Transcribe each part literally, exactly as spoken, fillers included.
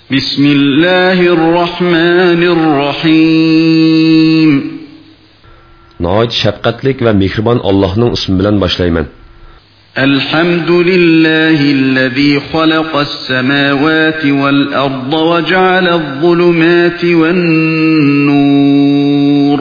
Bismillahirrahmanirrahim. Nəhayət şəfqətlik və mehriban Allah'ın ismi bilan başlayman. Elhamdülillahi'llezî halaqas-semâvâti vel-arda ve cealez-zulumâti ven-nûr.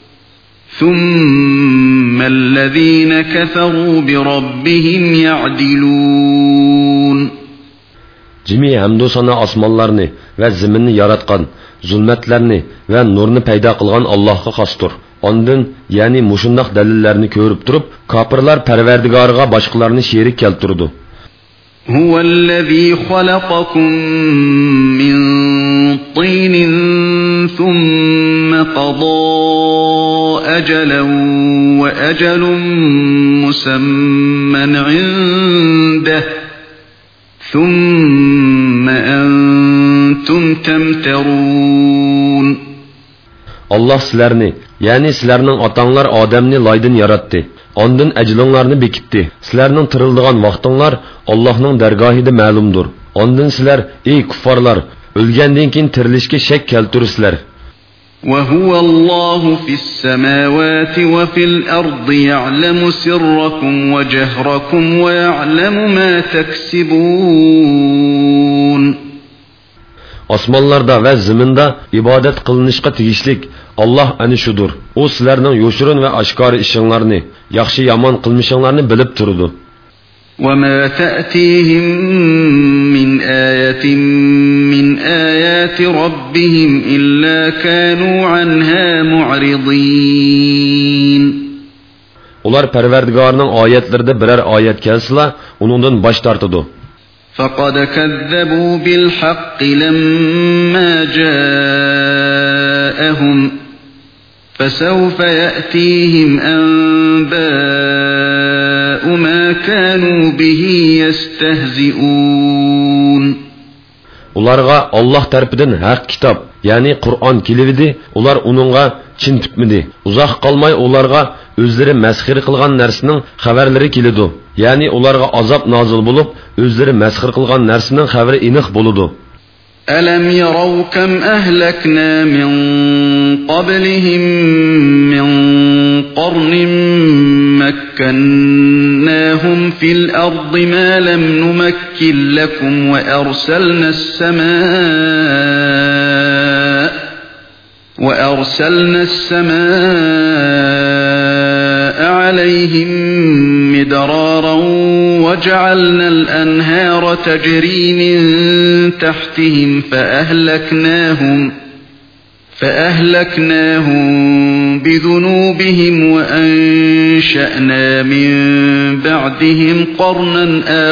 Thummellezîne keferû bi-rabbihim ya'dilûn. Cimi hamdu sana osmonlarni va zaminni yaratgan, zulmatlarni va nurni paydo qilgan Allohga xosdir. Ondan, ya'ni mushundoq dalillarni ko'rib turib, kofirlar Parvardigoriga boshqalarni sherik keltirdi. Huvallazi xalaqakum min tinin thumma qadaa ajalan wa ajalun musamman 'indahu ثم أنتم تمترون. Allah sizlarni, yani sizlarning otanglar odamni loydan yaratdi. Ondan ajlinglarni bekitdi. Sizlarning tirildigan vaqtinglar Allohning dargohida ma'lumdir. Ondan sizlar, ey kuffarlar, o'lgandan keyin tirilishga shak keltirsizlar. وهو الله في السماوات وفي الأرض يعلم سركم وجهركم ويعلم ما تكسبون. Osmonlarda va zaminda ibodat qilinishga tegishlik Allah ana shudur. U sizlarning yo'shirin va oshkor ishinglarni, yaxshi yomon qilmishinglarni bilib turadi. وما تأتيهم من آية من آيات ربهم إلا كانوا عنها معرضين. Ular Parvardigorning oyatlarida birer oyat kelsa, uningdan bosh tortadi. فقد كذبوا بالحق لما جاءهم فسوف يأتيهم أنباء ما كانوا به يستهزئون. Ularga Allah tarafidan haq kitob, ya'ni Qur'on kelibdi, ular uningga chin tutmadi. Uzoq qolmay ularga o'zlari masxir qilgan narsaning xabarlari keladi. Ya'ni ularga azob nozil bo'lib, o'zlari masxir qilgan narsaning xabari aniq bo'ladi. ألم يروا كم أهلكنا من قبلهم من قرن مكناهم في الأرض ما لم نمكن لكم وأرسلنا السماء وأرسلنا السماء عليهم مدرارا وجعلنا الأنهار تجري من تحتهم فأهلكناهم فأهلكناهم بذنوبهم وأنشأنا من بعدهم قرنا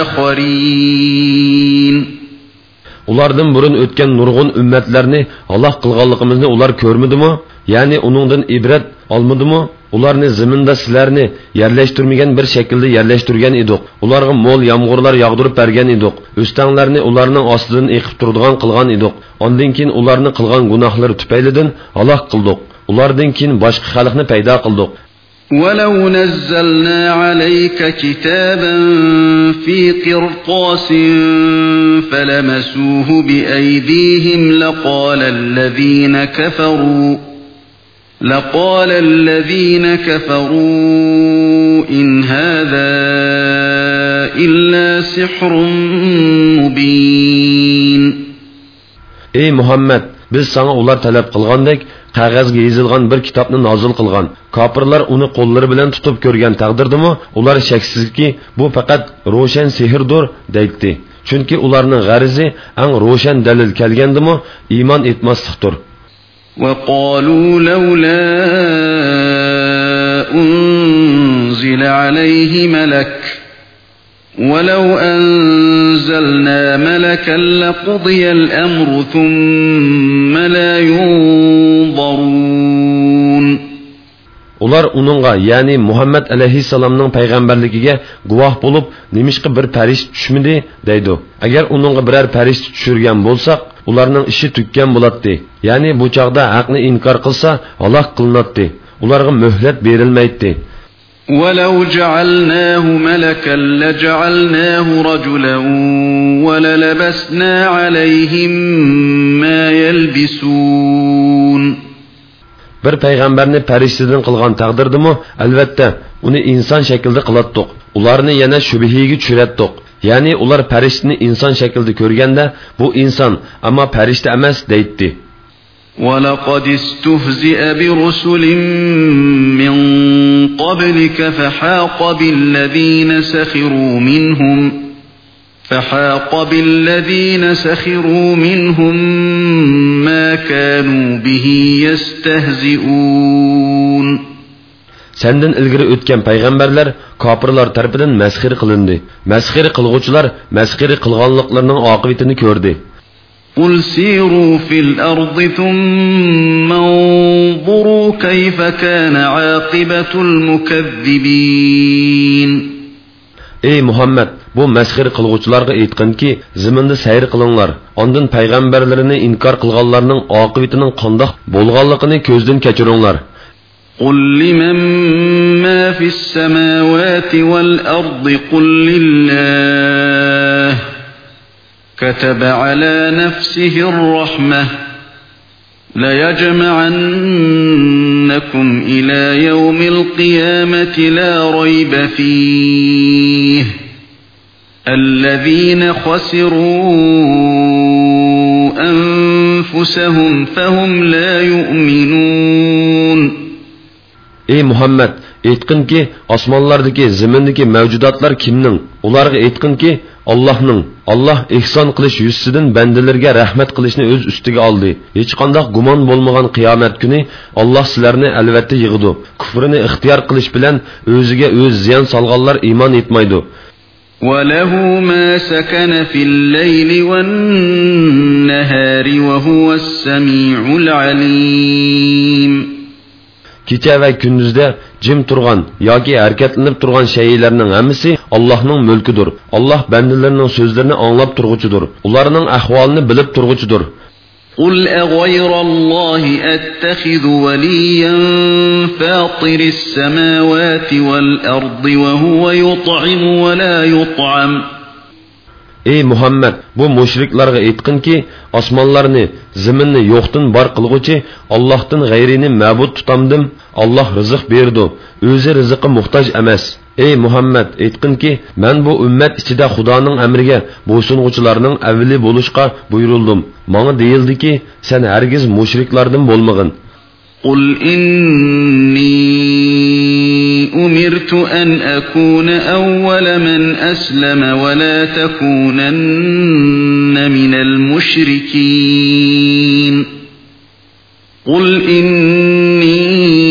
آخرين. Ulardan burun o'tgan nurg'un ummatlarni Alloh qilganligimizni ular ko'rmadimi? Ya'ni uningdan ibrat olmadimi? Ularni zaminda sizlarni yerlashtirmagan bir shaklda yerlashtirgan edik. Ularga mo'l yomg'irlar yog'dirib bergan edik. O'stanglarni ularning ostidan eqib turadigan qilgan edik. Ondan keyin ularni qilgan gunohlari tufaylidan halok qildik. Ulardan keyin boshqa xalqni paydo qildik. ولو نزلنا عليك كتابا في قرطاس فلمسوه بأيديهم لقال الذين كفروا لقال الذين كفروا إن هذا إلا سحر مبين. Ey Muhammed, biz sana ular talep qilgandek qog'ozga yozilgan bir kitobni nozil qilgan. Kofirlar uni qo'llari bilan tutib ko'rgan taqdirdami, ular shaksizki bu faqat ro'shan sehrdir deydi. Chunki ularning g'arizi eng ro'shan dalil kelgandimi, iymon etmaslikdir. وقالوا لولا أنزل عليه ملك ولو أنزلنا ملكا لقضي الأمر ثم لا ينظرون. Ular onunğa, yani Muhammed aleyhisselamның peygamberligiga guvoh bo'lib, nemishqi bir farishta tushmidi deydi. Agar onunğa birer farishta tushirgan bo'lsak, ularning ishi tukkan bo'ladi. Ya'ni bu chaqda haqni inkor qilsa, halok qilinadi. Ularga muhlat berilmaydi. وَلَوْ جَعَلْنَاهُ مَلَكًا لَجَعَلْنَاهُ رَجُلًا وَلَلَبَسْنَا عَلَيْهِمْ مَا يَلْبِسُونَ. Bir payg'ambarni farishtadan qilgan taqdirdimi, albatta uni inson shaklida qilatdiq. Ularni yana shubhiga tushiradiq. Ya'ni ular farishtani inson shaklida ko'rganda, bu inson, ammo farishta emas deydi. وَلَقَدِ اسْتُهْزِئَ بِرُسُلٍ مِّن قَبْلِكَ فَحَاقَ بِالَّذِينَ سَخِرُوا مِنْهُمْ فَحَاقَ بِالَّذِينَ سَخِرُوا مِنْهُمْ مَا كَانُوا بِهِ يَسْتَهْزِئُونَ. Senden ilgiri o'tgan payg'ambarlar kofirlar tarafidan masxir qilindi. Masxir qilguvchilar masxir qilganliklarining oqibatini ko'rdi. قُلْ سِيرُوا فِي الْأَرْضِ ثُمَّ انظُرُوا كَيْفَ كَانَ عَاقِبَةُ الْمُكَذِّبِينَ. Ey Muhammed, bu masxir qilguvchilarga aytqinki, zaminda sayr qilinglar. Ondan payg'ambarlarini inkor qilganlarning oqibatining qandoq bo'lganligini ko'zdan kechiringlar. قُلْ لِمَنْ مَا فِي السَّمَاوَاتِ وَالْأَرْضِ قُلْ لِلَّهِ كَتَبَ عَلَى نَفْسِهِ الرَّحْمَةَ لَيَجْمَعَنَّكُمْ إِلَى يَوْمِ الْقِيَامَةِ لَا رَيْبَ فِيهِ الَّذِينَ خَسِرُوا أَنفُسَهُمْ فَهُمْ لَا يُؤْمِنُونَ. Ey Muhammed, aytqinki, osmonlardagi, zamindagi mavjudotlar kimning? Ularga aytqinki, Allah'ның, Allah ihson qilish yuzidan bandalarga rahmat qilishni o'z ustiga oldi. Hech qanday gumon bo'lmagan qiyomat kuni Allah sizlarni albatta yig'idi. Kufrini ixtiyor qilish bilan o'ziga o'z ziyon solganlar iymon etmaydi. وَلَهُ مَا سَكَنَ فِي اللَّيْلِ وَالنَّهَارِ وَهُوَ السَّمِيعُ الْعَلِيمُ. Kecha va kunduzda jim turgan yoki harakatlanib turgan shaylarning hammasi Allohning mulkidir. Alloh bandalarining so'zlarini anglab turg'uchidir. Ularning ahvolini bilib turg'uchidir. قُلْ أَغَيْرَ اللَّهِ أَتَّخِذُ وَلِيًّا فَاطِرِ السَّمَاوَاتِ وَالْأَرْضِ وَهُوَ يُطْعِمُ وَلَا يُطْعَمُ. Ey Muhammed, bu müşriklarga aytqinki, osmonlarni, zaminni yo'qdan bor qilguvchi Allohdan g'ayrini ma'bud tutamdim. Alloh rizq berdi, o'zi rizqqa muhtoj emas. Ey Muhammed, aytqinki, men bu ummat ichida Xudoning amriga bo'ysunuvchilarning avvali bo'lishga buyurildim. Menga deyildiki, sen hargiz mushriklardan bo'lmag'in. قُلْ إِنِّي أُمِرْتُ أَنْ أَكُونَ أَوَّلَ مَنْ أَسْلَمَ وَلَا تَكُونَنَّ مِنَ الْمُشْرِكِينَ. قُلْ إِنِّي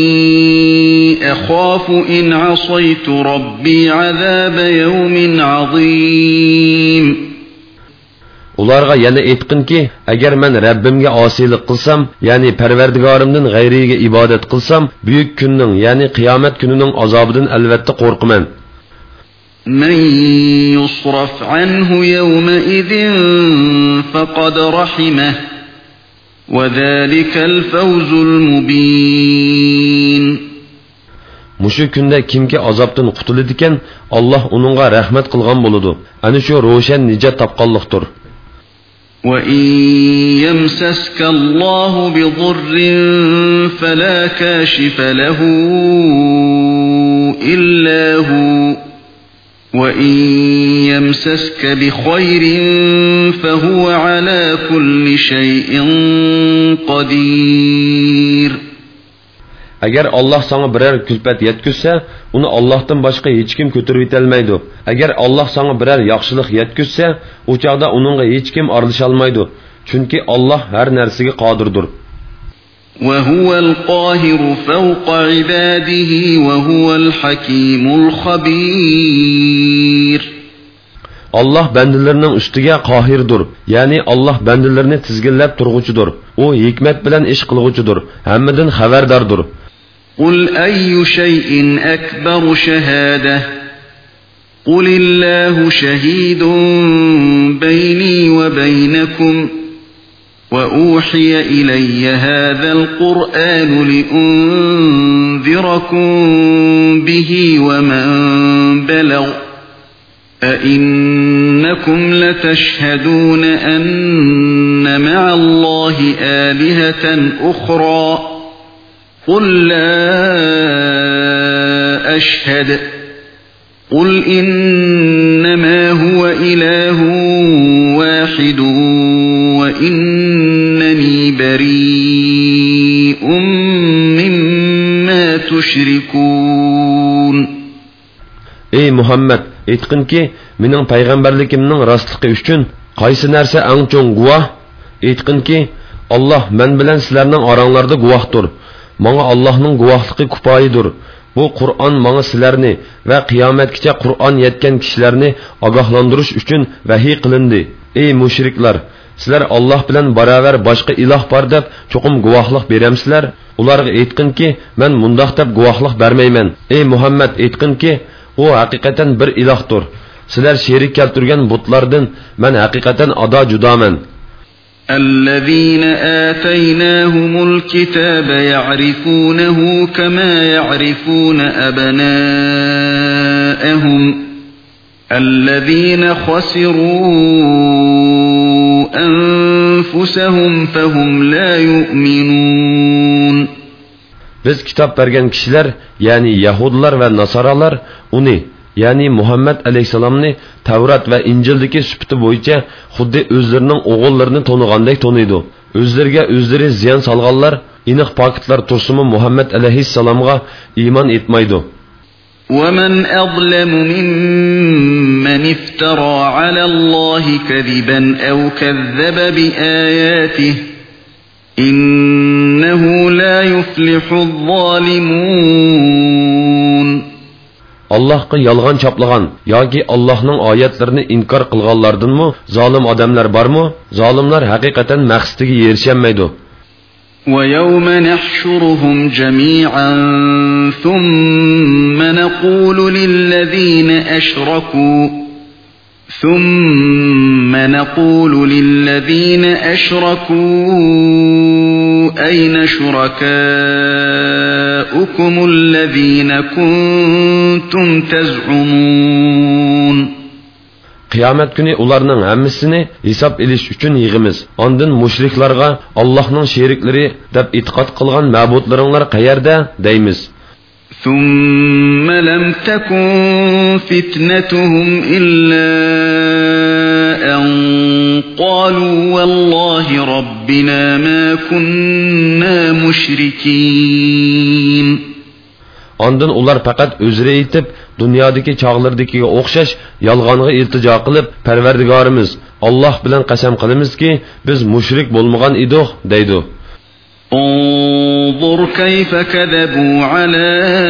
أَخَافُ إِنْ عَصَيْتُ رَبِّي عَذَابَ يَوْمٍ عَظِيمٍ. Ularga yana aytqinki, agar men Rabbimga osiylik qilsam, ya'ni Parvardigorimdan g'ayriga ibodat qilsam, buyuk kunning, ya'ni qiyomat kunining azobidan albatta qo'rqaman. Men yusraf anhu yawma'idin faqad rahimah wa zalikal fawzul mubin. Mushu kunda kimki azobdan qutuladi ekan, Alloh uningga rahmat qilgan bo'ladi. Ana shu ro'shan nijot topganlikdir. وَإِن يَمْسَسْكَ اللَّهُ بِضُرٍّ فَلَا كَاشِفَ لَهُ إِلَّا هُوَ وَإِن يَمْسَسْكَ بِخَيْرٍ فَهُوَ عَلَى كُلِّ شَيْءٍ قَدِيرٌ. Agar Alloh sana biror kulfat yetkizsa, uni Allohdan boshqa hech kim ko'tarib yetolmaydi. Agar Alloh sana biror yaxshilik yetkizsa, u chaqda uningga hech kim aralasha olmaydi. Chunki Alloh har narsaga qodirdir. Va huval qohiru fawqa ibadihi va huval hakimul xabir. Allah bandalarining ustiga qohirdir. Ya'ni Alloh bandalarini tizginlab turg'uchidir. U hikmat bilan ish qilg'uchidir. Hammadan xabardordir. قل أي شيء أكبر شهادة قل الله شهيد بيني وبينكم وأوحي إلي هذا القرآن لأنذركم به ومن بلغ أئنكم لتشهدون أن مع الله آلهة أخرى قل لا أشهد قل إنما هو إله واحد وإنني بريء مما تشركون. Ey Muhammed, aytqinki, mening payg'ambarligimning rostligi uchun qaysi narsa eng cho'ng guvoh? Aytqinki, Alloh men bilan sizlarning oranglarda guvohdir. Menga Allohning guvohligi kifoyidir. Bu Qur'on menga sizlarni va qiyomatgacha Qur'on yetgan kishilarni ogohlantirish uchun vahiy qilindi. Ey mushriklar, sizlar Alloh bilan barobar boshqa iloh bor deb cho'qim guvohlik beramsizlar? Ularga aytqinki, men mundoq deb guvohlik bermayman. Ey Muhammad, aytqinki, u haqiqatan bir ilohdir. Sizlar sherik keltirgan butlardan men haqiqatan ado judoman. الذين آتيناهم الكتاب يعرفونه كما يعرفون أبناءهم الذين خسروا أنفسهم فهم لا يؤمنون. Biz kitap bergen kişiler, yani Yahudiler ve Nasaralar, onu, yani Muhammed Aleyhisselam'ını Tevrat ve İncil'deki süpütü boyunca xuddi özlerinin oğullarını tonugandek tonuydu. Özlerge özleri ziyan salganlar, iniq paketler tursumu Muhammed Aleyhisselam'a iman etmaydı. وَمَنْ أَظْلَمُ مِمَّنِ افْتَرَى عَلَى اللّٰهِ كَذِبًا اَوْ كَذَّبَ بِآيَاتِهِ إِنَّهُ لَا يُفْلِحُ الظَّالِمُونَ. Allah'a yalgan çaplagan, yoki Allah'ның ayetlerini inkar kılganlardan mı, zalim adamlar var mı? Zalimler hakikaten maqsadiga erişemeydi. وَيَوْمَ نَحْشُرُهُمْ جَمِيعًا ثُمَّ نَقُولُ لِلَّذِينَ أَشْرَكُوا ثُمَّ نَقُولُ لِلَّذِينَ أَشْرَكُوا أَيْنَ شُرَكَاؤُكُمُ الَّذِينَ كُنْتُمْ تَزْعُمُونَ. Kıyamet günü ularının hemmisini hesap iliş üçün yığımız. Andın müşriklarga Allah'ның şerikleri dep itiqat kılgan mabudlarınlar qayerda deymiz. ثُمَّ لَمْ تَكُنْ فِتْنَتُهُمْ إِلَّا أَنْ قَالُوا وَاللّٰهِ رَبِّنَا مَا كُنَّا مُشْرِكِينَ. Andın ular fakat özre etip dünyadaki çağlardakiga o'xshash yalg'onga iltijo qilib Parvardigorimiz Alloh bilan qasam qilamiz ki biz mushrik bo'lmagan edik deydi. انظر كيف كذبوا على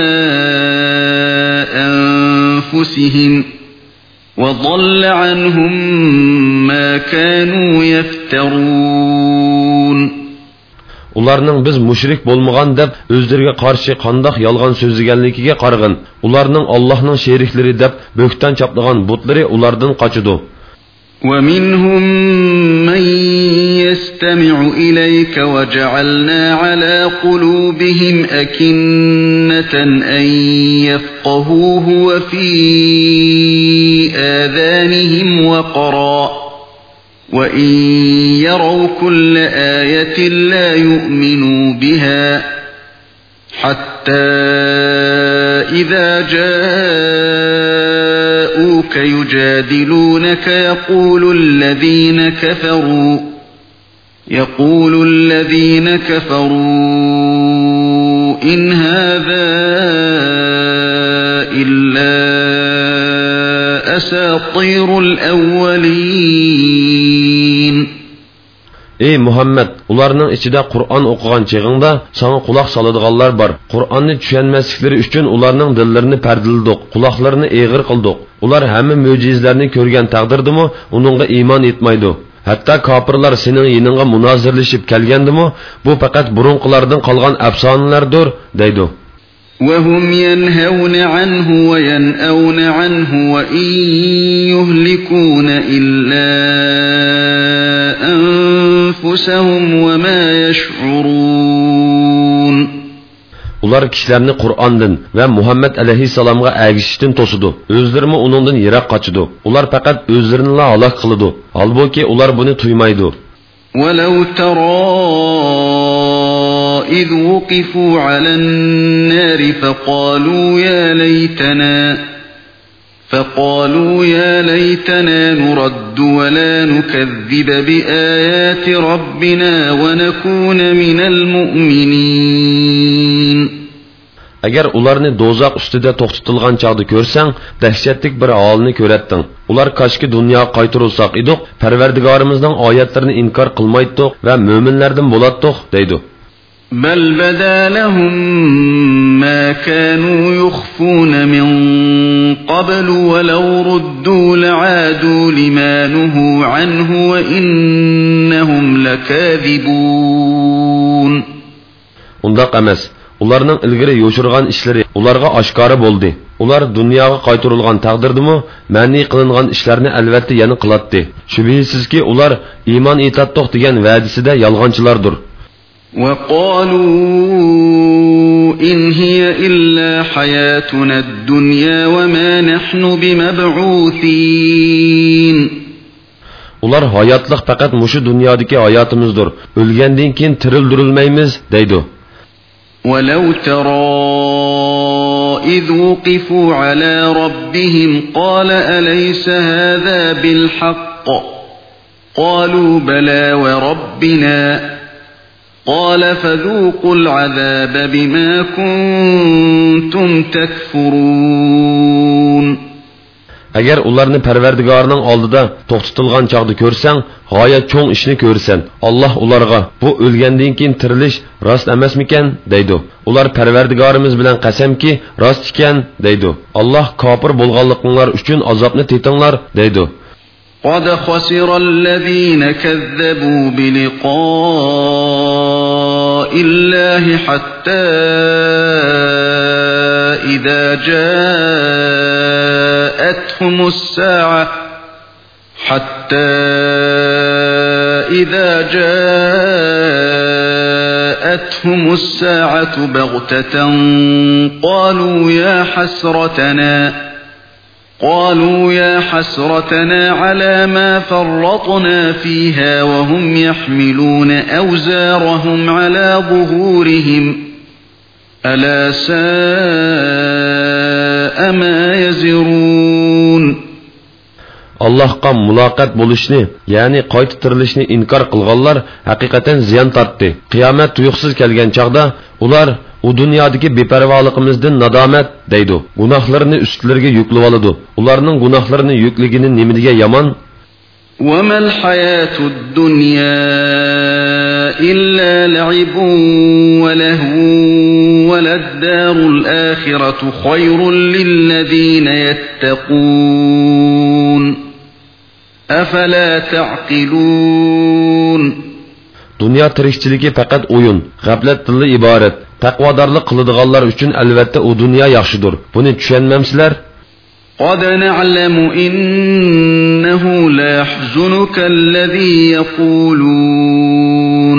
أنفسهم وضل عنهم ما كانوا يفترون. Ularning biz mushrik bo'lmagan deb o'zlariga qarshi qandoq yolg'on so'zlaganligiga qarag'in. Ularning Allohning sheriklari deb bo'xton chaplagan butlari ulardan qochidi. وَمِنْهُمْ مَنْ يَسْتَمِعُ إِلَيْكَ وَجَعَلْنَا عَلَى قُلُوبِهِمْ أَكِنَّةً أَنْ يَفْقَهُوهُ وَفِي آذَانِهِمْ وَقْرًا وَإِنْ يَرَوْا كُلَّ آيَةٍ لَا يُؤْمِنُوا بِهَا حَتَّى إِذَا جَاءُوكَ يُجَادِلُونَكَ يَقُولُ الَّذِينَ كَفَرُوا يَقُولُ الَّذِينَ كَفَرُوا إِنْ هَذَا إِلَّا أَسَاطِيرُ الْأَوَّلِينَ. Ey Muhammed, ularning ichida Qur'on o'qigan chig'ingda sana quloq soladiganlar bor. Qur'onni tushunmasliklari uchun ularning dillarini pardildik, quloqlarini eg'ir qildik. Ular hamma mo'jizlarni ko'rgan taqdirdimi, uningga iymon etmaydi. Hatto kofirlar sening yiningga munozirlashib kelgandimi, bu faqat burunqilardan qolgan afsonalardir, deydi. وهم ينهون عنه وينأون عنه وإن يهلكون إلا أنفسهم وما يشعرون. Ular kishilarni Qur'ondan va Muhammad alayhissalomga agishishdan to'sidi. O'zlarini uningdan yiroq qochidi. Ular faqat o'zlarini halok qiladi. Holbuki ular buni tuymaydi. ولو ترى إذ وقفوا على النار فقالوا يا ليتنا فقالوا يا ليتنا نرد ولا نكذب بآيات ربنا ونكون من المؤمنين. Agar ularni do'zax ustida to'xtatilgan chaqda ko'rsang, dahshatlik bir holni ko'ratding. Ular koshki dunyoga qaytarilsak edik, Parvardigorimizning oyatlarini inkor qilmaydik va mu'minlardan bo'latdik, deydi. بل بدا لهم ما كانوا يخفون من قبل ولو ردوا لعادوا لما نهوا عنه وإنهم لكاذبون. Undaq emas. Ularning ilgari yo'shirgan ishlari ularga oshkora bo'ldi. Ular dunyoga qaytarilgan taqdirdimi, ma'ni qilingan ishlarni albatta yana qiladi. Shubhisizki ular iymon etatdiq degan va'dasida yolg'onchilardir. وقالوا إن هي إلا حياتنا الدنيا وما نحن بمبعوثين. Ular hayotliq faqat mushu dunyodagi hayotimizdir. O'lgandan keyin tirildirilmaymiz, deydi. ولو ترى إذ وقفوا على ربهم قال أليس هذا بالحق قالوا بلى وربنا قال فذوقوا العذاب بما كنتم تكفرون. Agar ularni Parvardigorning oldida to'xtatilgan chaqda ko'rsang, g'oyat cho'ng ishni ko'rsan. Alloh ularga bu o'lgandan keyin tirilish rost emasmikan, deydi. Ular Parvardigorimiz bilan qasamki, rost ekan, deydi. Alloh kofir bo'lganliklarinlar uchun azobni tetinglar, deydi. قد خسر الذين كذبوا بلقاء الله حتى إذا جاءتهم الساعة حتى إذا جاءتهم الساعة بغتة قالوا يا حسرتنا قالوا يا حسرتنا على ما فرطنا فيها وهم يحملون أوزارهم على ظهورهم ألا ساء ما يزرون. Allahqa muloqot bo'lishni, ya'ni qayta tirilishni inkor qilganlar haqiqatan ziyon tortdi. Qiyomat tuyuqsiz kelgan chaqda ular u dunyodagi beparvoligimizdan nadomat deydi. Gunohlarini ustlariga yuklab oladi. Ularning gunohlarini yukligini nimadiga yomon? وَمَا الْحَيَاةُ الدُّنْيَا إِلَّا لَعِبٌ وَلَهْوٌ وَلَلدَّارُ الْآخِرَةُ خَيْرٌ لِّلَّذِينَ يَتَّقُونَ أَفَلَا تَعْقِلُونَ. Dünya tirikchiligi faqat o'yin, g'aflatdan iborat. Taqvodorlik qiladiganlar uchun albatta u dunyo yaxshidir. Buni tushunmamsizlar? قد نعلم إنه لا يحزنك الذي يقولون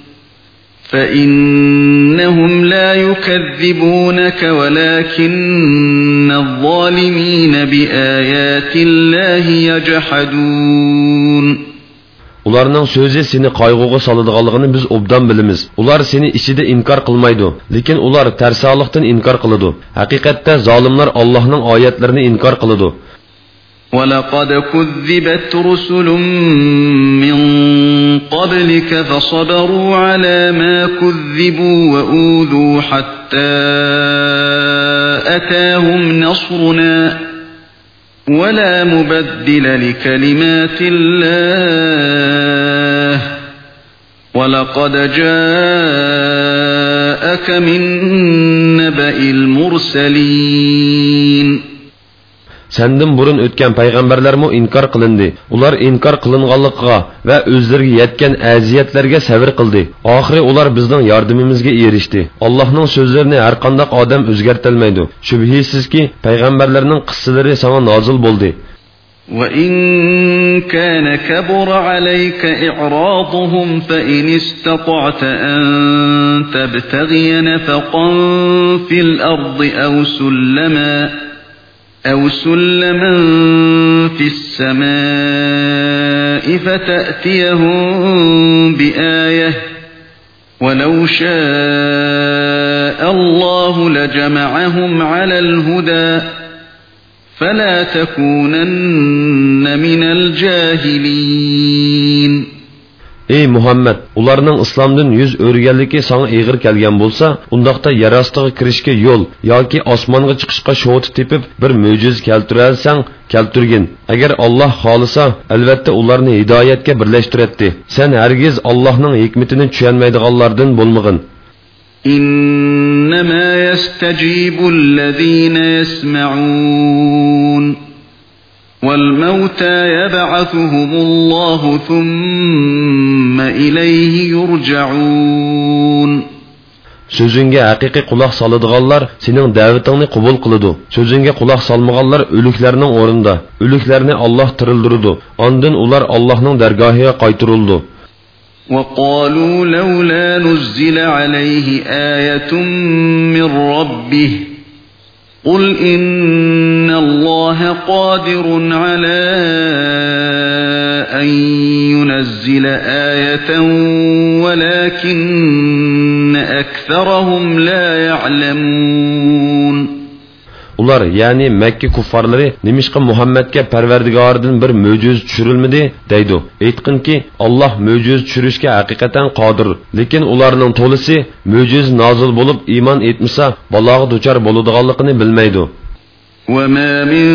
فإنهم لا يكذبونك ولكن الظالمين بآيات الله يجحدون. Ularning so'zi seni qayg'uga soladiganligini biz obdan bilamiz. Ular seni ichida inkor qilmaydi, lekin ular tarsoqlikdan inkor qiladi. Haqiqatda zolimlar Allohning oyatlarini inkor qiladi. وَلَقَدْ كُذِّبَتْ رُسُلٌ مِّن قَبْلِكَ فَصَبَرُوا عَلَى مَا كُذِّبُوا وَأُوذُوا حَتَّى أَتَاهُمْ نَصْرُنَا وَلَا مُبَدِّلَ لِكَلِمَاتِ اللَّهِ وَلَقَدْ جَاءَكَ مِن نَّبَإِ الْمُرْسَلِينَ. Senden burun o'tgan payg'ambarlarmo inkor qilindi. Ular inkor qilinganligiga va o'zlariga yetgan aziyatlarga sabr qildi. Oxiri ular bizning yordamimizga erishdi. Allohning so'zlarini har qanday odam o'zgartirmaydi. Shubhisizki, payg'ambarlarning qissalari sana nozil bo'ldi. وَإِن كَانَ كَبُرَ عَلَيْكَ إِعْرَاضُهُمْ فَإِنِ اسْتَطَعْتَ أَن تَبْتَغِيَ نَفَقًا فِي الْأَرْضِ أَوْ سُلَّمًا أَوْ سُلَّمًا فِي السَّمَاءِ فَتَأْتِيَهُم بِآيَةٍ وَلَوْ شَاءَ اللَّهُ لَجَمَعَهُمْ عَلَى الْهُدَى فَلَا تَكُونَنَّ مِنَ الْجَاهِلِينَ. Ey Muhammed, ularning islomdan yuz o'rganligi sana ig'ir kelgan bo'lsa, undaqda yer ostiga kirishga yo'l yoki osmonga chiqishga sho'ti tepib bir mo'jiz keltiralsang, keltirgin. Agar Alloh xolisa, albatta ularni hidoyatga birlashtiradi. Sen hargiz Allohning hikmatini tushunmaydiganlardan bo'lmag'in. إنما يستجيب الذين يسمعون والموتى يبعثهم الله ثم إليه يرجعون. Sözünge haqiqiy quloq soladiganlar sening da'vatingni qabul qiladi. Sözünge quloq solmaganlar o'liklarning o'rinda. O'liklarni Alloh tirildirdi. Ondan ular Allohning dargohiga qaytarildi. وَقَالُوا لَوْلَا نُزِّلَ عَلَيْهِ آيَةٌ مِّن رَّبِّهِ قُلْ إِنَّ اللَّهَ قَادِرٌ عَلَىٰ أَن يُنَزِّلَ آيَةً وَلَٰكِنَّ أَكْثَرَهُمْ لَا يَعْلَمُونَ. Ular yani Mekke kuffarları nimişqa Muhammed'ke perverdigardan bir möcüz düşürülmedi deydi. Aytqinki Allah möcüz düşürüşke hakikaten qadir. Lekin ularning tolisi möcüz nazil bolup iman etmisa balağı duçar boludiganligini bilmaydi. وَمَا مِن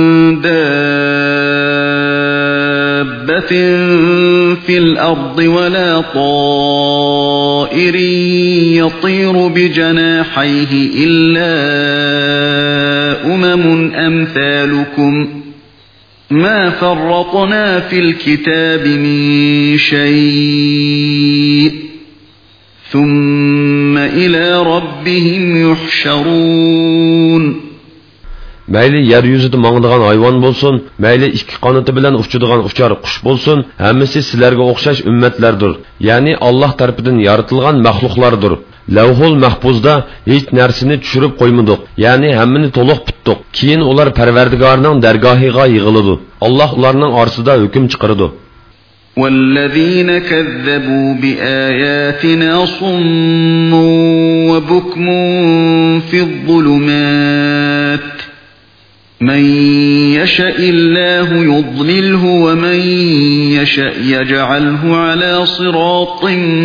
دَابَّةٍ فِي الْأَرْضِ وَلَا طَائِرٍ يَطِيرُ بِجَنَاحَيْهِ إِلَّا أُمَمٌ أَمْثَالُكُمْ مَا فَرَّطْنَا فِي الْكِتَابِ مِنْ شَيْءٍ ثُمَّ إِلَى رَبِّهِمْ يُحْشَرُونَ. Mayli yeryüzüde mağdıgan hayvan bolsun, mayli iki qanıtı bilen uçuduğan uçar kuş bolsun, hemmisi sizlerge okşaş ümmetlerdir. Yani Allah tarafından yaratılgan mahluklardır. Lavhul mahfuzda hiç nersini düşürüp koymadık. Yani hemmini toluq bittik. Keyin ular Perverdigarning dergahiga yığılıdı. Allah ularning arsida hüküm çıkardı. وَالَّذِينَ كَذَّبُوا بِآيَاتِنَا صُمٌّ وَبُكْمٌ فِي الظُّلُمَاتِ مَنْ يَشَأِ اللَّهُ يُضْلِلْهُ وَمَنْ يَشَأْ يَجْعَلْهُ عَلَى صِرَاطٍ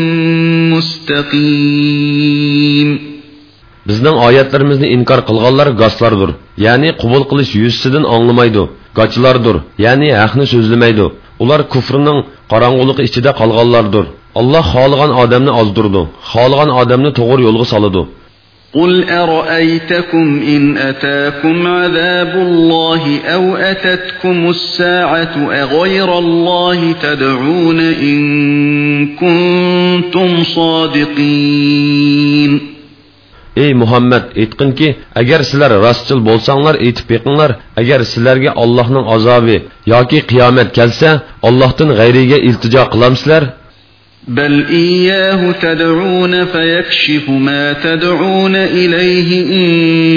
مُسْتَقِيمٍ. Bizning oyatlarimizni inkor qilganlar g'aslardir. Ya'ni qabul qilish yuzsidan anglamaydi. G'achlardir. Ya'ni haqni so'zlamaydi. Ular kufrning qorong'uligi ichida qolganlardir. Alloh xohlagan odamni ozdirdi. Xohlagan odamni to'g'ri yo'lga soladi. قُلْ أَرَأَيْتَكُمْ إِنْ أَتَاكُمْ عَذَابُ اللَّهِ أَوْ أَتَتْكُمُ السَّاعَةُ أَغَيْرَ اللَّهِ تَدْعُونَ إِن كُنتُمْ صَادِقِينَ. Ey Muhammed, aytqinki, agar sizlar rostchil bo'lsanglar, aytib beqinglar, agar sizlarga Allohning azobi yoki qiyomat kelsa, Allohdan g'ayriga iltijo qilamsizlar? بل إياه تدعون فيكشف ما تدعون إليه إن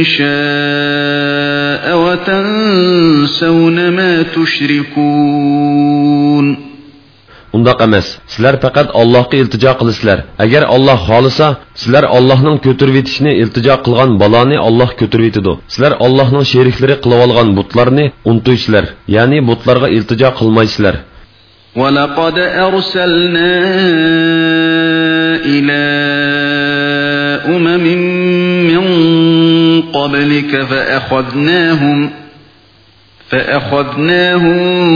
شاء وتنسون ما تشركون. Undaq emas. Sizlar faqat Allohga iltijo qilasizlar. Agar Alloh xolisa, sizlar Allohning ko'tirib etishini iltijo qilgan baloni Alloh ko'tirib etadi. Sizlar Allohning sheriklari qilib olgan butlarni unutysizlar. Ya'ni butlarga iltijo qilmaysizlar. وَلَقَدْ أَرْسَلْنَا إِلَى أُمَمٍ مِّن قَبْلِكَ فَأَخَذْنَاهُمْ فَأَخَذْنَاهُمْ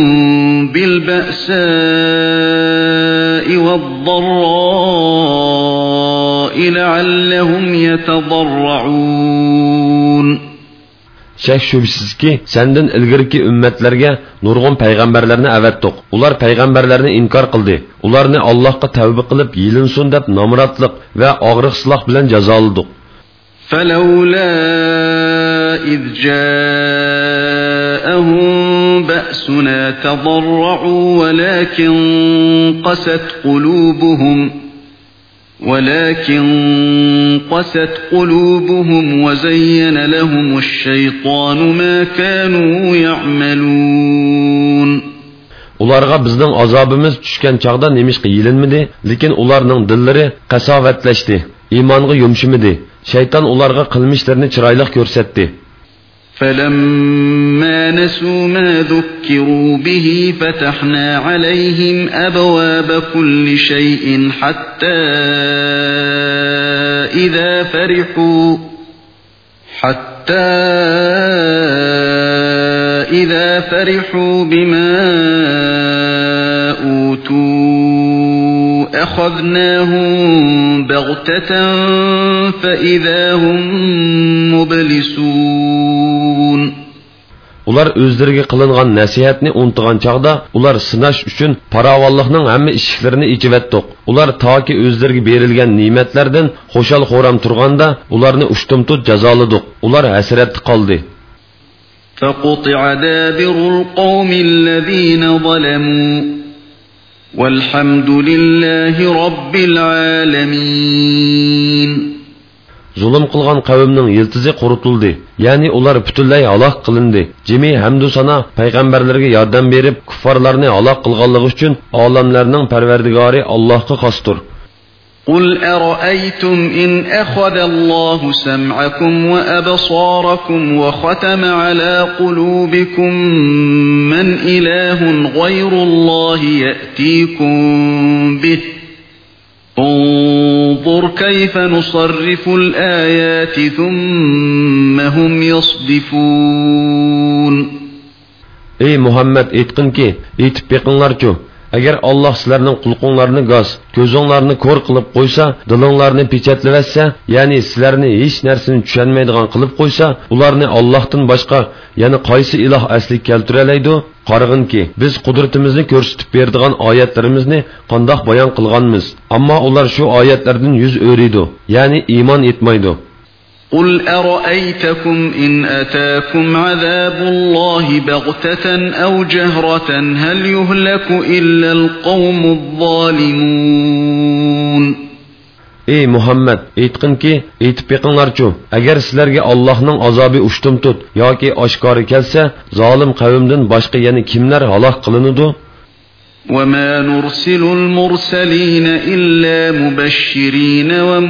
بِالْبَأْسَاءِ وَالضَّرَّاءِ لَعَلَّهُمْ يَتَضَرَّعُونَ. Shak shubsizki, sendan ilgirki ummatlarga nurg'un payg'ambarlarni avatdiq. Ular payg'ambarlarni inkor qildi. Ularni Allohga tavba qilib, yilinsin deb nomratlik va og'riq siloh bilan jazoladik. فلولا إذ جاءهم بأسنا تضرعوا ولكن قست قلوبهم ولكن قست قلوبهم وزين لهم الشيطان ما كانوا يعملون. Ularga bizning azobimiz tushgan chaqda nemishqa yilinmidi, lekin ularning dillari qasovatlashdi, iymonga yumshimidi. Shayton ularga qilmishlarini chiroyli ko'rsatdi. فلما نسوا ما ذكروا به فتحنا عليهم أبواب كل شيء حتى إذا فرحوا حتى إذا فرحوا بما أوتوا أخذناهم بغتة فإذا هم مبلسون. Ular özleriga qilingan nasihatni unutgan chaqda ular sinash uchun paravallohning hamma eshiklarini ichivatdiq. Ular toki o'zlariga berilgan ne'matlardan xo'shal-xo'ram turganda ularni ushtumtut jazoladik. Ular hasratda qoldi. فقطع دابر القوم الذين ظلموا والحمد لله رب العالمين. Zulm qilgan qavmning yiltizi quritildi. Ya'ni ular butunlay halok qilindi. Jimi hamdu sana payg'ambarlarga yordam berib, kuffarlarni halok qilganligi uchun olamlarning parvardigori Allohga xosdir. قل أرأيتم إن أخذ الله سمعكم وأبصاركم وختم على قلوبكم من إله غير الله يأتيكم به انظر كيف نصرف الآيات ثم هم يصدفون. Ey Muhammed aytqin ki, aytib beqinglarchu, agar Alloh sizlarning qulqinglarni g'oz, ko'zinglarni ko'r qilib qo'ysa, dilinglarni pechatlavatsa, ya'ni sizlarni hech narsani tushunmaydigan qilib qo'ysa, ularni Allohdan boshqa, ya'ni qaysi iloh asli keltiralaydi? Qarag'inki, biz qudratimizni ko'rsatib berdigan oyatlarimizni qandoq bayon qilganmiz, ammo ular shu oyatlardan yuz o'riydi, ya'ni iymon etmaydi. قل أرأيتكم إن أتاكم عذاب الله بغتة أو جهرة هل يهلك إلا القوم الظالمون. Ey Muhammed, aytqin ki, aytib beqinglarchu, agar sizlarga Allohning azobi ushtum tut yoki oshkori kelsa, zolim qavmdan boshqa yana kimlar halok qilinadi? وما نرسل المرسلين إلا مبشرين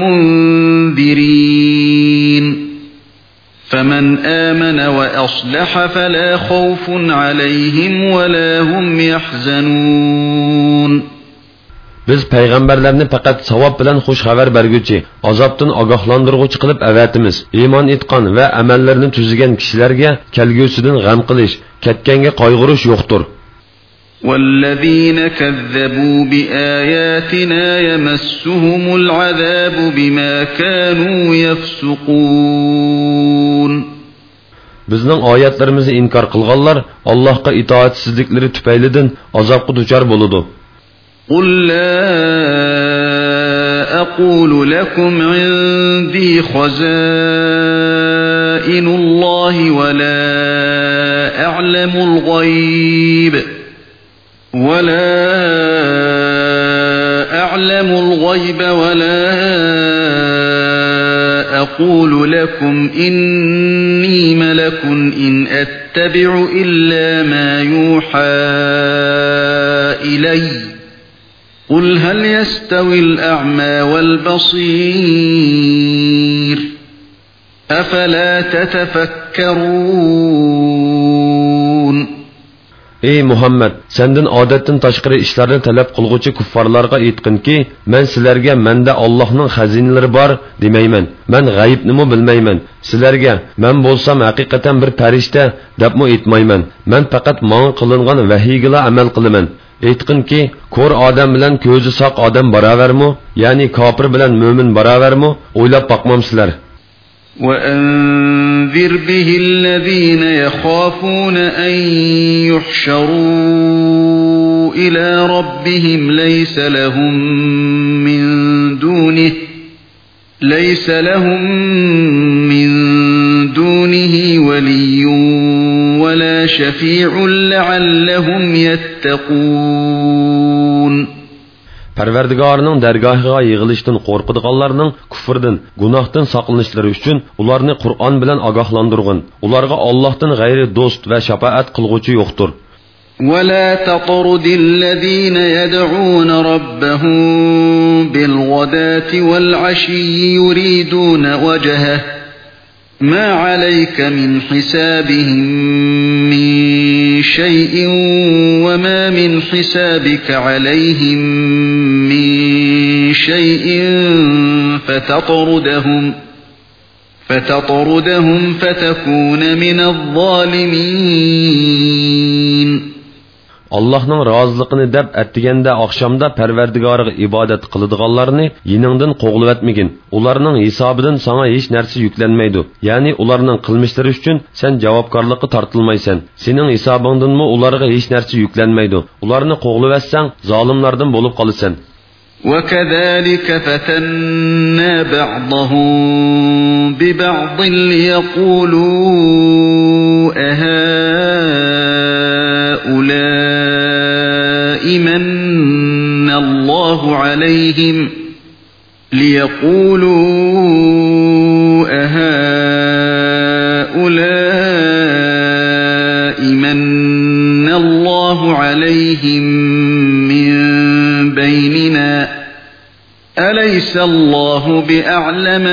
ومنذرين فمن آمن وأصلح فلا خوف عليهم ولا هم يحزنون. Biz payg'ambarlarni faqat savob bilan xush xabar berguchi, azobdan ogohlantiruvchi qilib avatimiz. Iymon etgan va amallarni tuzigan kishilarga kelgusidan g'am qilish, ketganga qayg'urish yo'qdir. والذين كذبوا بآياتنا يمسهم العذاب بما كانوا يفسقون. Bizning oyatlarimizni inkor qilganlar Allohga itoatsizliklari tufaylidan azobga duchor bo'ladi. قل لا أقول لكم عندي خزائن الله ولا أعلم الغيب ولا أعلم الغيب ولا أقول لكم إني ملك إن أتبع إلا ما يوحى إلي قل هل يستوي الأعمى والبصير أفلا تتفكرون. Ey Muhammed, senden odatdan tashqari ishlarni talab qilguvchi kuffarlarga aytqinki, men sizlarga menda Allohning xazinalari bor demayman. Men g'aybni mo bilmayman. Sizlarga men bo'lsam haqiqatan bir farishta debmo aytmayman. Men faqat menga qilingan vahiyga amal qilaman. Aytqinki, ko'r odam bilan ko'zi soq odam barobarmi? Ya'ni kofir bilan mo'min barobarmi? O'ylab boqmamsizlar. وأنذر به الذين يخافون أن يحشروا إلى ربهم ليس لهم من دونه ليس لهم من دونه ولي ولا شفيع لعلهم يتقون. Parvardigorining dargohiga yig'ilishdan qo'rqadiganlarning kufrdan, gunohdan saqlanishlari uchun ularni Qur'on bilan ogohlantirgin. Ularga Allohdan g'ayri do'st va shafaat qilguvchi yo'qdir. ولا تطرد الذين يدعون ربهم بالغداة والعشي يريدون وجهه ما عليك من حسابهم من شيء وما من حسابك عليهم من شيء فتطردهم فتطردهم فتكون من الظالمين. Allah'ның razılıqını deb etdigende akşamda Parvardigoriga ibadet qiladiganlarni yiningdan qo'g'lab etmagin. Ularning hisobidan sana hech narsa yuklanmaydi. Ya'ni ularning qilmishlari uchun sen javobgarlikka tortilmaysan. Sening hisobingdanmi ularga hech narsa yuklanmaydi. Ularni qo'g'lab etsang, zolimlardan bo'lib qolasan. وكذلك فتنا بعضهم ببعض ليقولوا أهؤلاء من الله عليهم ليقولوا أهؤلاء من الله عليهم من بيننا أليس الله بأعلم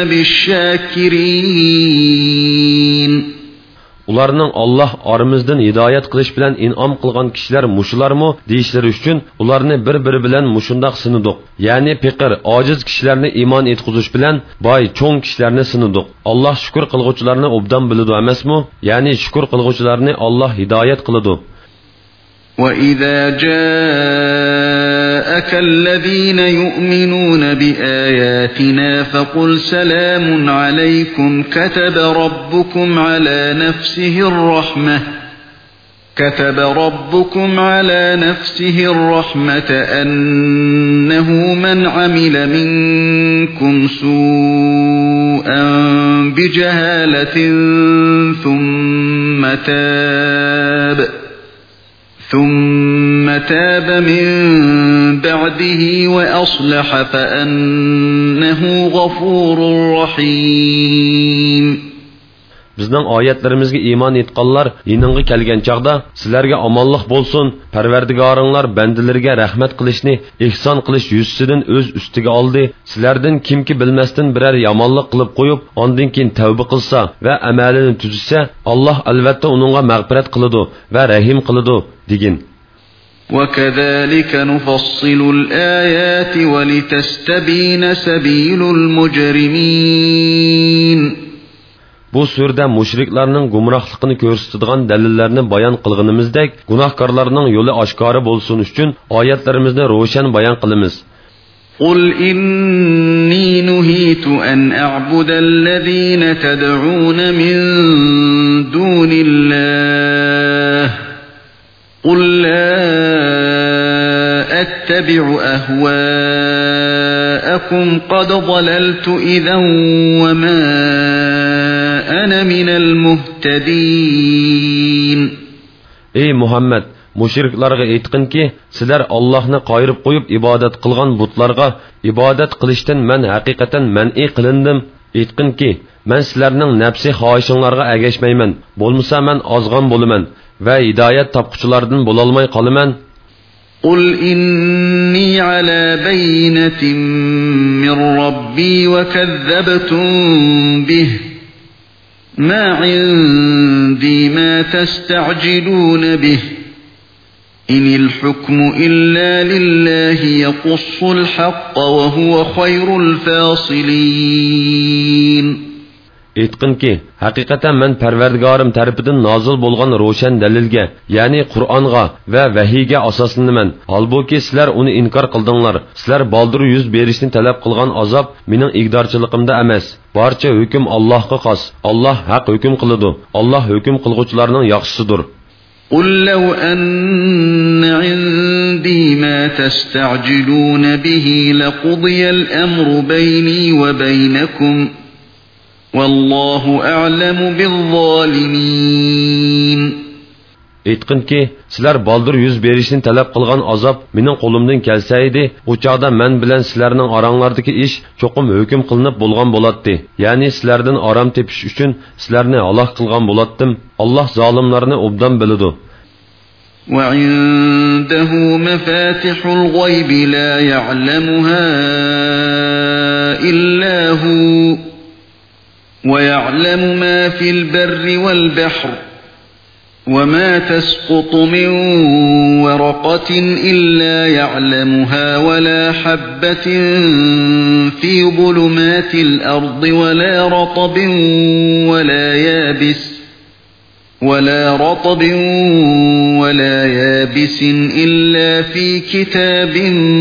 بالشاكرين. Ularning Allah aramızdan hidayet qilish bilan in'om qilgan kishilar mushlarmi deyishlari uchun ularni bir-biri bilan mushundaq sinidiq. Ya'ni piqir, ojiz kishilarni iymon etqizish bilan boy, cho'ng kishilarni sinidiq. Alloh shukr qilguvchilarni obdan biladi emasmi? Ya'ni shukr qilguvchilarni Alloh hidayet qiladi. وَإِذَا جَاءَكَ الَّذِينَ يُؤْمِنُونَ بِآيَاتِنَا فَقُلْ سَلَامٌ عَلَيْكُمْ كَتَبَ رَبُّكُمْ عَلَى نَفْسِهِ الرَّحْمَةَ كَتَبَ رَبُّكُمْ عَلَى نَفْسِهِ الرَّحْمَةَ أَنَّهُ مَنْ عَمِلَ مِنكُمْ سُوءًا بِجَهَالَةٍ ثُمَّ تَابَ ثُمَّ تَابَ مِنْ بَعْدِهِ وَأَصْلَحَ فَأَنَّهُ غَفُورٌ رَحِيمٌ. Bizning oyatlarimizga iymon etganlar yiningga kelgan chaqda sizlarga omonlik bo'lsin, Parvardigoringlar bandalariga rahmat qilishni, ihson qilish yuzsidan o'z ustiga oldi. Sizlardan kimki bilmasdan biror yomonlik qilib qo'yib, ondan keyin tavba qilsa va amalini tuzsa, Alloh albatta uningga mag'firat qiladi va rahim qiladi degin. وَكَذَلِكَ نُفَصِّلُ الْآيَاتِ وَلِتَسْتَبِينَ سَبِيلُ الْمُجْرِمِينَ. Bu surda mushriklarning gumrohligini ko'rsatadigan dalillarni bayon qilganimizdek, gunohkorlarning yo'li oshkora bo'lsin uchun oyatlarimizni ro'shan bayon qilamiz. قُلْ إِنِّي نُهِيتُ أَنْ أَعْبُدَ الَّذِينَ تَدْعُونَ مِن دُونِ اللَّهِ قُلْ لَا أَتَّبِعُ أَهْوَاءَكُمْ قَدْ ضَلَلْتُ إِذًا وَمَا أَنَا مِنَ الْمُهْتَدِينَ. Ey Muhammed, mushriklarga aytqinki, sizlar Allohni qoyirib qo'yib ibodat qilgan butlarga ibodat qilishdan men haqiqatan man'i qilindim. Aytqinki, men sizlarning nafsi xohishinglarga agashmayman. Bo'lmasa men ozg'on bo'laman va hidoyat topquchilardan bo'lolmay qolaman. قُلْ إِنِّي عَلَى بَيِّنَةٍ مِّن رَّبِّي وَكَذَّبْتُم بِهِ مَا عِندِي مَا تَسْتَعْجِلُونَ بِهِ إِنِ الْحُكْمُ إِلَّا لِلَّهِ يَقُصُّ الْحَقَّ وَهُوَ خَيْرُ الْفَاصِلِينَ. Aytqinki, haqiqatan men Parvardigorim tarafidan nozil bo'lgan ro'shan dalilga, ya'ni Qur'onga va vahiyga asoslanaman. Holbuki sizlar uni inkor qildinglar. Sizlar baldur yuz berishni talab qilgan azob mening igdorchiligimda emas. Barcha hukm Allohga xos. Alloh haq hukm qiladi. Alloh hukm qilguvchilarning yaxshisidir. قل لو أن عندي ما تستعجلون به لقضي الأمر بيني وبينكم والله أعلم بالظالمين. Aytqinki, sizlar baldur yuz berishni talab qilgan azob mening qo'limdan kelsa edi, o chaqda men bilan sizlarning oranglardagi ish cho'qim hukm qilinib bo'lgan bo'ladi. Ya'ni sizlardan orom tepish uchun sizlarni halok qilgan bo'latdim. Alloh zolimlarni obdan biladi. وعنده مفاتح الغيب لا يعلمها إلا هو ويعلم ما في البر والبحر وما تسقط من ورقة إلا يعلمها ولا حبة في ظلمات الأرض ولا رطب ولا يابس ولا رطب ولا يابس إلا في كتاب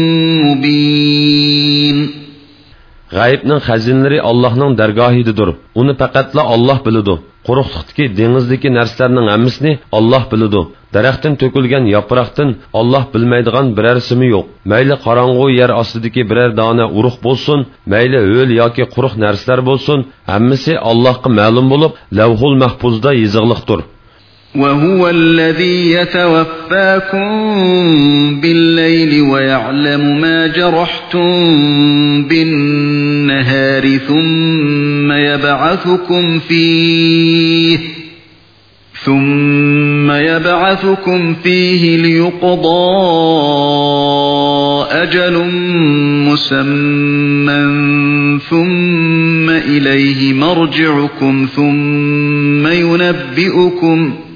مبين. G'aybning xazinalari Allohning dargohidadir. Uni faqatla Alloh biladi. Quruqlikdagi dengizdagi narsalarning hammasini Alloh biladi. Daraxtdan to'kilgan yaproqdan Alloh bilmaydigan biror simi yo'q. Mayli qorong'u yer ostidagi biror dona urug' bo'lsin, mayli ho'l yoki quruq narsalar bo'lsin, hammasi Allohga ma'lum bo'lib, Lavhul Mahfuzda yozig'liqdir. وهو الذي يتوفاكم بالليل ويعلم ما جرحتم بالنهار ثم يبعثكم فيه ثم يبعثكم فيه ليقضى أجل مسمى ثم إليه مرجعكم ثم ينبئكم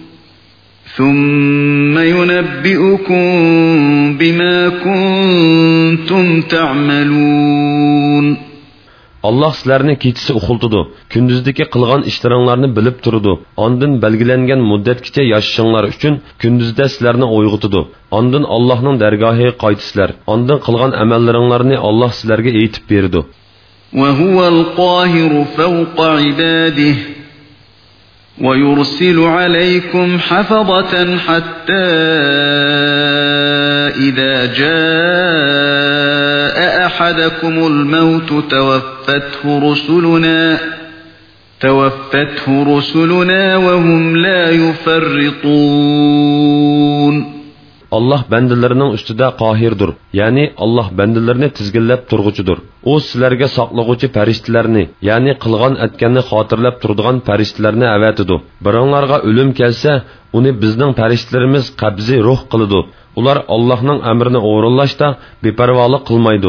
ثم ينبئكم بما كنتم تعملون. Allah sizlarni kechisi uxultudu. Kunduzdagi qilgan ishlaringlarni bilib turadi. Ondan belgilangan muddatgacha yashashinglar uchun kunduzda sizlarni uyg'otudu. Ondan Allohning dargohiga qaytisizlar. Ondan qilgan amallaringlarni Alloh sizlarga aytib berdi. Va huval qohiru fawqa ibadihi ويرسل عليكم حفظة حتى إذا جاء أحدكم الموت توفته رسلنا توفته رسلنا وهم لا يفرطون. Allah bendelerining ustida qohirdir. Ya'ni Allah bendelerini tizginlab turg'uchidir. U sizlarga saqlag'uvchi farishtalarni, ya'ni qilgan atganni xotirlab turadigan farishtalarni avatidu. Biringlarga o'lim kelsa, uni bizning farishtalarimiz qabzi ruh qiladi. Ular Allohning amrini o'rinlashda beparvolik qilmaydi.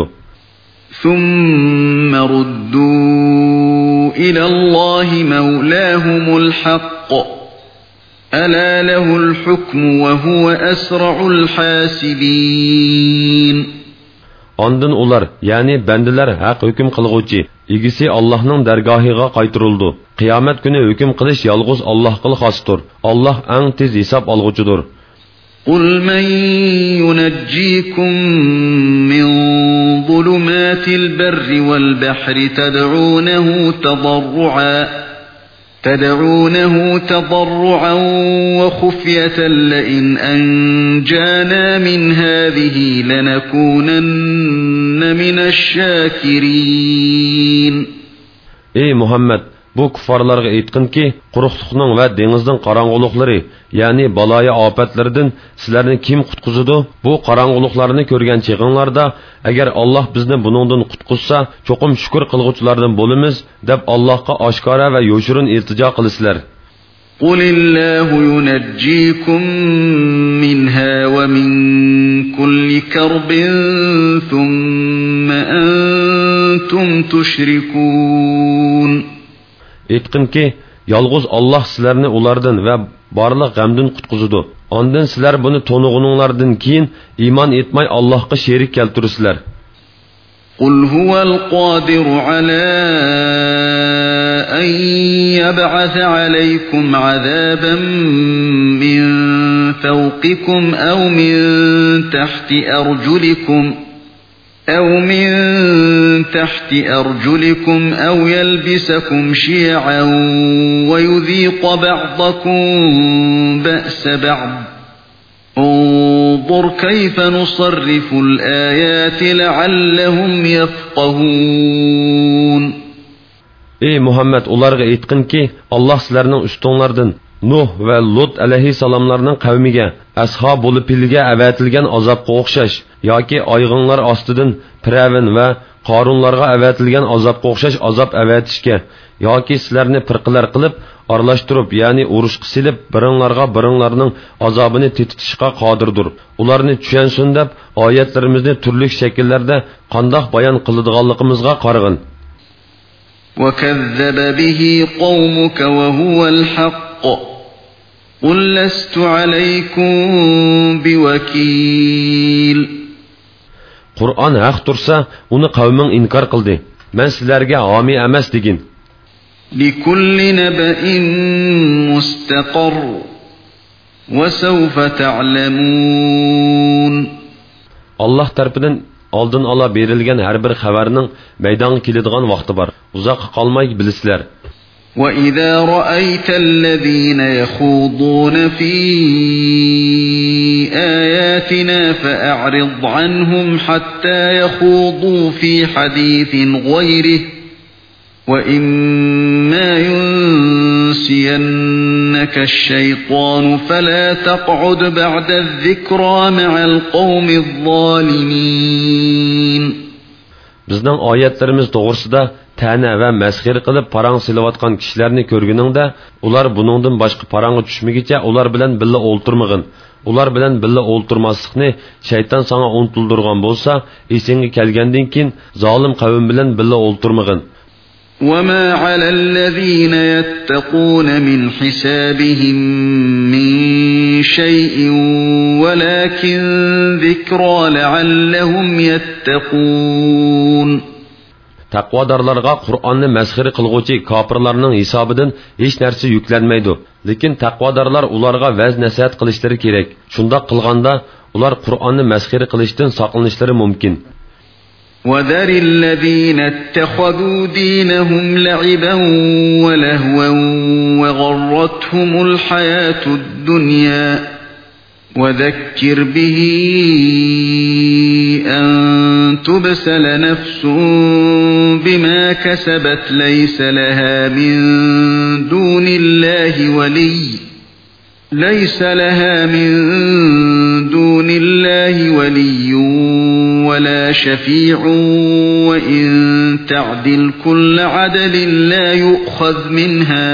ثم ردوا إلى الله مولاهم الحق ألا له الحكم وهو أسرع الحاسبين. Ondan ular, yani bendiler haq hüküm qilguvchi, igisi Allah'ның dargohiga qaytirildi. Qiyomat kuni hüküm qilish yalğız Allah'ga xosdir. Allah eng tez hisob olg'uchidir. قل من ينجيكم من ظلمات البر والبحر تدعونه تضرعا تدعونه تضرعا وخفية لئن أنجانا من هذه لنكونن من الشاكرين. Ey Muhammed, bu kuffarlarga aytqinki, quruqlikning va dengizning qorong'uliklari, ya'ni baloya ofatlardan sizlarni kim qutqizadi? Bu qorong'uliklarni ko'rgan chig'inglarda, agar Alloh bizni buningdan qutqizsa, cho'qim shukr qilguvchilardan bo'lamiz, deb Allohga oshkora va yo'shirin iltijo qilasizlar. قل الله ينجيكم منها ومن كل كرب ثم أنتم تشركون. Aytqinki, yalğız Allah sizlarni ulardan va barliq g'amdan qutqizadi. Ondan sizlar buni to'nug'uninglardan keyin iymon etmay Allohga sherik keltirsizlar. قل هو القادر على أن يبعث عليكم عذابا من فوقكم أو من تحت أرجلكم أو من تحت أرجلكم أو يلبسكم شيعا ويذيق بعضكم بأس بعض انظر كيف نصرف الآيات لعلهم يفقهون. Ey Muhammed, ularga aytqin ki, Allah sizlarning ustinglardan Nuh va Lut alayhissalomlarning qavmiga ashab bo'lib pilga avatilgan azobga o'xshash yoki oyg'inlar ostidan Firavun va Qorunlarga avatilgan azobga o'xshash azob avatishga yoki sizlarni firqalar qilib aralashtirib, ya'ni urushga silib, biringlarga biringlarning azobini tetitishga qodirdir. Ularni tushunsin deb oyatlarimizni turli shakllarda qandoq bayon qiladiganligimizga qarag'in. وَكَذَّبَ بِهِ قَوْمُكَ وَهُوَ الْحَقُّ قُلْ لَسْتُ عَلَيْكُمْ بِوَكِيلٍ. Qur'on haq tursa, uni qavming inkor qildi. Men sizlarga homi emas degin. لِكُلِّ نَبَإٍ مُسْتَقَرٌّ وَسَوْفَ تَعْلَمُونَ. Allah tarafidan oldin ola berilgan har bir xabarning maydonga keladigan vaqti bor. Uzoqqa qolmay bilisizlar. وَإِذَا رَأَيْتَ الَّذِينَ يَخُوضُونَ فِي آيَاتِنَا فَأَعْرِضْ عَنْهُمْ حَتَّى يَخُوضُوا فِي حَدِيثٍ غَيْرِهِ وَإِمَّا يُنْسِيَنَّكَ الشَّيْطَانُ فَلَا تَقْعُدْ بَعْدَ الذِّكْرَى مَعَ الْقَوْمِ الظَّالِمِينَ. Bizning oyatlarimiz to'g'risida ta'na va masxir qilib parang silayotgan kishilarni ko'rguningda, ular buningdan boshqa parangga tushmagicha ular bilan billa o'ltirmag'in. Ular bilan billa o'ltirmaslikni shayton senga unutildirgan bo'lsa, esingga kelgandan keyin zolim qavm bilan billa o'ltirmag'in. وَمَا عَلَى الَّذِينَ يَتَّقُونَ مِنْ حِسَابِهِمْ مِنْ شَيْءٍ وَلَكِنْ ذِكْرَى لَعَلَّهُمْ يَتَّقُونَ. Taqvodorlarga Qur'onni masxir qilguvchi kofirlarning hisobidan hech narsa yuklanmaydi. Lekin taqvodorlar ularga vaz nasihat qilishlari kerak. Shunda qilganda ular Qur'onni masxir qilishdan saqlanishlari mumkin. وَذَرِ الَّذِينَ اتَّخَذُوا دِينَهُمْ لَعِبًا وَلَهْوًا وَغَرَّتْهُمُ الْحَيَاةُ الدُّنْيَا وَذَكِّرْ بِهِ أَن تُبْسَلَ نَفْسٌ بِمَا كَسَبَتْ لَيْسَ لَهَا مِن دُونِ اللَّهِ وَلِيٌّ لَيْسَ لَهَا مِن دُونِ اللَّهِ وَلِيٌّ وَلَا شَفِيعٌ وَإِن تَعْدِلْ كُلَّ عَدْلٍ لَّا يُؤْخَذْ مِنْهَا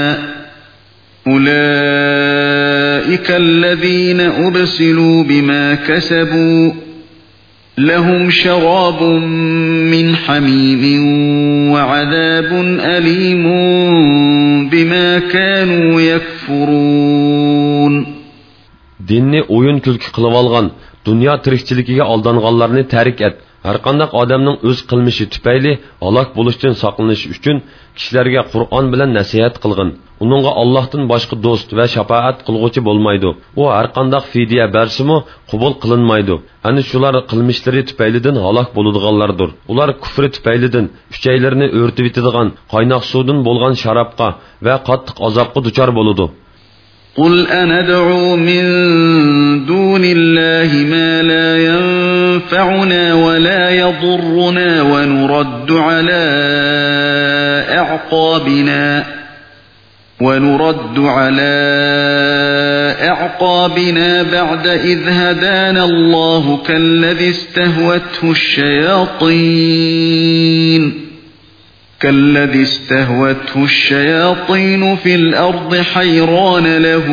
أُولَئِكَ الَّذِينَ أُبْسِلُوا بِمَا كَسَبُوا لَهُمْ شَرَابٌ مِّنْ حَمِيمٍ وَعَذَابٌ أَلِيمٌ بِمَا كَانُوا يَكْفُرُونَ. Dinni o'yin kulki qilib olgan, dunyo tirikchiligiga aldanganlarni tarik et. Har qanday odamning o'z qilmishi tufayli halok bo'lishdan saqlanish uchun kishilarga Qur'on bilan nasihat qilgin. Uningga Allohdan boshqa do'st va shafaat qilguvchi bo'lmaydi. U har qanday fidya bersimi qabul qilinmaydi. Ana shular qilmishlari tufaylidan halok bo'ladiganlardir. Ular kufri tufaylidan uchaylarni o'rtib yetadigan qaynoq suvdan bo'lgan sharobga va qattiq azobga duchor bo'ladi. قُلْ أَنَدْعُو مِن دُونِ اللَّهِ مَا لَا يَنفَعُنَا وَلَا يَضُرُّنَا وَنُرَدُّ عَلَى أَعْقَابِنَا وَنُرَدُّ عَلَى أَعْقَابِنَا بَعْدَ إِذْ هَدَانَا اللَّهُ كَالَّذِي اسْتَهْوَتْهُ الشَّيَاطِينُ كالذي استهوته الشياطين في الأرض حيران له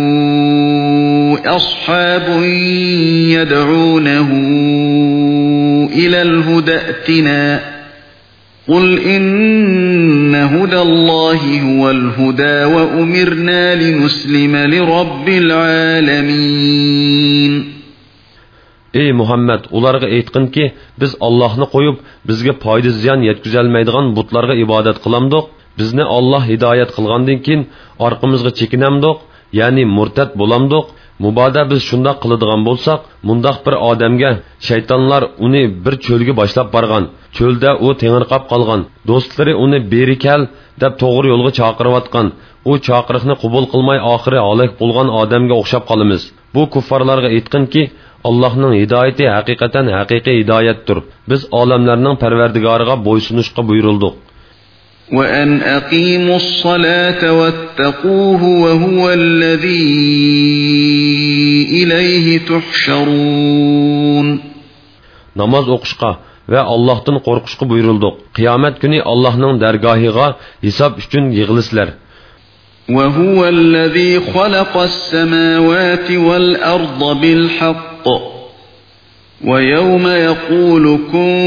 أصحاب يدعونه إلى الهدى ائتنا قل إن هدى الله هو الهدى وأمرنا لنسلم لرب العالمين. ey Muhammad, ularga aytqinki, biz Allohni qo'yib, bizga foyda ziyon yetkazolmaydigan butlarga ibodat qilamdik. Bizni Alloh hidoyat qilgandan keyin orqamizga chekinamdik, ya'ni murtad bo'lamdik. Muboda biz shunda qiladigan bo'lsak, mundaq bir odamga shaytonlar uni bir cho'lga boshlab borgan. Cho'lda u tengirqab qolgan. Do'stlari uni beri kel deb to'g'ri yo'lga chaqirayotgan. U chaqiriqni qabul qilmay oxiri halok bo'lgan odamga o'xshab qolamiz. Bu kuffarlarga aytqinki, Allohning hidoyati haqiqatan haqiqiy hidoyatdir. Biz olamlarning Parvardigoriga bo'ysunishga buyurildik. وَأَنْ أَقِيمُوا الصَّلَاةَ وَاتَّقُوهُ وَهُوَ الَّذِي إِلَيْهِ تُحْشَرُونَ. Namoz o'qishga va Allohdan qo'rqishga buyurildik. Qiyomat kuni Allohning dargohiga hisob uchun yig'ilisizlar. وَهُوَ الَّذِي خَلَقَ السَّمَاوَاتِ وَالْأَرْضَ بِالْحَقِّ وَيَوْمَ يَقُولُ كُن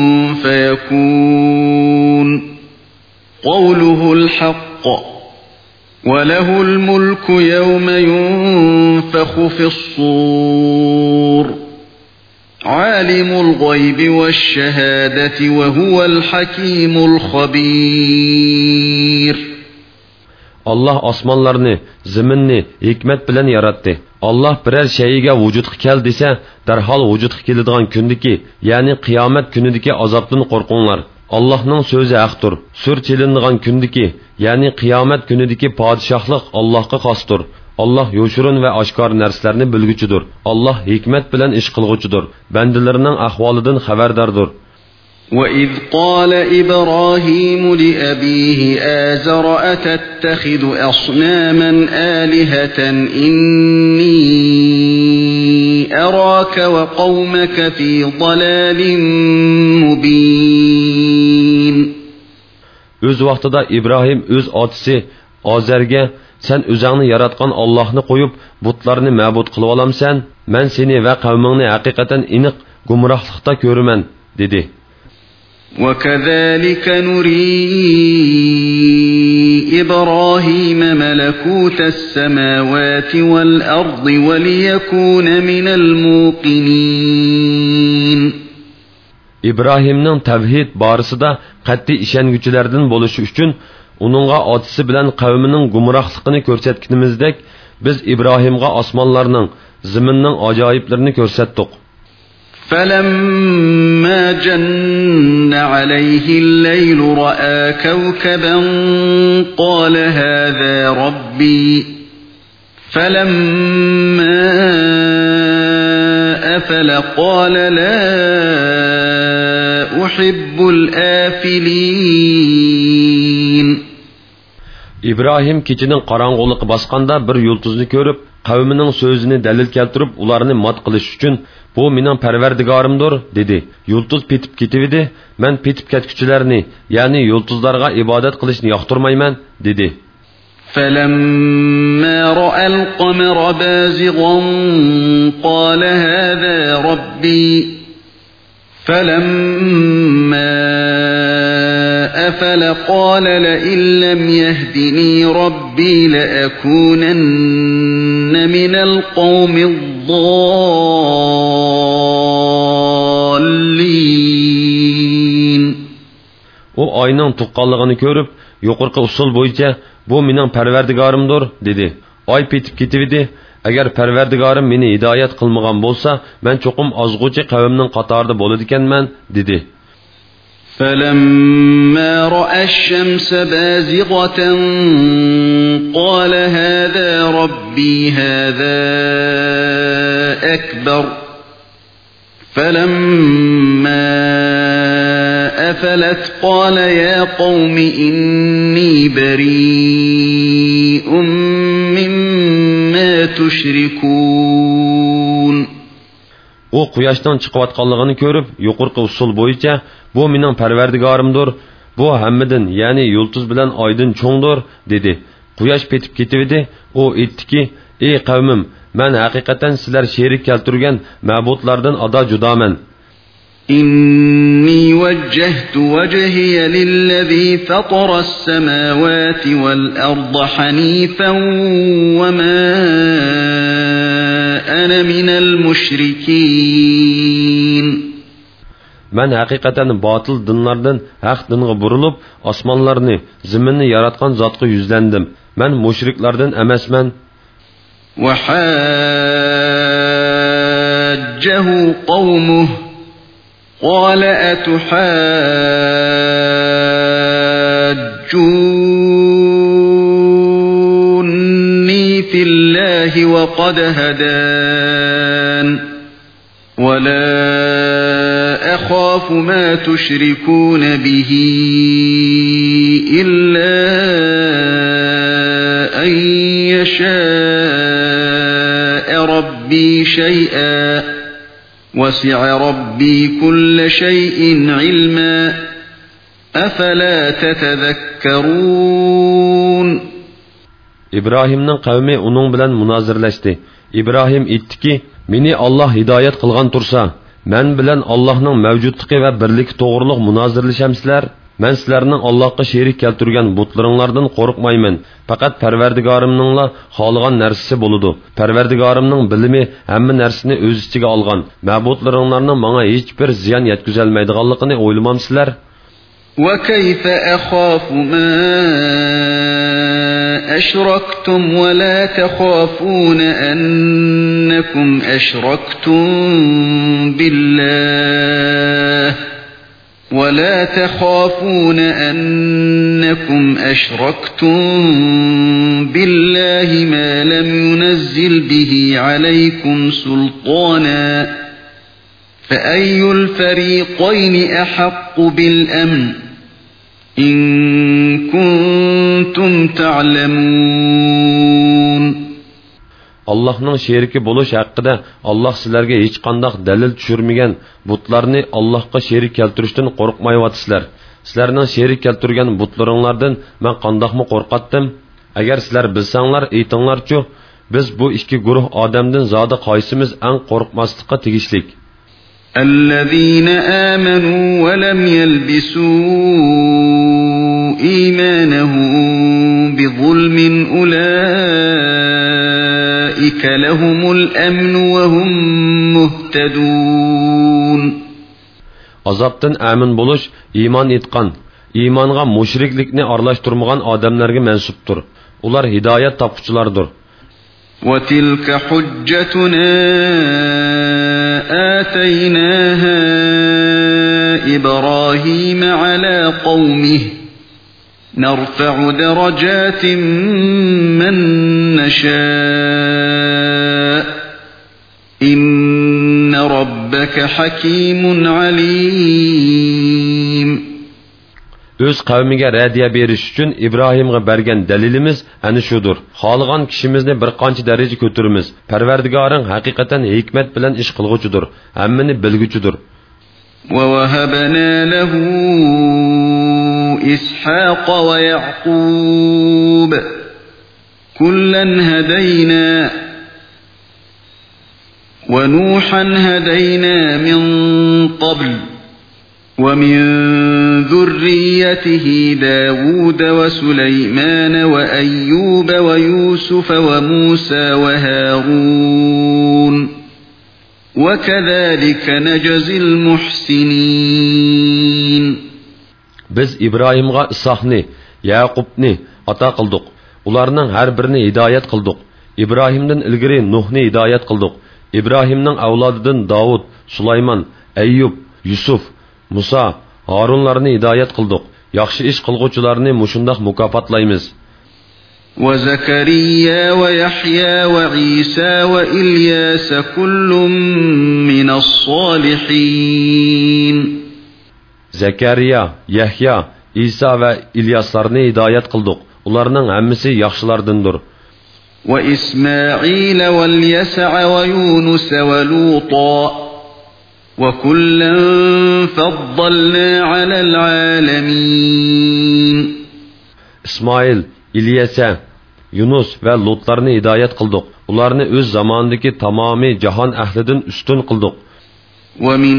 فَيَكُونُ قوله الحق وله الملك يوم ينفخ في الصور عالم الغيب والشهادة وهو الحكيم الخبير. Allah osmonlarni, zaminni hikmat bilan yaratdi. Allah biror shayga vujudga kel desa, darhol vujudga keladigan kundiki, ya'ni qiyomat kunidagi azobdan qo'rqinglar. Allah'ның sözü haqdır. Sür çelindiğen kündeki, yani kıyamet günüdeki padişahlık Allah'a xasdır. Allah yoşurun ve aşkar nerslerini bilgüçüdür. Allah hikmet bilen iş kılgıçıdır. Bendilerinin ahvalıdın haberdardır. وَإِذْ قَالَ إِبْرَاهِيمُ لِأَبِيهِ آزَرَ أَتَتَّخِذُ أَصْنَامًا آلِهَةً إِنِّي أَرَاكَ وَقَوْمَكَ فِي ضَلَالٍ مُبِينٍ. Öz vaxtıda İbrahim öz atısı Azer'ge sen özünü yaratkan Allah'ını koyup butlarını mabud kılıp alamsan, ben seni ve kavmini hakikaten inik gumrahlıkta görümen dedi. وَكَذَلِكَ نُرِي إِبْرَاهِيمَ مَلَكُوتَ السَّمَاوَاتِ وَالْأَرْضِ وَلِيَكُونَ مِنَ الْمُوقِنِينَ. İbrahim'nin tevhid barısında qat'iy ishonguvchilardan bo'lishi uchun uningga otisi bilan qavmining gumrohligini ko'rsatganimizdek, biz İbrahimga osmonlarning, zaminning ajoyiblarini ko'rsatdik. فَلَمَّا جَنَّ عَلَيْهِ اللَّيْلُ رَأَى كَوْكَبًا قَالَ هَذَا رَبِّي فَلَمَّا أَفَلَ قَالَ لَا أُحِبُّ الْآفِلِينَ. İbrahim keçinin qarang'uliqi basqanda bir yultuzni ko'rib, qavmining so'zini dalil keltirib, ularni mat qilish uchun bu mening Parvardigorimdir dedi. Yulduz petib ketibdi. Men petib ketguchilarni, ya'ni yulduzlarga ibodat qilishni yoqtirmayman dedi. فَلَمَّا رَأَى الْقَمَرَ بَازِغًا قَالَ هَذَا رَبِّي فَلَمَّا أَفَلَ قَالَ لَئِن لَّمْ يَهْدِنِي رَبِّي لَأَكُونَنَّ مِنَ الْقَوْمِ الضَّالِّينَ. O ayning tuqqanligini ko'rib, yuqorqi usul bo'yicha bu mening Parvardigorimdir dedi. Oy petib ketibdi. Agar Parvardigorim meni hidoyat qilmagan bo'lsa, men cho'qim ozg'uchi qavmning qatorida bo'ladi ekanman dedi. فَلَمَّا رَأَى الشَّمْسَ بَازِغَةً قَالَ هَذَا رَبِّي هَذَا أَكْبَرُ فَلَمَّا أَفَلَتْ قَالَ يَا قَوْمِ إِنِّي بَرِيءٌ مِّمَّا تُشْرِكُونَ. O quyoshdan chiqayotganligini ko'rib, yuqorqi usul bo'yicha bu mening Parvardigorimdir. Bu hammadan, ya'ni yulduz bilan oydin cho'ngdir dedi. Quyosh petib ketibdi. O aytdiki: "Ey qavmim, men haqiqatan sizlar sherik keltirgan ma'budlardan ado judoman. إِنِّي وَجَّهْتُ وَجْهِيَ لِلَّذِي فَطَرَ السَّمَاوَاتِ وَالْأَرْضَ حَنِيفًا وَمَا أنا من المشركين. من haqiqatan botil dinlardan haq dinga burilib, osmonlarni, zaminni yaratgan zotga yuzlandim. Men mushriklardan emasman. وحاجه قومه قال أتحاجوني في الله وقد هدان ولا أخاف ما تشركون به إلا أن يشاء ربي شيئا وسع ربي كل شيء علما أفلا تتذكرون. İbrahim'nin kavmi onun bilen münazirleşti. İbrahim itti ki, meni Allah hidayet kılgan tursa, men bilen Allah'ның mevcutluğu ve birlik doğruluk münazirleşemsizler. Men sizlerning Allohga sherik keltirgan butlaringlardan qo'rqmayman. Faqat Parvardigorimningla xoligan narsasi bo'ladi. Parvardigorimning bilimi hamma narsani o'z ichiga olgan. Ma'budlaringlarning menga hech bir ziyon yetkazolmaydiganligini o'ylamamsizlar? Wa kayfa akhafu ma ashraktum wa la takhafuna annakum ashraktum billah ولا تخافون أنكم أشركتم بالله ما لم ينزل به عليكم سلطانا فأي الفريقين أحق بالأمن إن كنتم تعلمون. Allah'ның şeriki buluş hakkında Allah sizlerge hiç kandak delil düşürmegen butlarını Allah'ka şerik keltirişten korkmayıvatısılar. Sizlerinin şerik keltirgen butlarınlardan ben kandak mı korkattım? Eğer sizler bilsenler eytanlarçu biz bu iki gruh adamdan zada kaysimiz en korkmaslıkka tegişlik. الذين آمنوا ولم يلبسوا إيمانهم بظلم أولئك لهم الأمن وهم مهتدون. Azaptan amin buluş, iman etkan, imanğa müşriklikni arlaştırmağan adamlarga mensuptur. Ular hidayet tapıcılardır. وَتِلْكَ حُجَّتُنَا آتَيْنَاهَا إِبْرَاهِيمَ عَلَى قَوْمِهِ نَرْفَعُ دَرَجَاتٍ مَّن نَّشَاءُ إِنَّ رَبَّكَ حَكِيمٌ عَلِيمٌ. Öz qavmiga radiya berish uchun İbrahimga bergan dalilimiz ana shudur. Xolgan kishimizni bir qancha daraja ko'taramiz. Parvardigoring haqiqatan hikmat bilan ish qilguchidir, hammani bilguchidir. Wa wahabna lahu Ishaq wa Yaqub kullan hadayna wa Nuhan hadayna min qabl ومن ذريته داود وسليمان وأيوب ويوسف وموسى وهارون وكذلك نجزي المحسنين. Biz İbrahimga İshaqni, Yaqubni ata qildik. Ularning har birini hidayat qildik. İbrahimdan ilgari Nuhni hidayat qildik. İbrahimning avlodidan Davud, Sulaymon, Ayyub, Yusuf, Musa, Harunlarni hidayat qildik. Yaxshi ish qilguvchilarni mushundaq mukofotlaymiz. Wa Zakariya wa Yahya wa Isa wa Ilyas kullun minas salihin. Zakariya, Yahya, İsa ve İlyaslarni hidayat qildik. Ularning hammasi yaxshilardandir. Wa Ismail wal Yas'a wa Yunus wa Luta وَكُلًّا فَضَّلْنَا عَلَى الْعَالَمِينَ. İsmail, İlyas'a, Yunus ve Lutlarni hidayat qildik. Ularni öz zamanındaki tamamı cahan ahlidan üstün qildik. وَمِنْ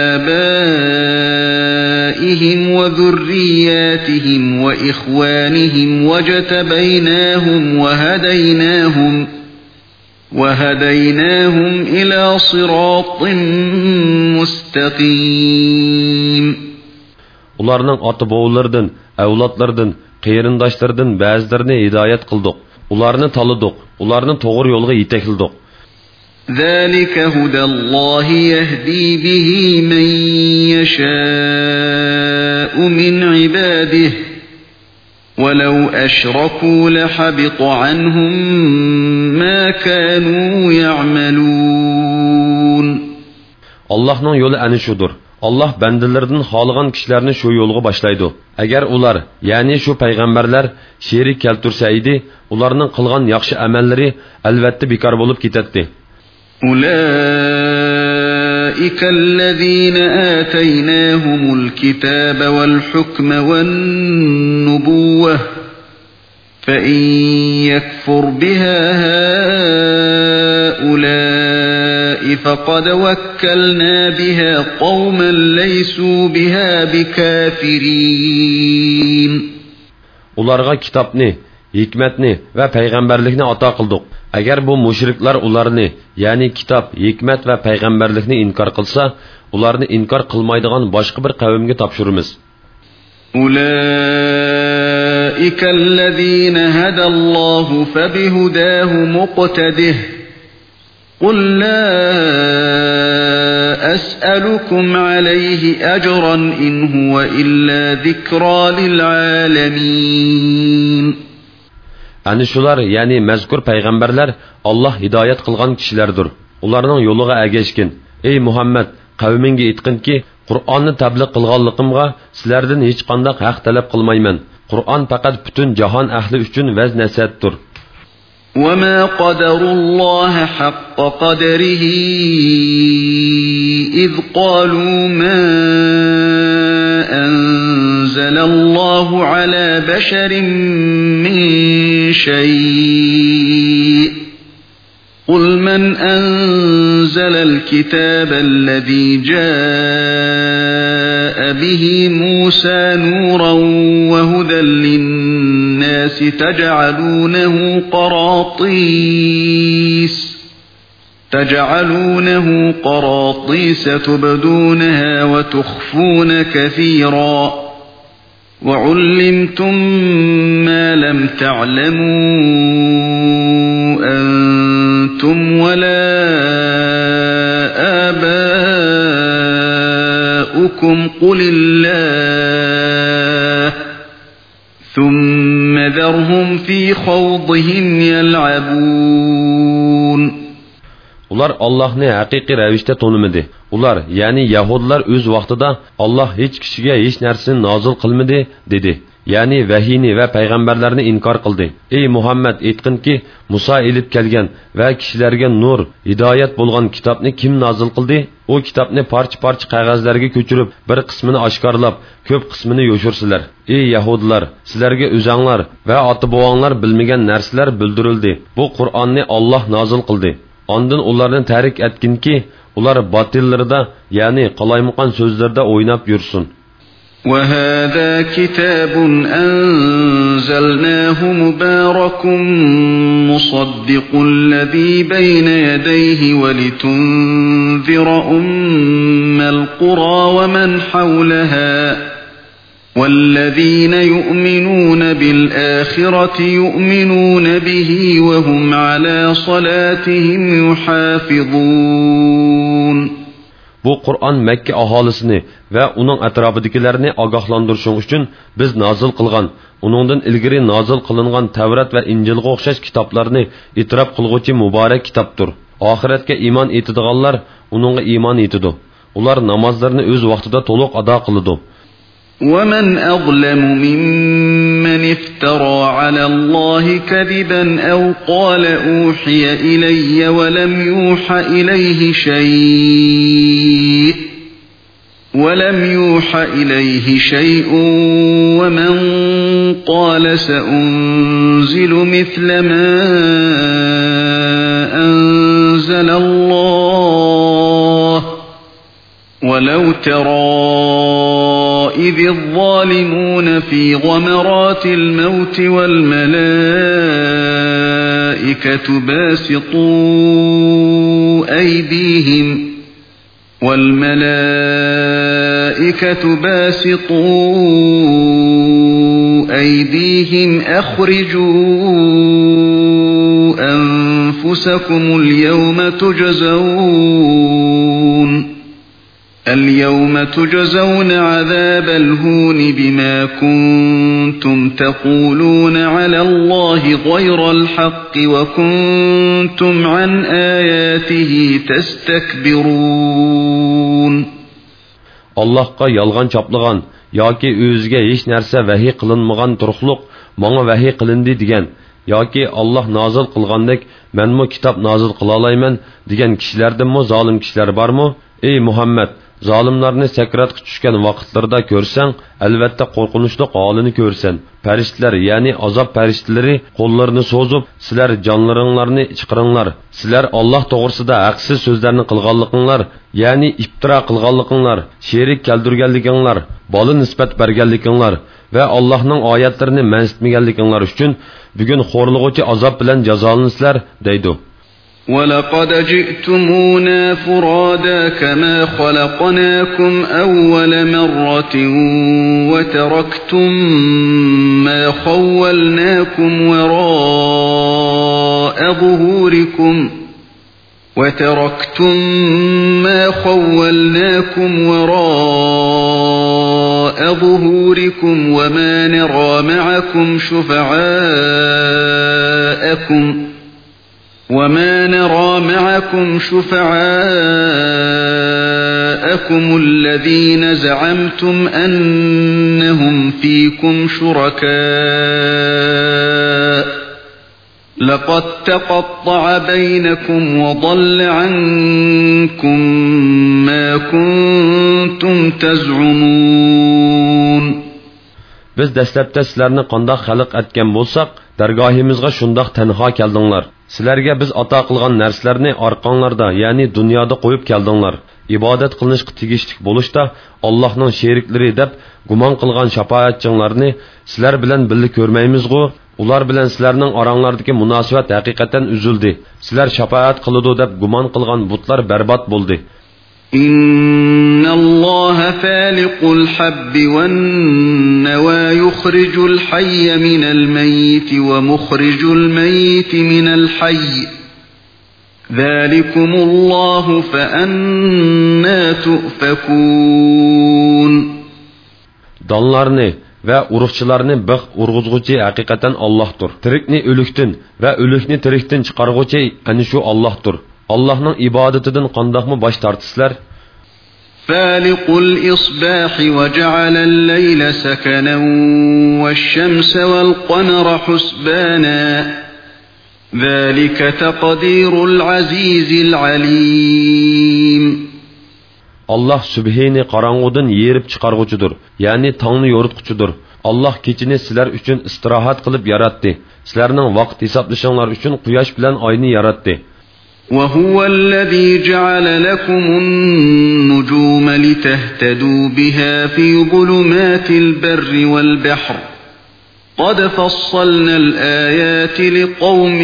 آبَائِهِمْ وَذُرِّيَّاتِهِمْ وَإِخْوَانِهِمْ وَاجْتَبَيْنَاهُمْ وَهَدَيْنَاهُمْ وهديناهم إلى صراط مستقيم. Ularning ota-bobolardan, avlodlardan, qeyrindoshlardan ba'zilarini hidoyat qildik. Ularni talidik, ularni to'g'ri yo'lga yetakladik. ذلك هدى الله يهدي به من يشاء من عباده ولو أشركوا لحبط عنهم ما كانوا يعملون. Allah'ның yolu ana şudur. Allah bendilerden xalığan kişilerini şu yolga başlaydı. Eğer ular, yani şu peygamberler şerik keltursaydı, ularning qilgan yaxshi amallari albatta bekor bo'lib ketadi. أولئك الذين آتيناهم الكتاب والحكم والنبوة فإن يكفر بها هؤلاء فقد وكلنا بها قوما ليسوا بها بكافرين. Ularga kitapni, hikmetni ve peygamberlikni ata kıldık. Eğer bu müşrikler ularını, yani kitap, hikmet ve peygamberlikni inkar kılsa, ularını inkar kılmaydıgan başka bir kavimge tapşırırız. أولئك الذين هدى الله فبهداه مقتده قل لا أسألكم عليه أجرا إن هو إلا ذكرى للعالمين. Ani şular, yani mezkur peygamberler Allah hidayet kılgan kişilerdir. Ularning yo'liga ergashgin. Ey Muhammed, qavminga aytqin ki, Qur'onni tabliq qilganligimga sizlardan hech qanday haq talab qilmayman. Qur'on faqat butun jahon ahli uchun vaz nasihatdir. وَمَا قَدَرُوا اللَّهَ حَقَّ قَدَرِهِ إِذْ قَالُوا مَا أَنزَلَ اللَّهُ عَلَى بَشَرٍ مِّن شَيْءٍ قُلْ مَنْ أَنزَلَ الْكِتَابَ الَّذِي جَاءَ بِهِ مُوسَى نُورًا وَهُدًى لِّلنَّاسِ تَجْعَلُونَهُ قَرَاطِيسَ تَجْعَلُونَهُ قَرَاطِيسَ تُبْدُونَهَا وَتُخْفُونَ كَثِيرًا وَعُلِّمْتُم مَّا لَمْ تَعْلَمُوا أَنتُمْ وَلَا آبَاؤُكُمْ قُلِ اللَّهُ ثُمَّ ذَرْهُمْ فِي خَوْضِهِمْ يَلْعَبُونَ. Ular Allah'ni haqiqiy ravishda tanımadi. Ular, yani Yahudiler öz vaqtida Allah hiç kişiye hiç narsani nozil qilmadi dedi. Yani vahiyni ve peygamberlerini inkar qildi. Ey Muhammed, aytqin ki, Musa elib kelgan ve kişilerge nur, hidayet bo'lgan kitapni kim nozil qildi? O kitapni parça-parça qog'ozlarga ko'chirib, bir qismini oshkorlab, ko'p qismini yo'shirsilar. Ey Yahudilar, sizlarga o'zanglar ve ota-bobonglar bilmagan narsalar bildirildi. Bu Qur'onni Allah nozil qildi. Ondan ularni tarik etkinki, ular batillarida, yani qalaymuqan so'zlarda o'ynab yursin. وَهَذَا كِتَابٌ أَنزَلْنَاهُ مُبَارَكٌ مُصَدِّقُ الَّذِي بَيْنَ يَدَيْهِ وَلِتُنذِرَ أُمَّ الْقُرَى وَمَنْ حَوْلَهَا وَالَّذِينَ يُؤْمِنُونَ بِالْآخِرَةِ يُؤْمِنُونَ بِهِ وَهُمْ عَلَى صَلَاتِهِمْ يُحَافِظُونَ. Bu Qur'on Mekke aholisini ve onun atrofidagilarni ogohlantirishing uchun biz nozil qilgan, uningdan ilgari nozil qilingan Tavrat va Injilga o'xshash kitoblarni e'tirof qilguvchi muborak kitobdir. Oxiratga iymon etadiganlar uningga iymon etadi. Ular namozlarni o'z vaqtida to'liq ado qiladi. وَمَنْ أَظْلَمُ مِمَّنِ افْتَرَى عَلَى اللَّهِ كَذِبًا أَوْ قَالَ أُوحِيَ إِلَيَّ وَلَمْ يُوحَ إِلَيْهِ شَيْءٌ وَلَمْ يُوحَ إِلَيْهِ شَيْءٌ وَمَنْ قَالَ سَأُنْزِلُ مِثْلَ مَا أَنزَلَ اللَّهُ وَلَوْ تَرَى إِذِ الظَّالِمُونَ فِي غَمَرَاتِ الْمَوْتِ وَالْمَلَائِكَةُ والملائكة باسطوا أيديهم والملائكة باسطوا أيديهم أخرجوا أنفسكم اليوم تجزون اليوم تجزون عذاب الهون بما كنتم تقولون على الله غير الحق وكنتم عن آياته تستكبرون. Allahqa yalğan çaplagan yoki o'ziga hech narsa vahiy qilinmagan turuqliq menga vahiy qilindi degan yoki Alloh nozil qilgandek menmo kitob nozil qila olayman degan kishilardanmi zolim kishilar bormi? Ey Muhammad, zolimlarni sakratga tushgan vaqtlarda ko'rsang, albatta qo'rqinchli holini ko'rsan. Farishtalar, ya'ni azob farishtalari qo'llarini so'zib, sizlar jonlaringlarni chiqaringlar. Sizlar Alloh to'g'risida haqsiz so'zlarni qilganliginglar, ya'ni iftira qilganliginglar, sherik keltirganliginglar, bola nisbat berganliginglar va Allohning oyatlarini mansitmaganliginglar uchun bugun xo'rlig'uchi azob bilan jazolansizlar, deydi. وَلَقَدْ جِئْتُمُونَا فُرَادَى كَمَا خَلَقْنَاكُمْ أَوَّلَ مَرَّةٍ وَتَرَكْتُمْ مَا خَوَّلْنَاكُمْ وَرَاءَ ظُهُورِكُمْ وَتَرَكْتُمْ مَا خَوَّلْنَاكُمْ وَرَاءَ ظُهُورِكُمْ وَمَا نَرَى مَعَكُمْ شُفَعَاءَكُمْ وما نرى معكم شفعاءكم الذين زعمتم أنهم فيكم شركاء لقد تقطع بينكم وضل عنكم ما كنتم تزعمون. Biz dastlabda sizlarni qandoq xalq etgan bo'lsak, dargohimizga shundoq tanho keldinglar. Sizlarga biz ato qilgan narsalarni orqanglarda, ya'ni dunyoda qo'yib keldinglar. Ibodat qilishga tegishli bo'lishda Allohning sheriklari deb gumon qilgan shafaatchilarni sizlar bilan birga ko'rmaymiz-ku. Ular bilan sizlarning oranglardagi munosabat haqiqatan uzildi. Sizlar shafaat qiladi deb gumon qilgan butlar barbod bo'ldi. إن الله فالق الحب والنوى يخرج الحي من الميت ومخرج الميت من الحي ذلكم الله فأنا تؤفكون. Donlarni va urug'chilarni big' urg'izg'uchi haqiqatan Allohdir. Tirikni o'likdan va o'likni tirikdan chiqarg'uchi ana shu Allohdir. Allohning ibodatidan qandoqmi bosh tortisizlar? فالق الإصباح وجعل الليل سكنا والشمس والقمر حسبانا ذلك تقدير العزيز العليم. Allah subhini qarang'udan yerib chiqarg'uchidir, ya'ni tongni yoritquchidir. Allah kechini sizlar uchun istirohat qilib yaratdi. Sizlarning vaqt hisoblashinglar uchun quyosh bilan oyni yaratdi. وهو الذي جعل لكم النجوم لتهتدوا بها في ظلمات البر والبحر قد فصلنا الآيات لقوم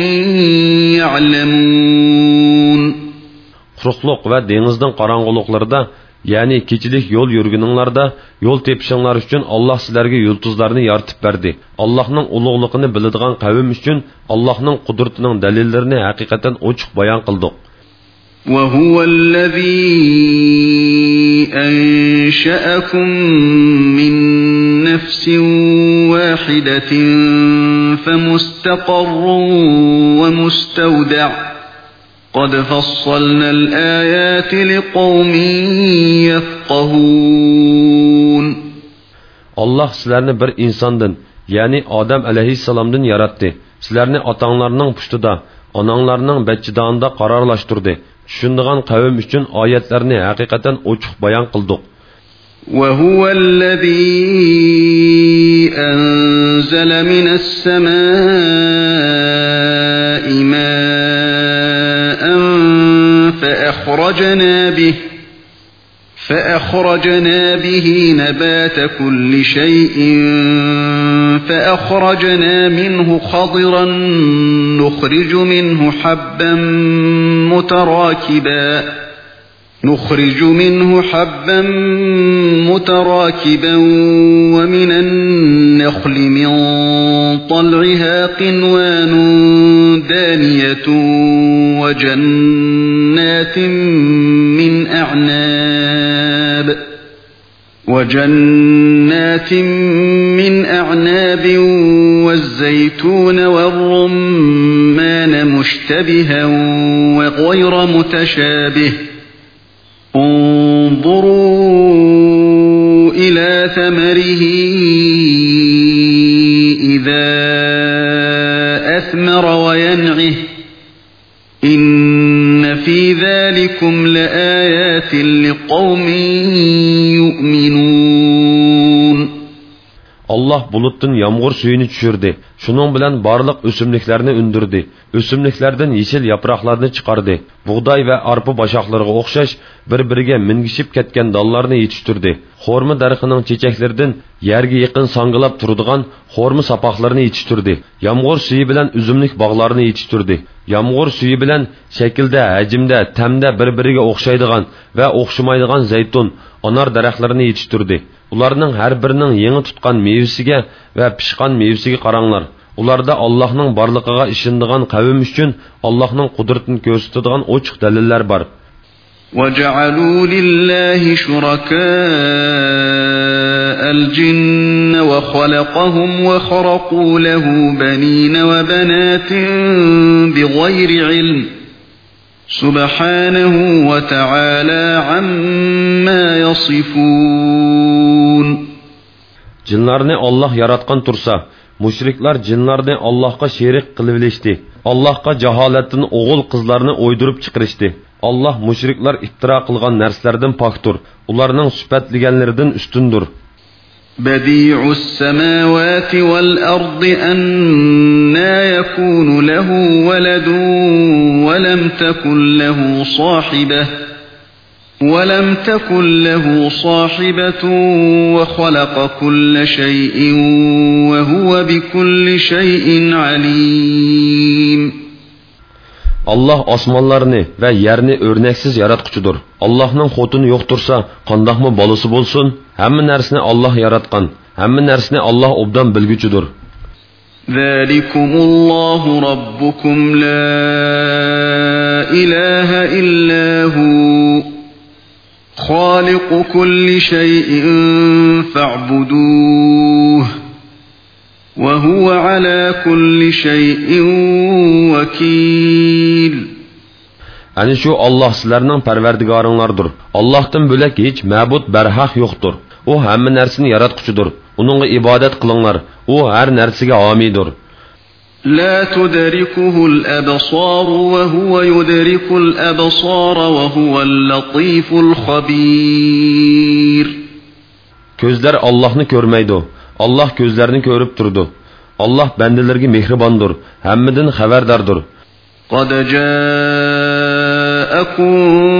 يعلمون. Quruqliq va dengizning qorong'uliqlarida, ya'ni kechilik yo'l yurguninglarda yo'l tepishinglar uchun Alloh sizlarga yulduzlarni yaratib berdi. Allohning ulug'ligini biladigan qavm uchun Allohning qudratining dalillarini haqiqatan ochiq bayon qildik. وهو الذي أنشأكم من نفس واحدة فمستقر ومستودع قد فصلنا الآيات لقوم يفقهون. Allah sizlarni bir insondan, ya'ni Odam alayhissalomdan yaratdi. Sizlarni otanglarning pustida, onanglarning bachchidonida qarorlashtirdi. Tushundigan qavm uchun oyatlarni haqiqatan ochiq bayon qildik. وهو الذي أنزل من السماء ماء فأخرجنا به فأخرجنا به نبات كل شيء فأخرجنا منه خضرا نخرج منه حبا متراكبا نخرج منه حبا متراكبا ومن النخل من طلعها قنوان دانية وجنات من أعناب وجنات من أعناب والزيتون والرمان مشتبها وغير متشابه انظروا إلى ثمره إذا أثمر وينعه إن في ذلكم لآيات لقوم يؤمنون. Allah bulutdan yağmur suyunu düşürdü. Şunun bilen barlıq ösümliklerini ündürdü. Ösümliklerden yeşil yapraqlarını çıkardı. Buğday ve arpa başaqlarına oxşaş bir-biriga mingishib ketgan dallarını yetiştirdi. Xorma darxining çiçeklerinden yerga yaqin sangılab turadigan xorma sapaqlarını yetiştirdi. Yağmur suyu bilen üzümlik bağlarını yetiştirdi. Yağmur suyu bilen şekilde, hacimde, temde bir-biriga oxşaydigan ve oxşamaydigan zeytun, anar daraxtlarini yetiştirdi. Ularning har birining yangi tutgan mevasiga va pishgan mevasiga qaranglar. Ularda Allohning borligiga ishonadigan qavm uchun Allohning qudratini ko'rsatadigan ochiq dalillar bor. وَجَعَلُوا لِلَّهِ شُرَكَاءَ الْجِنَّ وَخَلَقَهُمْ وَخَرَقُوا لَهُ بَنِينَ وَبَنَاتٍ بِغَيْرِ عِلْمٍ سُبْحَانَهُ وَتَعَالَى عَمَّا يَصِفُونَ. Jinlarni Allah yaratgan tursa, mushriklar jinlarni Allohga sherik qilib ilishdi. Allohga jaholatdan o'g'il qizlarni o'ydirib chiqarishdi. Allah mushriklar iftira qilgan narsalardan pokdir. Ularning sifatlaganlaridan ustundir. بديع السماوات والأرض أنى يكون له ولد ولم تكن له صاحبة ولم تكن له صاحبة وخلق كل شيء وهو بكل شيء عليم. Allah osmonlarni va yerni o'rnaksiz yaratquchidir. Allohning xotini yo'q tursa, qandoqmi bolasi bo'lsin? Hamma narsani Alloh yaratgan. Hamma narsani Alloh obdan bilguchidir. Zalikumullohu robbukum la ilaha illa hu. Xaliqu kulli shay'in fa'buduh. وَهُوَ عَلَى كُلِّ شَيْءٍ وَكِيلٌ. Ani şu Allah sizlərinin pərverdigarınlardır. Allah'tan bölək heç məbud bərhaq yoxdur. O həmin nərsini yaratqucudur. Onunla ibadət qılınlar. O hər nərsigə amidir. لا تدركه الأبصار وهو يدرك الأبصار وهو اللطيف الخبير. Gözlər Allah'ını görməydi. Allah gözlərini görüb durdu. Allah bəndilərə mehribandır, həmmidin xəbərdardır. قد جاءكم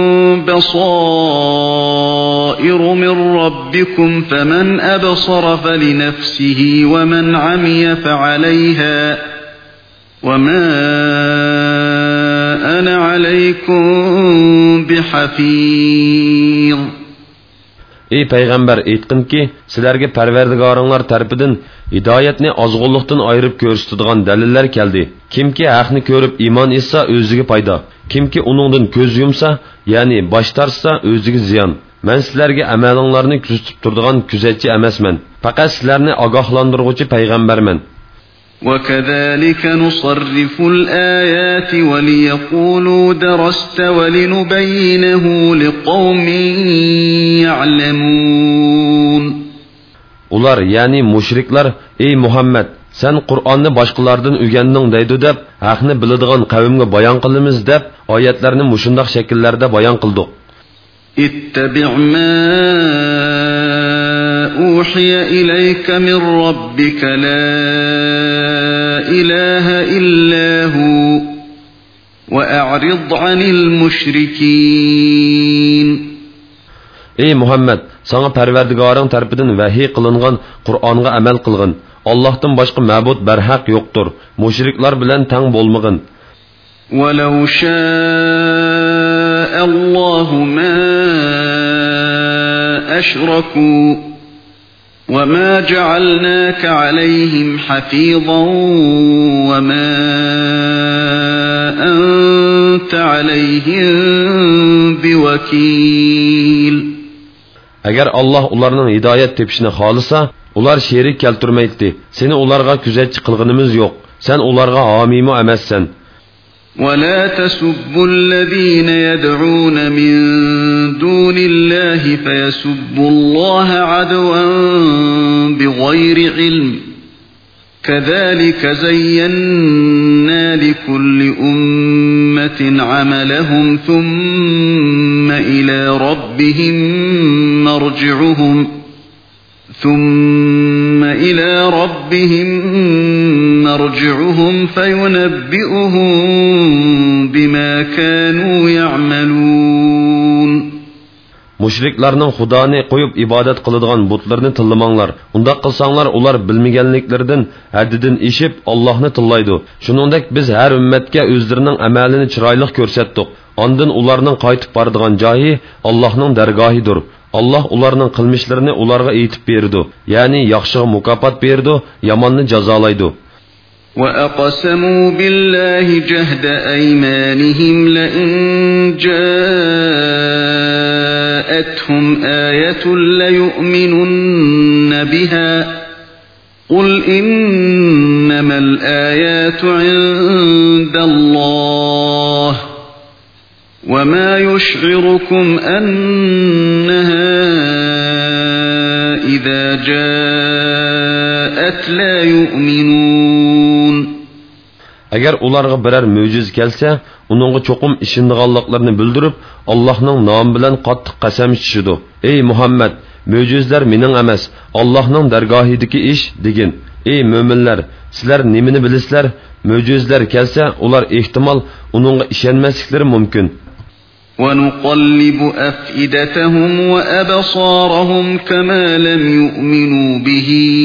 بصائر من ربكم فمن أبصر فلنفسه ومن عمي فعليها وما أنا عليكم بحفيظ. Ey Peygamber aytqin ki, sizlarga Parvardigoringlar tarafidan hidoyatni ozg'unlikdan ayirib ko'rsatadigan dalillar keldi. Kimki haqni ko'rib iymon etsa o'ziga foyda. Kimki uningdan ko'z yumsa, ya'ni bosh tartsa o'ziga ziyon. Men sizlarga amalinglarni kuzatib turadigan kuzatchi emasman. Faqat sizlarni ogohlantiruvchi payg'ambarman. وَكَذَلِكَ نُصَرِّفُ الْآيَاتِ وَلِيَقُولُوا دَرَسْتَ وَلِنُبَيِّنَهُ لِقَوْمٍ يَعْلَمُونَ. Ular yani müşrikler, ey Muhammed, sen Kur'an'ı başkalardan öğrendin deydi deb, haqni biladigan qavmga bayon qilamiz deb, oyatlarni mushundaq shakllarda bayon qildik. اتبع ما أوحي إليك من ربك لا إله إلا هو وأعرض عن المشركين. Ey Muhammed, sana Parvardigoring tarafidan vahiy qilingan Qur'onga amal qilgin. Allah'tan başka ma'bud berhaq yoktur. Müşrikler bilen tang bolmagın. وَلَوْ شَاءَ اللَّهُ مَا أَشْرَكُوا وَمَا جَعَلْنَاكَ عَلَيْهِمْ حَفِيظًا وَمَا أَنْتَ عَلَيْهِمْ بِوَكِيلٍ. Eğer Allah onların hidayet tepişini halisa, ular şerik keltirmeydi. Seni ularga küzetçi kılgınımız yok. Sen ularga hamimi emezsen. وَلَا تَسُبُّوا الَّذ۪ينَ يَدْعُونَ مِنْ دُونِ اللّٰهِ فَيَسُبُّوا اللّٰهَ عَدْوًا بِغَيْرِ عِلْمٍ كَذَٰلِكَ زَيَّنَّا لِكُلِّ أُمَّةٍ عَمَلَهُمْ ثُمَّ إِلَى رَبِّهِمْ مَرْجِعُهُمْ ثُمَّ إِلَى رَبِّهِمْ مَرْجِعُهُمْ فَيُنَبِّئُهُم بِمَا كَانُوا يَعْمَلُونَ. Müşriklarning Xudoni qo'yib ibodat qiladigan butlarni tillamanglar. Unda qilsanglar ular bilmaganliklaridan haddidan eshib Allohni tillaydi. Shuningdek biz har ummatga o'zlarining amalini chiroyli ko'rsatdik. Ondan ularning qaytib boradigan joyi Allohning dargohidir. Allah ularning qilmishlarini ularga aytib berdi. Ya'ni yaxshiga mukofot berdi, yomonni jazolaydi. وَأَقْسَمُوا بِاللَّهِ جَهْدَ أَيْمَانِهِمْ لَئِنْ جَاءَتْهُمْ آيَةٌ لَيُؤْمِنُنَّ بِهَا قُلْ إِنَّمَا الْآيَاتُ عِندَ اللَّهِ وَمَا يُشْعِرُكُمْ أَنَّهَا إِذَا جَاءَتْ لَا يُؤْمِنُونَ. Eğer ularga birer möcüz kelse, onunğa çokum işindiğanlıklarını bildirip, Allah'ның namı bilen qattiq qasam içişidu. Ey Muhammed, möcüzler minin emas, Allah'ның dergahidiki iş, degin. Ey müminler, sizler nimini bilisler, möcüzler kelse, ular ihtimal onunğa işenmezlikleri mümkün. وَنُقَلِّبُ أَفْئِدَتَهُمْ وَأَبْصَارَهُمْ كَمَا لَمْ يُؤْمِنُوا بِهِ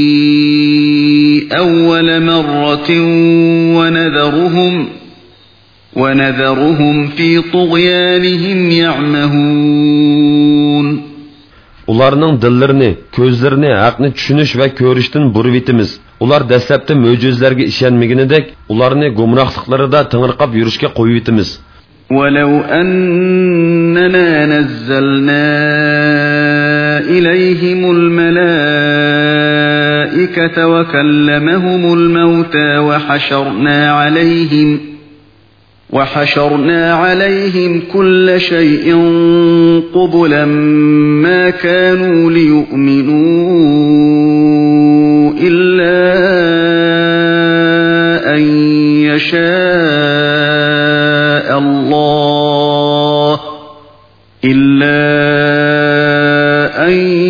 أَوَّلَ مَرَّةٍ وَنَذَرُهُمْ وَنَذَرُهُمْ فِي طُغْيَانِهِمْ يَعْمَهُونَ. Ularning dillarini, ko'zlarini haqni tushunish va ko'rishdan burvitimiz. Ular dastlabda mo'jizlarga ishonmaganidek, ularni gumrohliklarida tingirqab yurishga qo'yitimiz. وَلَوْ أَنَّنَا نَزَّلْنَا إِلَيْهِمُ الْمَلَائِكَةَ وَكَلَّمَهُمُ الْمَوْتَى وَحَشَرْنَا عَلَيْهِمْ وَحَشَرْنَا عَلَيْهِمْ كُلَّ شَيْءٍ قُبُلًا مَا كَانُوا لِيُؤْمِنُوا إِلَّا أَن يَشَاءَ اللَّهُ إِلَّا أَن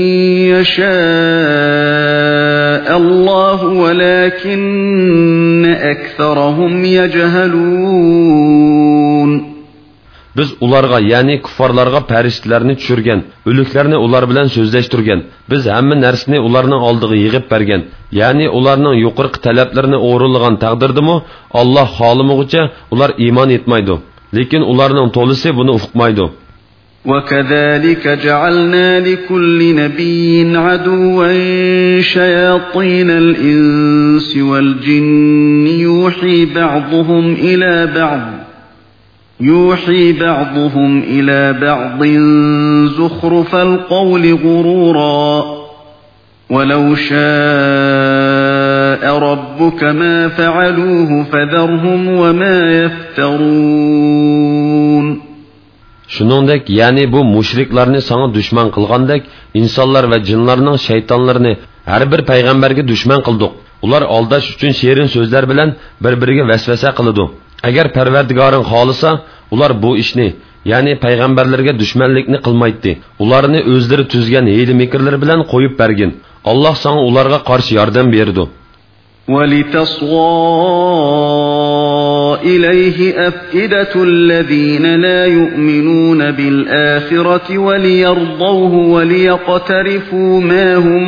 يَشَاءَ اللَّهُ وَلَكِنَّ أَكْثَرَهُمْ يَجْهَلُونَ. Biz ularga, yani kuffarlarga periştelerini düşürgen, ölüklerini ular bilen sözleştirgen, biz hamma narsani ularning oldiga yig'ib bergan, yani ularning yuqorqi talablarini o'g'irlagan taqdirdimi, Alloh xohlamaguncha ular iymon etmaydi. Lekin ularning to'lisi buni uqmaydi. وَكَذَلِكَ جَعَلْنَا لِكُلِّ نَبِيٍّ عَدُوًّا شَيَاطِينَ الْإِنسِ وَالْجِنِّ يُوحِي بَعْضُهُمْ إِلَى بَعْضٍ يُوحِي بَعْضُهُمْ إِلَى بَعْضٍ زُخْرُفَ الْقَوْلِ غُرُورًا وَلَوْ شَاءَ رَبُّكَ مَا فَعَلُوهُ فَذَرْهُمْ وَمَا يَفْتَرُونَ. Shuningdek, ya'ni bu mushriklarni sana dushman qilgandek, insonlar va jinlarning shaytonlarini har bir payg'ambarga dushman qildik. Ular aldash uchun sherin so'zlar bilan bir-biriga vasvasa qiladi. Agar Parvardigoring xohlasa, ular bu ishni, ya'ni payg'ambarlarga dushmanlikni qilmaydi. Ularni o'zlari tuzgan hiyla-mikrlar bilan qo'yib bergin. Alloh sana ularga qarshi yordam berdi. وَلِتَصْغَى إِلَيْهِ أَفْئِدَةُ الَّذِينَ لَا يُؤْمِنُونَ بِالْآخِرَةِ وَلِيَرْضَوْهُ وَلِيَقْتَرِفُوا مَا هُمْ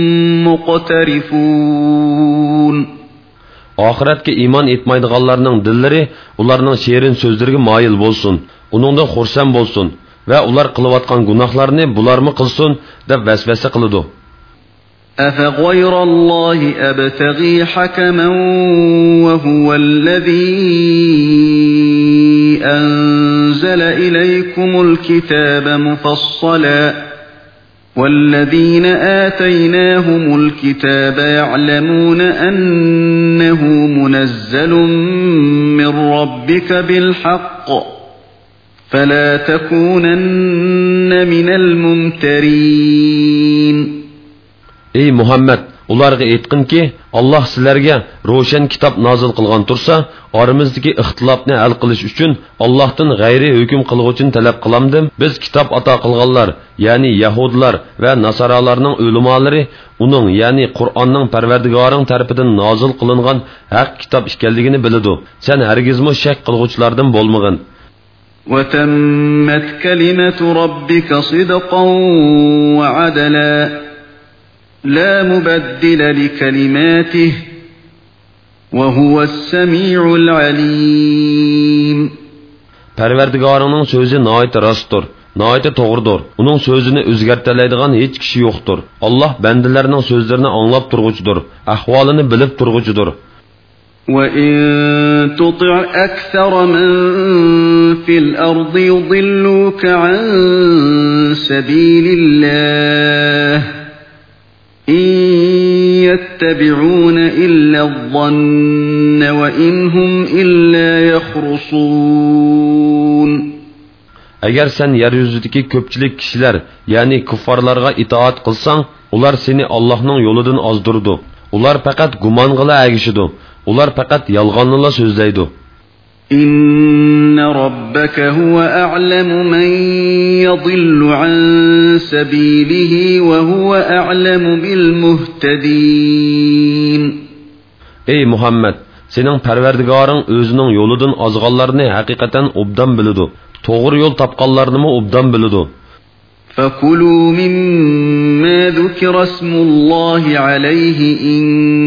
مُقْتَرِفُونَ. Ahiretke iman etmeydiganlarning dillari ularning şerin sözleriga moyil bo'lsin, uningda xursand bo'lsin va ular qilayotgan gunohlarni bularmi qilsin deb vasvasa qiladi. أَفَغَيْرَ اللَّهِ أَبْتَغِي حَكَمًا وَهُوَ الَّذِي أَنزَلَ إِلَيْكُمُ الْكِتَابَ مُفَصَّلًا وَالَّذِينَ آتَيْنَاهُمُ الْكِتَابَ يَعْلَمُونَ أَنَّهُ مُنَزَّلٌ مِّن رَّبِّكَ بِالْحَقِّ فَلَا تَكُونَنَّ مِنَ الْمُمْتَرِينَ. Ey Muhammed, ularga aytqinki, Allah sizlarga ro'shan kitob nozil qilgan tursa, oramizdagi ixtilofni hal qilish uchun Allohdan g'ayri hukm qilguvchini talab qilamdim. Biz kitob ato qilganlar, ya'ni Yahudlar va Nasoralarning ulamolari uning, ya'ni Qur'onning Parvardigoring tarafidan nozil qilingan haq kitob ekanligini biladi. Sen hargizmi shak qilguvchilardan bo'lmag'in. وَتَمَّتْ كَلِمَةُ رَبِّكَ صِدْقًا وَعَدْلًا لا مبدل لكلماته وهو السميع العليم. Parvardigoringning so'zi nihoyat rostdir, nihoyat to'g'ridir. Uning so'zini o'zgartiradigan hech kishi yo'qdir. Alloh bandalarining so'zlarini anglab turg'uchidir, ahvolini bilib turg'uchidir. وَإِن تُطِعْ أَكْثَرَ مَن فِي الْأَرْضِ يُضِلُّوكَ عَن سَبِيلِ اللَّهِ إِن يَتَّبِعُونَ إِلَّا الظَّنَّ وَإِنْ هُمْ إِلَّا يَخْرُصُونَ. Agar sen yeryüzüdeki köpçülük kişiler, yani kuffarlarga itaat kılsan, ular seni Allah'ның yoludan azdırdı. Ular fakat gumangıla ergişidi. Ular fakat yalganlıla sözleydi. إِنَّ رَبَّكَ هُوَ أَعْلَمُ مَنْ يَضِلُّ عَنْ سَبِيلِهِ وَهُوَ أَعْلَمُ بِالْمُهْتَدِينَ. Ey Muhammed, senin Parvardigoring özünün yoludan azganlarını hakikaten obdan bilidi. Doğru yol tapqanlarını mı obdan bilidi. فَكُلُوا مِمَّا ذُكِرَ اسْمُ اللَّهِ عَلَيْهِ إِن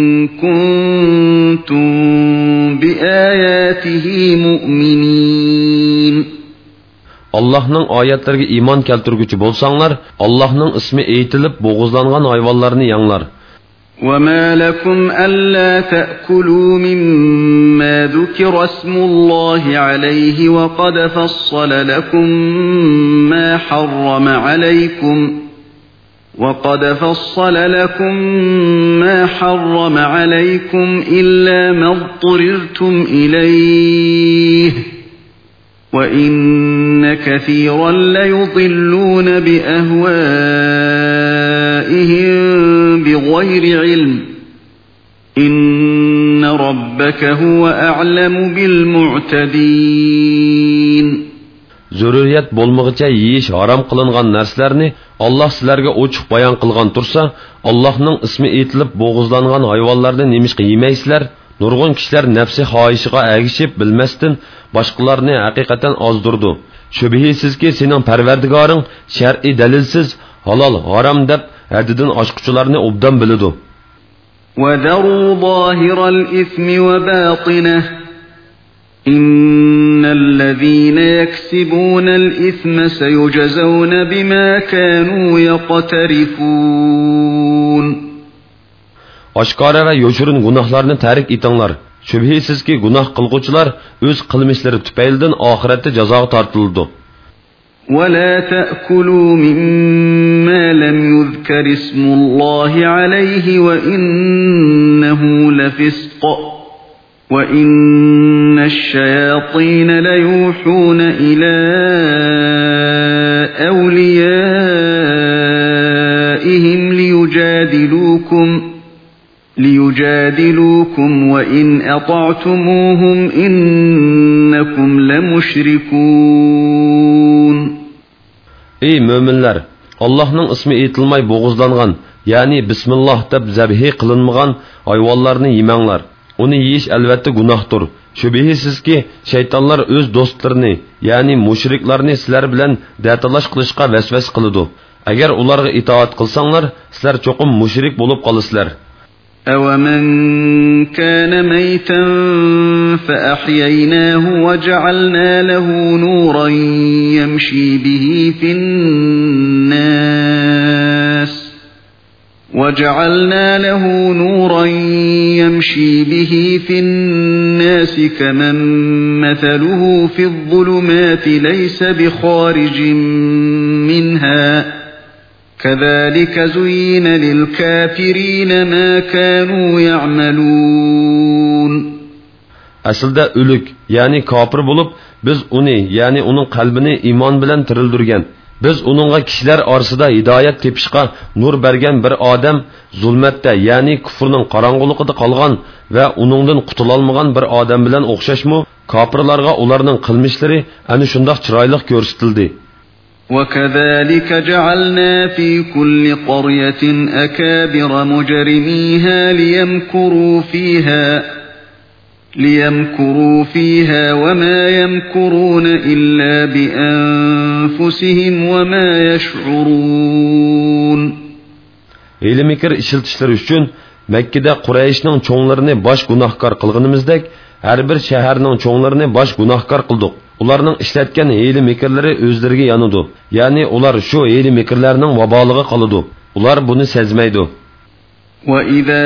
كُنتُم بِآيَاتِهِ مُؤْمِنِينَ. Allah'ның ayetlerine iman keltirgüçü bolsanlar, Allah'ның ismi eğitilip boğuzlangan hayvanlarını yanlar. وَمَا لَكُمْ أَلَّا تَأْكُلُوا مِمَّا ذُكِرَ اسْمُ اللَّهِ عَلَيْهِ وَقَدْ فَصَّلَ لَكُم مَّا حَرَّمَ عَلَيْكُمْ وَقَدْ فَصَّلَ لَكُم مَّا حَرَّمَ عَلَيْكُمْ إِلَّا مَا اضْطُرِرْتُمْ إِلَيْهِ وَإِنَّ كَثِيرًا لَّيُضِلُّونَ بِأَهْوَائِهِم بِغَيْرِ عِلْمٍ إِنَّ رَبَّكَ هُوَ أَعْلَمُ بِالْمُعْتَدِينَ. Zürriyet bolmağıça yiyiş haram kılıngan nerslerini Allah sizlerge oçuk bayan kılgan tursa, Allah'ның ismi etilip boğuzlangan hayvanlarını nemişki yemeysizler. Nurgun kişiler nefsi haişiga ergişip bilmestin, başkalarını hakikaten azdırdı. Şübihisiz ki senin Parvardigoring şer'i delilsiz, halal, haram deb hadidin aşkıçılarını obdan bilidu. وَذَرُوا ظَاهِرَ الْإِثْمِ وَبَاطِنَهُ إِنَّ الَّذِينَ يَكْسِبُونَ الْإِثْمَ سَيُجْزَوْنَ بِمَا كَانُوا يَقْتَرِفُونَ. Aşkara ve yoşurun günahlarını terik etinglar. Şübhisiz ki günah kılgıçılar öz kılmışları tüpeylden ahirette cezağa tartıldı. وَلَا تَأْكُلُوا مِمَّا لَمْ يُذْكَرِ اسْمُ اللَّهِ عَلَيْهِ وَإِنَّهُ لَفِسْقٌ وَإِنَّ الشَّيَاطِينَ لَيُوحُونَ إِلَى أَوْلِيَائِهِمْ لِيُجَادِلُوكُمْ لِيُجَادِلُوكُمْ وَإِنْ أَطَعْتُمُوهُمْ إِنَّكُمْ لَمُشْرِكُونَ. Ey müminler! Allah'ның ismi etilmay boğuzlangan ya'ni bismillah deb zabhi qilinmagan hayvonlarni yemanglar. Uni yeyish albatta gunohdir. Shubhisizki, shaytonlar o'z do'stlarini, ya'ni mushriklarni sizlar bilan datalash qilishga vasvas qiladi. Agar ularga itoat qilsanglar, sizlar cho'qim mushrik bo'lib qolasizlar. أَوَمَنْ كَانَ مَيْتًا فَأَحْيَيْنَاهُ وَجَعَلْنَا لَهُ نُورًا يَمْشِي بِهِ فِي النَّاسِ وَجَعَلْنَا لَهُ نُورًا يَمْشِي بِهِ فِي النَّاسِ كَمَنْ مَثَلُهُ فِي الظُّلُمَاتِ لَيْسَ بِخَارِجٍ مِنْهَا كَذَلِكَ زُيِّنَ لِلْكَافِرِينَ مَا كَانُوا يَعْمَلُونَ. Aslida o'lik, ya'ni kofir bo'lib, biz uni, ya'ni uning qalbini iymon bilan tirildirgan. Biz uningga kishilar orasida hidoyat tepishga nur bergan bir odam zulmatda, ya'ni kufrning qorong'uligida qolgan va uningdan qutulolmagan bir odam bilan o'xshashmi? Kofirlarga ularning qilmishlari ana shunday chiroyli ko'rsatildi. وَكَذَلِكَ جَعَلْنَا فِي كُلِّ قَرْيَةٍ أَكَابِرَ مُجْرِمِيهَا لِيَمْكُرُوا فِيهَا لِيَمْكُرُوا فِيهَا وَمَا يَمْكُرُونَ إِلَّا بِأَنفُسِهِمْ وَمَا يَشْعُرُونَ. Hiyla-mikr ishiltishlar uchun Mekkada Qurayshning cho'nglarini bosh gunohkor qilganimizdek, har bir shaharning cho'nglarini bosh gunohkor qildik. Ularning ishlatgan hiyla mikrlari o'zlariga yanadi. Ya'ni ular shu hiyla mikrlarning vaboliga qoladi. Ular buni sezmaydi. Wa idza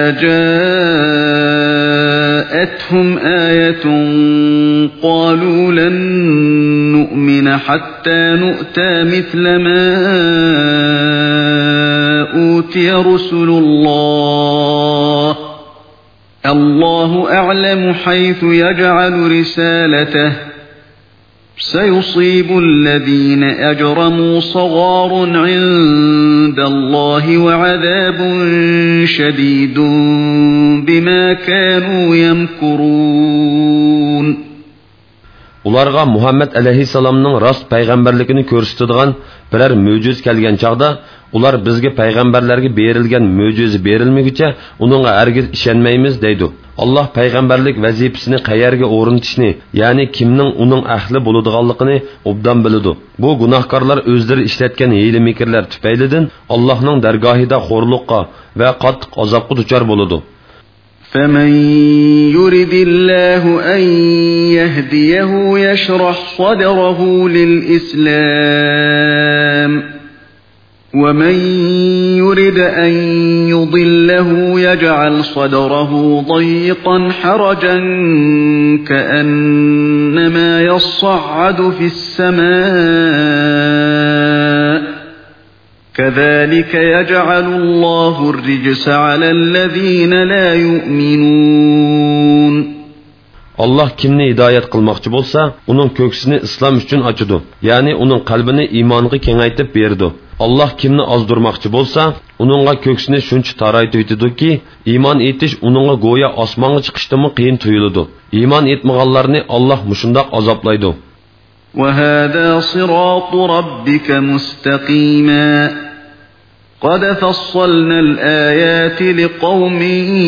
ja'atuhum ayatun qalu lan nu'mina hatta nu'ta mithla ma utiya rusulullah. Allahu a'lamu haythu yaj'alu risalatahu. سيصيب الذين أجرموا صغار عند الله وعذاب شديد بما كانوا يمكرون. Ularga Muhammed aleyhisselamның rast peygamberlikini ko'rsatadigan biror mo'jiz kelgan chaqda, ular bizga payg'ambarlarga berilgan mo'jiz berilmaguncha uningga hargiz ishonmaymiz deydi. Allah payg'ambarlik vazifasini qayerga o'rnatishni, ya'ni kimning uning ahli bo'ladiganligini obdan biladi. Bu gunohkorlar o'zlari ishlatgan hiyla-mikrlar tufaylidan Allohning dargohida xo'rliqqa va qattiq azobga duchor bo'ladi. فَمَنْ يُرِدِ اللَّهُ أَنْ يَهْدِيَهُ يَشْرَحْ صَدْرَهُ لِلْإِسْلَامِ وَمَنْ يُرِدْ أَنْ يُضِلَّهُ يَجْعَلْ صَدْرَهُ ضَيِّقًا حَرَجًا كَأَنَّمَا يَصَّعَّدُ فِي السَّمَاءِ كَذَلِكَ يَجْعَلُ اللَّهُ الرِّجْسَ عَلَى الَّذِينَ لَا يُؤْمِنُونَ. Allah kimni hidayet qilmoqchi bo'lsa, uning ko'ksini islom uchun ochadi, ya'ni uning qalbini iymonga kengaytib berdi. Allah kimni ozdirmoqchi bo'lsa, uningga ko'ksini shuncha taraytib yetidiki, iymon etish uningga go'yo osmonga chiqishdan qiyin tuyuladi. Iymon etmaganlarni Allah mushundoq azoblaydi. وَهَذَا صِرَاطُ رَبِّكَ مُسْتَقِيمًا قَدْ فَصَّلْنَا الْآيَاتِ لِقَوْمٍ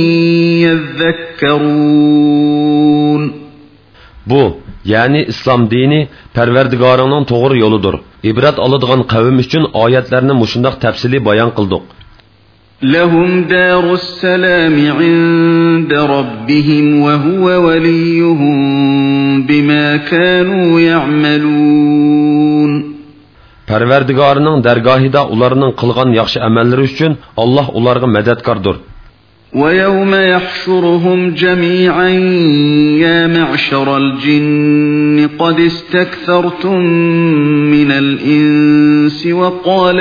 يَذَّكَّرُونَ. Bu, yani İslam dini Perverdigarının doğru yoludur. İbret alıdığan kavim için ayetlerini muşundaq tefsili bayan kıldık. لَهُمْ دَارُ السَّلَامِ عِنْدَ رَبِّهِمْ وَهُوَ وَلِيُّهُمْ بِمَا كَانُوا يَعْمَلُونَ. Perverdigarının dergahida ularının kılgan yaxşı əməlləri üçün Allah onlarga mədədkardır. وَيَوْمَ يَحْشُرُهُمْ جَمِيعًا يَا مَعْشَرَ الْجِنِّ قَدِ اسْتَكْثَرْتُمْ مِنَ الْإِنسِ وَقَالَ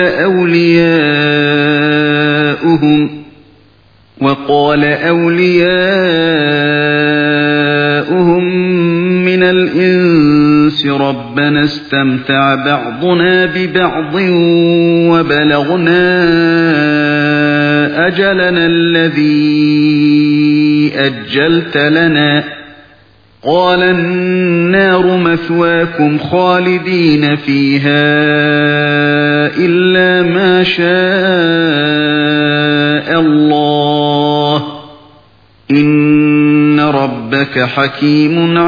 أَوْلِيَاؤُهُمْ وَقَالَ أَوْلِيَاؤُهُمْ مِنَ الْإِنسِ رَبَّنَا اسْتَمْتَعَ بَعْضُنَا بِبَعْضٍ وَبَلَغْنَا أَجَلَنَا الَّذِي أَجَّلْتَ لَنَا قَالَ النَّارُ مَثْوَاكُمْ خَالِدِينَ فِيهَا إِلَّا مَا شَاءَ إن ربك حكيم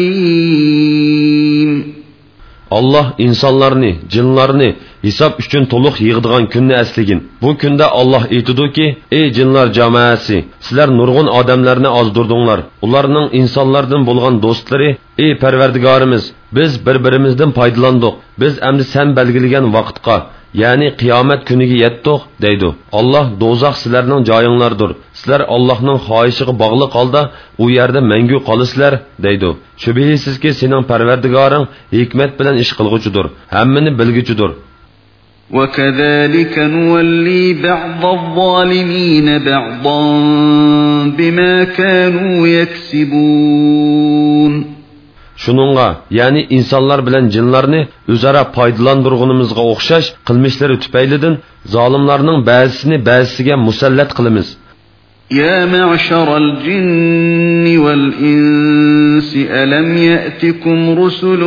عليم. Allah insonlarni, jinlarni hisob uchun to'liq yig'digan kunni esligin. Bu kunda Allah aytadiki: "Ey jinlar jamoasi, sizlar nurg'un odamlarni ozdirdinglar. Ularning insonlardan bo'lgan do'stlari, ey Parvardigorimiz, biz bir-birimizdan foydalandik. Biz endi sen belgilagan vaqtga, ya'ni qiyomat kuniga yetdik" deydi. Allah do'zax sizlarning joyinglardir. Sizlar Allohning xohishiga bog'liq holda u yerda mangu qolasizlar deydi. Shubhisizki sening Parvardigoring hikmat bilan ish qilguchidir, hammani bilguchidir. وَكَذَلِكَ نُوَلِّي بَعْضَ الظَّالِمِينَ بَعْضًا بِمَا كَانُوا يَكْسِبُونَ. Şununla, yani insanlar bilen cinlarni özara paydalandırğınımızga oxşaş qilmishlari tüpeylidin zalimlarning ba'zisini ba'zisiga musallat qilamiz. يا معشر الجن والإنس ألم يأتكم رسل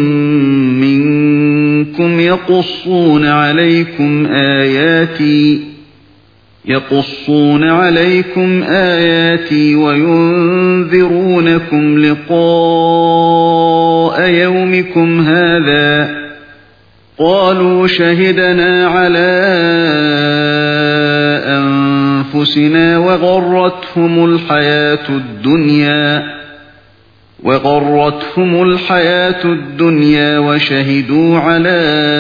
منكم يقصون عليكم آياتي يقصون عليكم آياتي وينذرونكم لقاء يومكم هذا قالوا شهدنا على أنفسنا وغرتهم الحياة الدنيا وغرتهم الحياة الدنيا وشهدوا على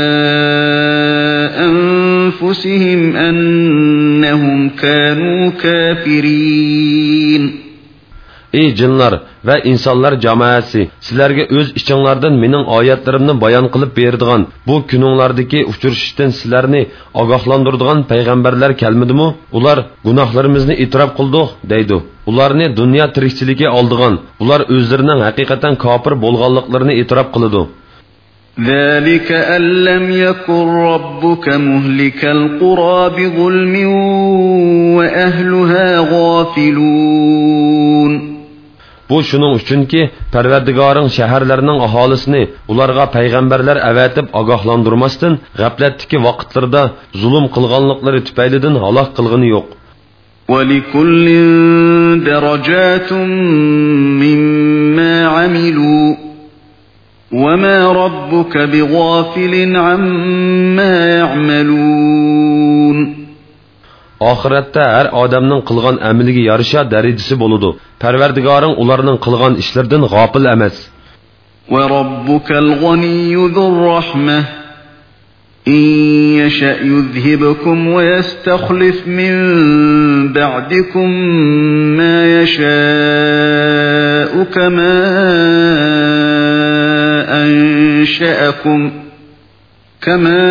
أنفسهم أنهم كانوا كافرين. Ey cinlar ve insanlar cemaati, sizlerge öz içinlardan mening oyatlarimni bayon qilib berdigan bu kuninglardagi uchrashishdan sizlarni ogohlantiradigan payg'ambarlar kelmadimi? Ular gunohlarimizni e'tirof qildik deydi. Ularni dunyo tirikchiligi oldigan, ular o'zlarining haqiqatan kofir bo'lganliklarini e'tirof qiladi. ذلك أن لم يكن ربك مهلك القرى بظلم وأهلها غافلون. Bu şunun üçünki Parvardigoring shaharlarning aholisini ularga payg'ambarlar avatib ogohlantirmasdan g'aflatdagi vaqtlarda zulm qilganliklari tufaylidan halok qilgani yo'q. وَلِكُلٍّ دَرَجَاتٌ مِّمَّا عَمِلُوا وَمَا رَبُّكَ بِغَافِلٍ عَمَّا يَعْمَلُونَ. Oxiratda har odamning qilgan amaliga yarasha darajasi bo'ladi. Parvardigoring ularning qilgan ishlaridan g'ofil emas. وَرَبُّكَ الْغَنِيُّ ذُو الرَّحْمَةِ إِن يَشَأْ يُذْهِبْكُمْ وَيَسْتَخْلِفْ مِن بَعْدِكُم مَّا يَشَاءُ كَمَا أَنشَأَكُم كَمَا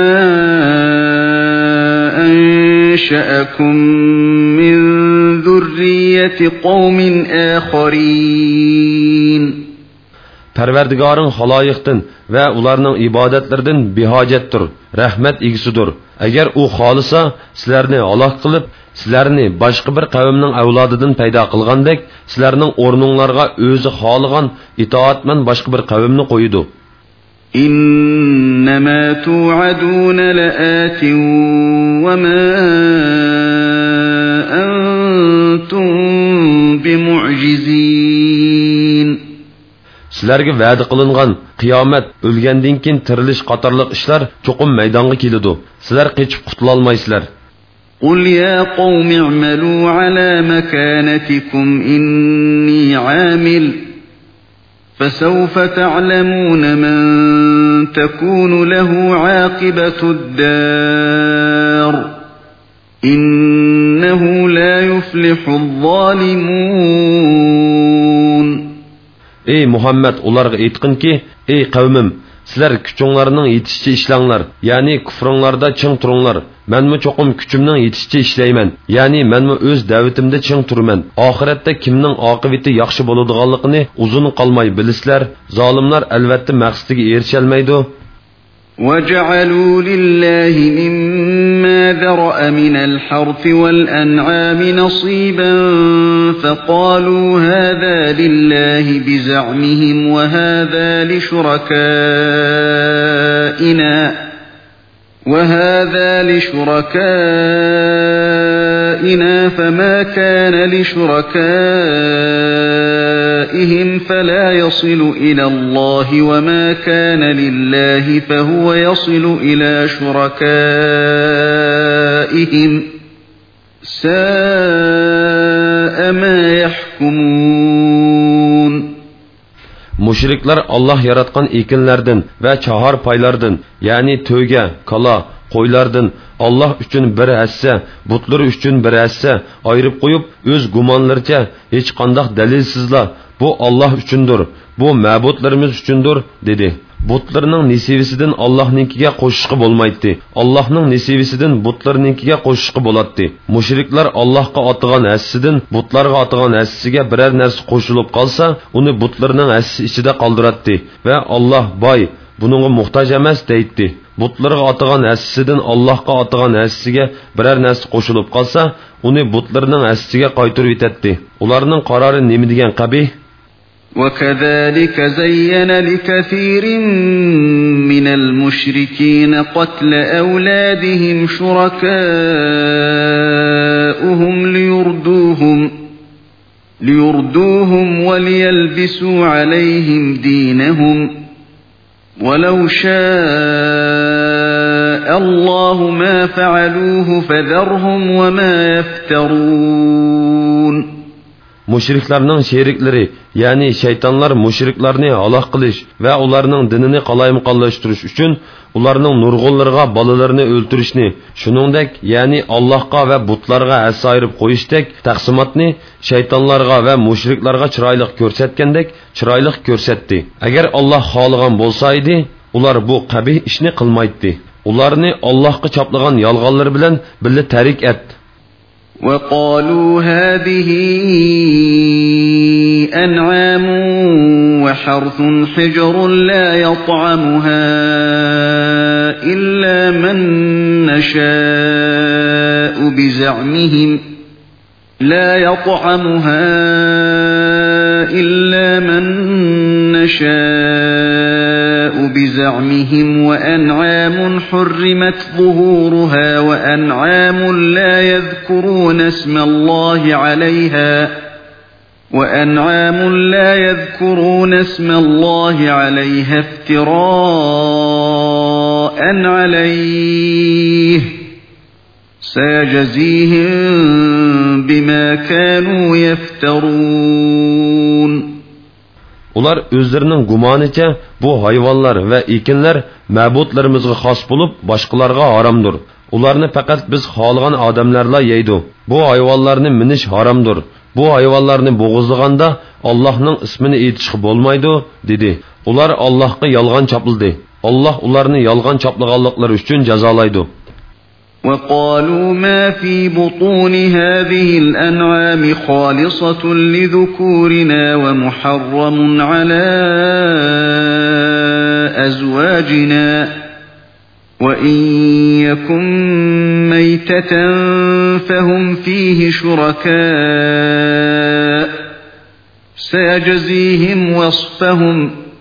أَنشَأَكُم مِّن ذُرِّيَّةِ قَوْمٍ آخَرِينَ. Parvardigoring haloyiqdan va ularning ibodatlaridan behojatdir, rahmat egisidir. Agar u xolisa sizlarni halok qilib, sizlarni boshqa bir qavmning avlodidan paydo qilgandek, sizlarning o'rninglarga o'zi xoligan itoatman boshqa bir qavmni qo'ydi. إنما توعدون لآت وما أنتم بمعجزين. Sizlarga va'da qilingan qiyomat, o'lgandan keyin tirilish qatorliq ishlar cho'qim maydonga keladi. Sizlar qechib qutula olmaysizlar. قل يا قوم اعملوا على مكانتكم إني عامل فسوف تعلمون من تكون له عاقبة الدار إنه لا يفلح الظالمون. Ey Muhammed ularga aytqin ki, ey qavmim, sizlar kuchinglarning yetishicha ishlanglar, ya'ni kufringlarda ching turinglar. Menmi cho'qim kuchimning yetishicha ishlayman, ya'ni menmi o'z da'vatimda ching turman. Oxiratda kimning oqibati yaxshi bo'ladiganligini uzun qolmay bilisizlar. Zolimlar albatta maqsadiga erisha olmaydi. وَجَعَلُوا لِلَّهِ مِمَّا ذَرَأَ مِنَ الْحَرْثِ وَالْأَنْعَامِ نَصِيبًا فَقَالُوا هَذَا لِلَّهِ بِزَعْمِهِمْ وَهَذَا لِشُرَكَائِنَا وَهَذَا لِشُرَكَائِنَا شركائنا فما كان لشركائهم فلا يصل إلى الله وما كان لله فهو يصل إلى شركائهم ساء ما يحكمون. Müşrikler Allah yaratgan ekinlerden ve çahar paylardan, yani töge, kala, qo'ylardan Allah uchun bir hassa, butlar uchun bir hassa ayırıp qo'yib, o'z gumonlaricha hech qanday dalilsizlar bu Allah uchundir, bu ma'budlarimiz uchundir dedi. Butlarning nisivisidan Allohninkiga qo'shishqi bo'lmaydi. Allohning nisivisidan butlarninkiga qo'shishqi bo'ladi. Mushriklar Allohga otgan hassidan butlarga otgan hassiga biror narsa qo'shilib qolsa, uni butlarning hassi ichida qoldiradi va Alloh boy, buningga muhtoj emas deydi. Butlarga otgan hassidan Allohga otgan hassiga biror narsa qo'shilib qolsa, uni butlarning hassiga qaytarib yetadi. Ularning qarori nima degan qabih? وَكَذَلِكَ زَيَّنَ لِكَثِيرٍ مِّنَ الْمُشْرِكِينَ قَتْلَ أَوْلَادِهِمْ شُرَكَاؤُهُمْ لِيُرْدُوهُمْ لِيُرْدُوهُمْ وَلِيَلْبِسُوا عَلَيْهِمْ دِينَهُمْ وَلَوْ شَاءَ اللَّهُ مَا فَعَلُوهُ فَذَرْهُمْ وَمَا يَفْتَرُونَ. Müşriklerinin şerikleri, yani şeytanlar müşriklerini halak kılış ve onlarının dinini kalayımkallaştırış için onlarının nurgullarına balalarını öldürüşünü, şunundek yani Allah'a ve butlarga es ayırıp koyuştek taksimatını şeytanlarga ve müşriklerga çıraylık görsetkendek çıraylık görsetti. Eğer Allah halıgan bolsaydı, ular bu kabih işini kılmaydı. Ularını Allah'a çaplagan yalgalları bilen birle terik et. وَقَالُوا هَذِهِ أَنْعَامٌ وَحَرْثٌ حِجْرٌ لَا يَطْعَمُهَا إِلَّا مَنْ نَشَاءُ بِزَعْمِهِمْ لَا يَطْعَمُهَا إِلَّا مَنْ نَشَاءُ بِزَعْمِهِمْ وَأَنْعَامٌ حُرِّمَتْ ظُهُورُهَا وَأَنْعَامٌ لَا يَذْكُرُونَ اسْمَ اللَّهِ عَلَيْهَا وَأَنْعَامٌ لَا يَذْكُرُونَ اسْمَ اللَّهِ عَلَيْهَا افْتِرَاءً عَلَيْهِ سَيَجْزِيهِمْ بِمَا كَانُوا يَفْتَرُونَ. Ular özlerinin gumaniçe bu hayvanlar ve ekinler mabudlarımızga xos bulup başkalarga haramdır. Ularını fakat biz xalgan adamlarla yeydu. Bu hayvanlarını miniş haramdır. Bu hayvanlarını boğuzlaganda Allah'ның ismini aytishga bolmaydı dedi. Ular Allah'ga yalgan çapıldı. Allah ularını yalgan çaplaganlıkları üçün jazalaydı. وَقَالُوا مَا فِي بُطُونِ هَذِهِ الْأَنْعَامِ خَالِصَةٌ لِذُكُورِنَا وَمُحَرَّمٌ عَلَى أَزْوَاجِنَا وَإِنْ يَكُنْ مَيْتَةً فَهُمْ فِيهِ شُرَكَاءُ سَيَجْزِيهِمْ وَصْفَهُمْ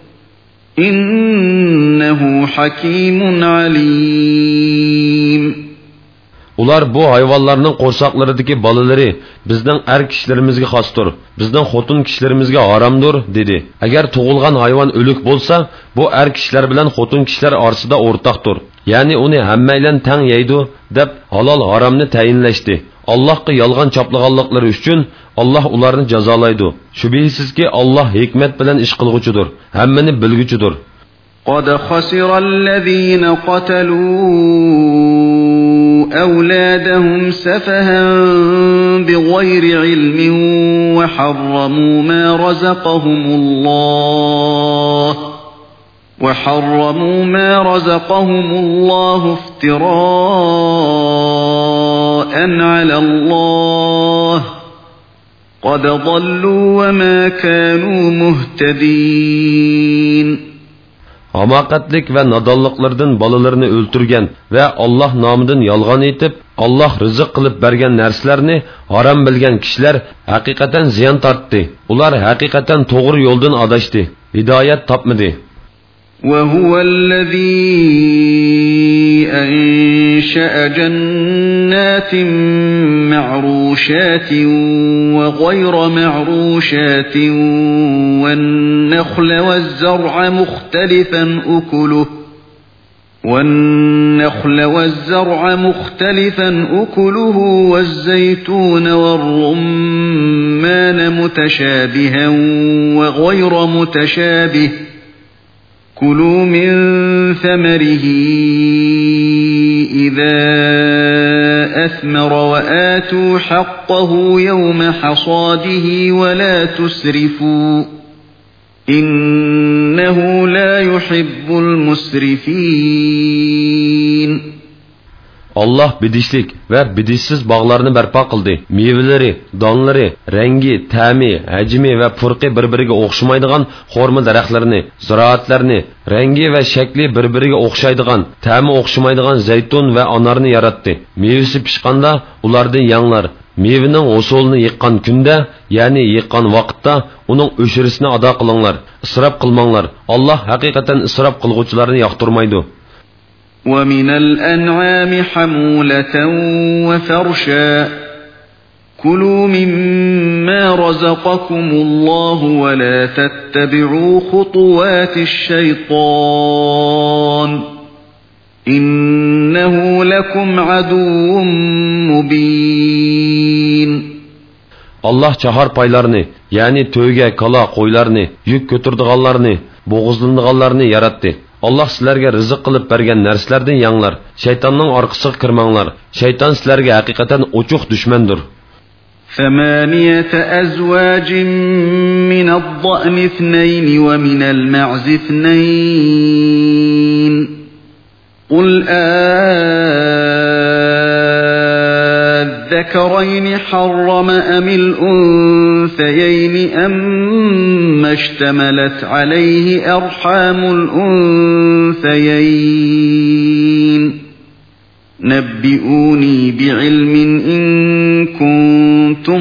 إِنَّهُ حَكِيمٌ عَلِيمٌ. Ular bu hayvanlarning qo'rsaqlaridagi bolaları bizning er kishilarimizga xosdir, bizning xotin kishilarimizga haromdir dedi. Agar tug'ilgan hayvon o'lik bo'lsa, bu er kishilar bilan xotin kishilar orasida o'rtaqdir. Ya'ni uni hammaylan tang yeydi deb halol haromni tayinlashdi. Allohga yolg'on choplaganliklari uchun Alloh ularni jazolaydi. Shubhisizki Alloh hikmat bilan ish qilguchidir, hammani bilguchidir. قَدْ خَسِرَ الَّذِينَ قَتَلُوا أَوْلَادَهُمْ سَفَهًا بِغَيْرِ عِلْمٍ وَحَرَّمُوا مَا رَزَقَهُمُ اللَّهُ وَحَرَّمُوا مَا رَزَقَهُمُ اللَّهُ افْتِرَاءً عَلَى اللَّهِ قَدْ ضَلُّوا وَمَا كَانُوا مُهْتَدِينَ. Hamakatlik ve nadallıklardan balalarını öldürgen ve Allah namıdan yalgan etip Allah rızık kılıp bergen nerslerini haram bilgen kişiler hakikaten ziyan tarttı. Ular hakikaten doğru yoldan adaştı. Hidayet tapmadı. وهو الذي أنشأ جنات معروشات وغير معروشات والنخل والزرع مختلفا أكله والنخل والزرع مختلفا أكله والزيتون والرمان متشابها وغير متشابه كلوا من ثمره إذا أثمر وآتوا حقه يوم حصاده ولا تسرفوا إنه لا يحب المسرفين. Allah bidishlik ve bidishsiz bağlarını berpa kıldı. Meyveleri, donları, rengi, ta'mi, hacmi ve fırqi birbiriga o'xshamaydigan xorma daraxtlarini, ziroatlarni, rengi ve shakli birbiriga o'xshaydigan, ta'mi o'xshamaydigan zaytun ve anarni yaratdi. Meyvesi pishqanda ulardan yanglar, meyvening usulini yiqqan kunda, ya'ni yiqqan vaqtda uning o'shirisini ado qilinglar. Isrof qilmanglar. Allah haqiqatan isrof qilguvchilarni yoqtirmaydi. ومن الأنعام حمولة وفرشا كلوا مما رزقكم الله ولا تتبعوا خطوات الشيطان إنه لكم عدو مبين. Allah çahar paylarını, yani tövge, kala, qo'ylarni, yük götürdüğallarni, boğuzlandıqallarni yarattı. Allah sizlarga rizq qilib bergan narsalardan yanglar. Shaytonning orqasiga kirmanglar. Shayton sizlarga haqiqatan ochiq dushmandir. ثمانية أزواج من الضأن اثنين ومن المعز اثنين قل أذكرين حرم أم الأنثيين أما اشتملت عليه أرحام الأنثيين نبئوني بعلم إن كنتم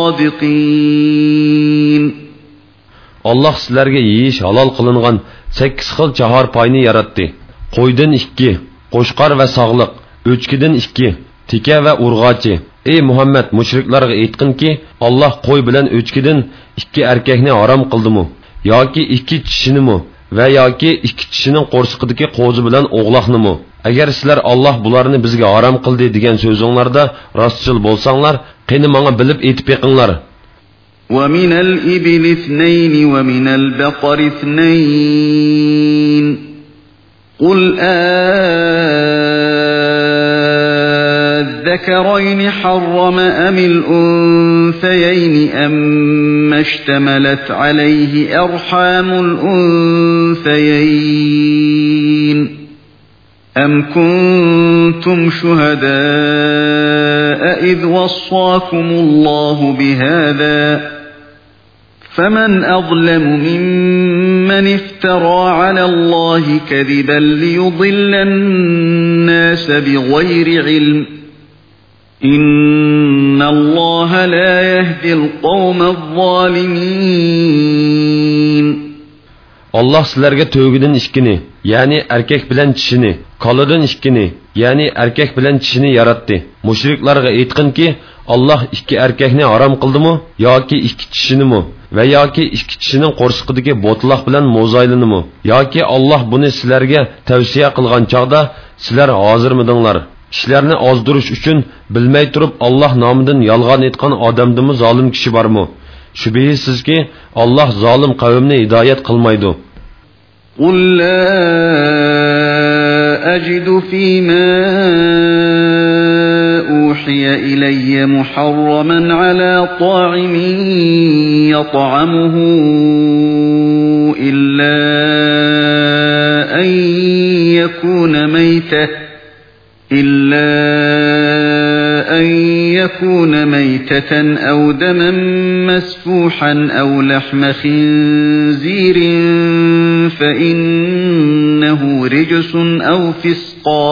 صادقين. Allah sizlarga yeyish halol qilingan sakkiz xil chahar payni yaratdi. Qo'ydan ikki, qo'shqar va sog'liq, o'chkidan ikki, tika va urg'ochi. Ey Muhammad, mushriklarga aytqinki, Allah qo'y bilan o'chkidan ikki erkakni harom qildimi yoki ikki tishinimi va yoki ikki tishining qo'rsiqidagi qo'zi bilan o'g'loqnimi? Agar sizlar Allah bularni bizga harom qildi degan so'zinglarda rostchil bo'lsanglar, qani menga bilib aytib beqinglar. ومن الإبل اثنين ومن البقر اثنين قل أذكرين حرم أم الأنثيين أما اشتملت عليه أرحام الأنثيين أم كنتم شهداء إذ وصاكم الله بهذا فمن أظلم ممن افترى على الله كذبا ليضل الناس بغير علم إن الله لا يهدي القوم الظالمين. Allah sizlarga tövgüden işkini, yani erkek bilen çişini, kalıdan işkini, yani erkek bilen çişini yarattı. Müşriklarga aytqin ki, Allah ikki erkekni haram qildi mı, yoki ikki çişini mi, ve yoki ikki çişinin qo'rsiqidagi botlaq bilan mo'zaylini mi, yoki Allah buni sizlarga tavsiya qilgan chaqda sizlar hozirmidinglar? Kishilarni ozdirish uchun bilmay turib Allah nomidan yolg'on aytgan odamdimi zolim kishi bormi? Shubhisizki Allah zolim qavmni hidoyat qilmaydi. قل لا أجد فيما أوحي إلي محرما على طاعم يطعمه إلا أن يكون ميتة إلا أن يكون ميتة أو دما مسفوحا أو لحم خنزير فإنه رجس أو فسقا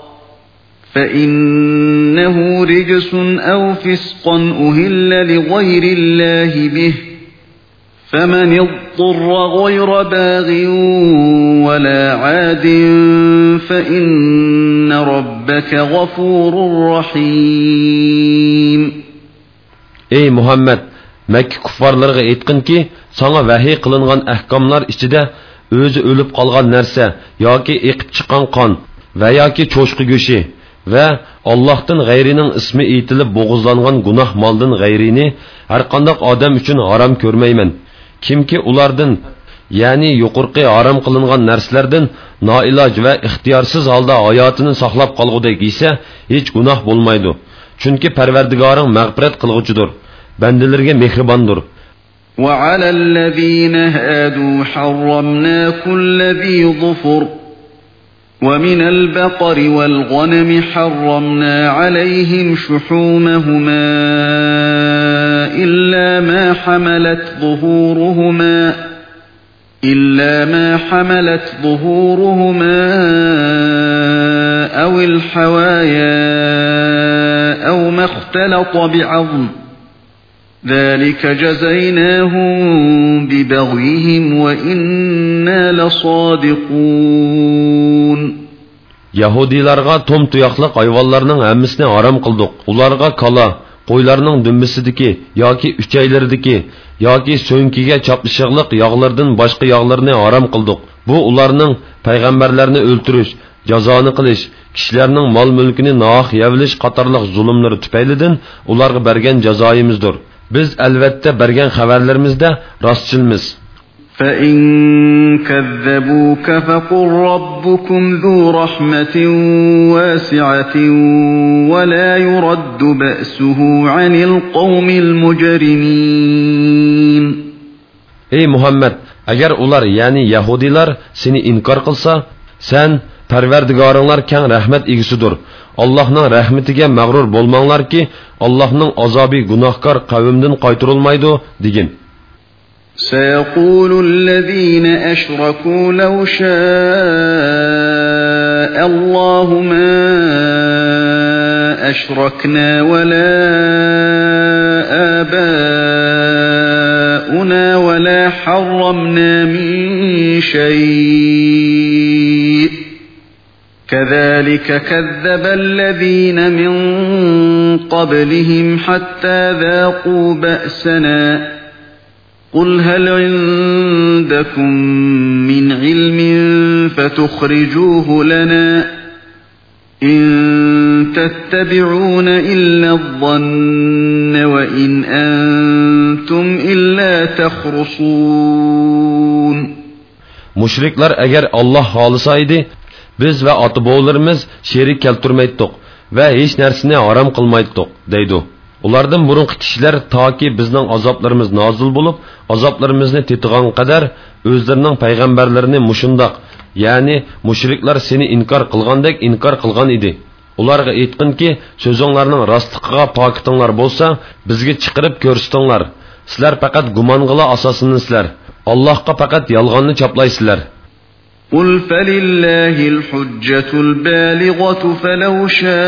فإنه رجس أو فسقا أهل لغير الله به فَمَنِ اضْطُرَّ غَيْرَ بَاغٍ وَلَا عَادٍ فَإِنَّ رَبَّكَ غَفُورٌ رَحِيمٌ. Ey Muhammed, Mekke kuffarlarga aytqinki, sana vahiy qilingan ahkomlar ichida o'zi o'lib qolgan narsa yoki eqib chiqqan qon va yoki cho'shqi go'shi va Allohdan g'ayrining ismi aytilib bo'g'izlangan gunoh moldan g'ayrini har qanday odam uchun harom ko'rmayman. Kimki ulardan, ya'ni yuqorqi harom qilingan narsalardan noiloj va ixtiyorsiz holda hayotini saqlab qolgudek esa hech gunoh bo'lmaydi. Chunki Parvardigoring mag'firat qilg'uchidir, bandalarga mehribondir. وَعَلَى الَّذِينَ هَادُوا حَرَّمْنَا كُلَّ ذِي ظُفُرٍ وَمِنَ الْبَقَرِ وَالْغَنَمِ حَرَّمْنَا عَلَيْهِمْ شُحُومَهُمَا إِلَّا مَا حَمَلَتْ ظُهُورُهُمَا إِلَّا مَا حَمَلَتْ ظُهُورُهُمَا أَوِ الْحَوَايَا أَوْ مَا اخْتَلَطَ بِعَظْمٍ ذَلِكَ جَزَيْنَاهُمْ بِبَغْيِهِمْ وَإِنَّا لَصَادِقُونَ. Yahudilarga tom tuyaqlıq hayvanlarning hammasini haram qildik. Ularga kala, qo'ylarning dumbisidagi yoki uchaylaridagi yoki so'nkiga chaplishiqliq yog'lardan boshqa yog'larni haram qildik. Bu ularning payg'ambarlarni o'ltirish, jazoni qilish, kishilarning mol mulkini nohaq yavilish qatorliq zulmlari tufaylidan ularga bergan jazoyimizdir. Biz albatta bergan xabarlarimizda rostchilmiz. فَإِن كَذَّبُوكَ فَقُل رَّبُّكُمْ ذُو رَحْمَةٍ وَاسِعَةٍ وَلَا يُرَدُّ بَأْسُهُ عَنِ الْقَوْمِ الْمُجْرِمِينَ. Ey Muhammed, agar ular, ya'ni Yahudilar seni inkor qilsa, sen Parvardigoringlar keng rahmat egisidir. Allohning rahmatiga mag'rur bo'lmanglarki, Allohning azobi gunohkor qavmdan qaytarilmaydi degin. سَيَقُولُ الَّذِينَ أَشْرَكُوا لَوْ شَاءَ اللَّهُ مَا أَشْرَكْنَا وَلَا آبَاؤُنَا وَلَا حَرَّمْنَا مِن شَيْءٍ كَذَلِكَ كَذَّبَ الَّذِينَ مِن قَبْلِهِمْ حَتَّى ذَاقُوا بَأْسَنَا قُلْ هَلْ عِندَكُمْ مِنْ عِلْمٍ فَتُخْرِجُوهُ لَنَا إِن تَتَّبِعُونَ إِلَّا الظَّنَّ وَإِنْ أَنْتُمْ إِلَّا تَخْرُصُونَ. Müşrikler eğer Allah halasaydı, biz ve ata-bovalarımız şerik keltirmaydik ve hiç nersini haram kılmaydık deydi. Ulardan burunqi kishilar toki bizning azoblarimiz nozil bo'lib, azoblarimizni tetigan qadar o'zlarining payg'ambarlarini mushundoq, ya'ni mushriklar seni inkor qilgandek inkor qilgan edi. Ularga aytqinki, so'zinglarning rostligiga pokitinglar bo'lsa, bizga chiqarib ko'rsatinglar. Sizlar faqat gumong'ila asoslanasizlar. Allohga faqat yolg'onni choplaysizlar. قُلْ فَلِلَّهِ الْحُجَّةُ الْبَالِغَةُ فَلَوْ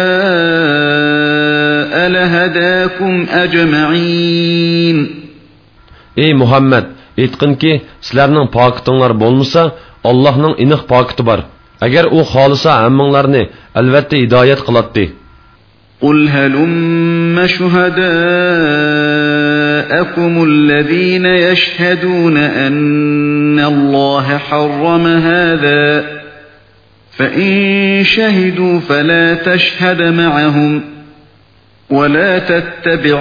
شَاءَ لَهَدَاكُمْ أَجْمَعِينَ. Ey Muhammed, aytqinki, sizlarning pokitinglar bo'lmasa, Allohning aniq pokiti bor. Agar u xolisa hammanglarni albatta hidoyat qiladi. قُلْ هَلُمَّ شُهَدَاءَكُمُ الَّذِينَ يَشْهَدُونَ أَنَّ اللَّهَ حَرَّمَ هَذَا فَإِن شَهِدُوا فَلَا تَشْهَدْ مَعَهُمْ وَلَا تَتَّبِعْ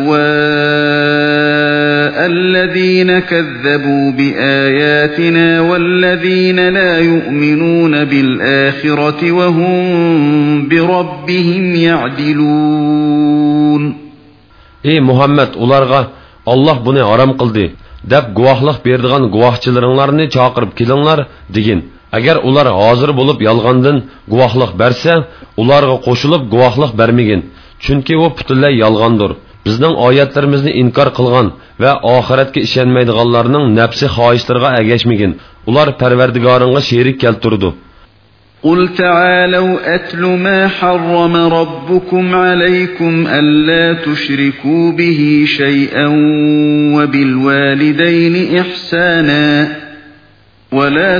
أَهْوَاءَ الَّذِينَ كَذَّبُوا بِآيَاتِنَا وَالَّذِينَ لَا يُؤْمِنُونَ بِالْآخِرَةِ وَهُمْ بِرَبِّهِمْ يَعْدِلُونَ. Ey Muhammed, ularga Allah bunu haram qildi deb guvohlik berdigan guvohchilaringlarni chaqirib kelinglar degin. Agar ular hozir bo'lib yolg'ondan guvohlik bersa, ularga qo'shilib guvohlik bermagin. Chunki u butunlay yolg'ondir. Bizning oyatlarimizni inkor qilgan va oxiratga ishonmaydiganlarning nafsi xohishlariga ergashmagin. Ular Parvardigoringga sherik keltirdi. قل تعالوا أتل ما حرم ربكم عليكم ألا تشركوا به شيئا وبالوالدين إحسانا ولا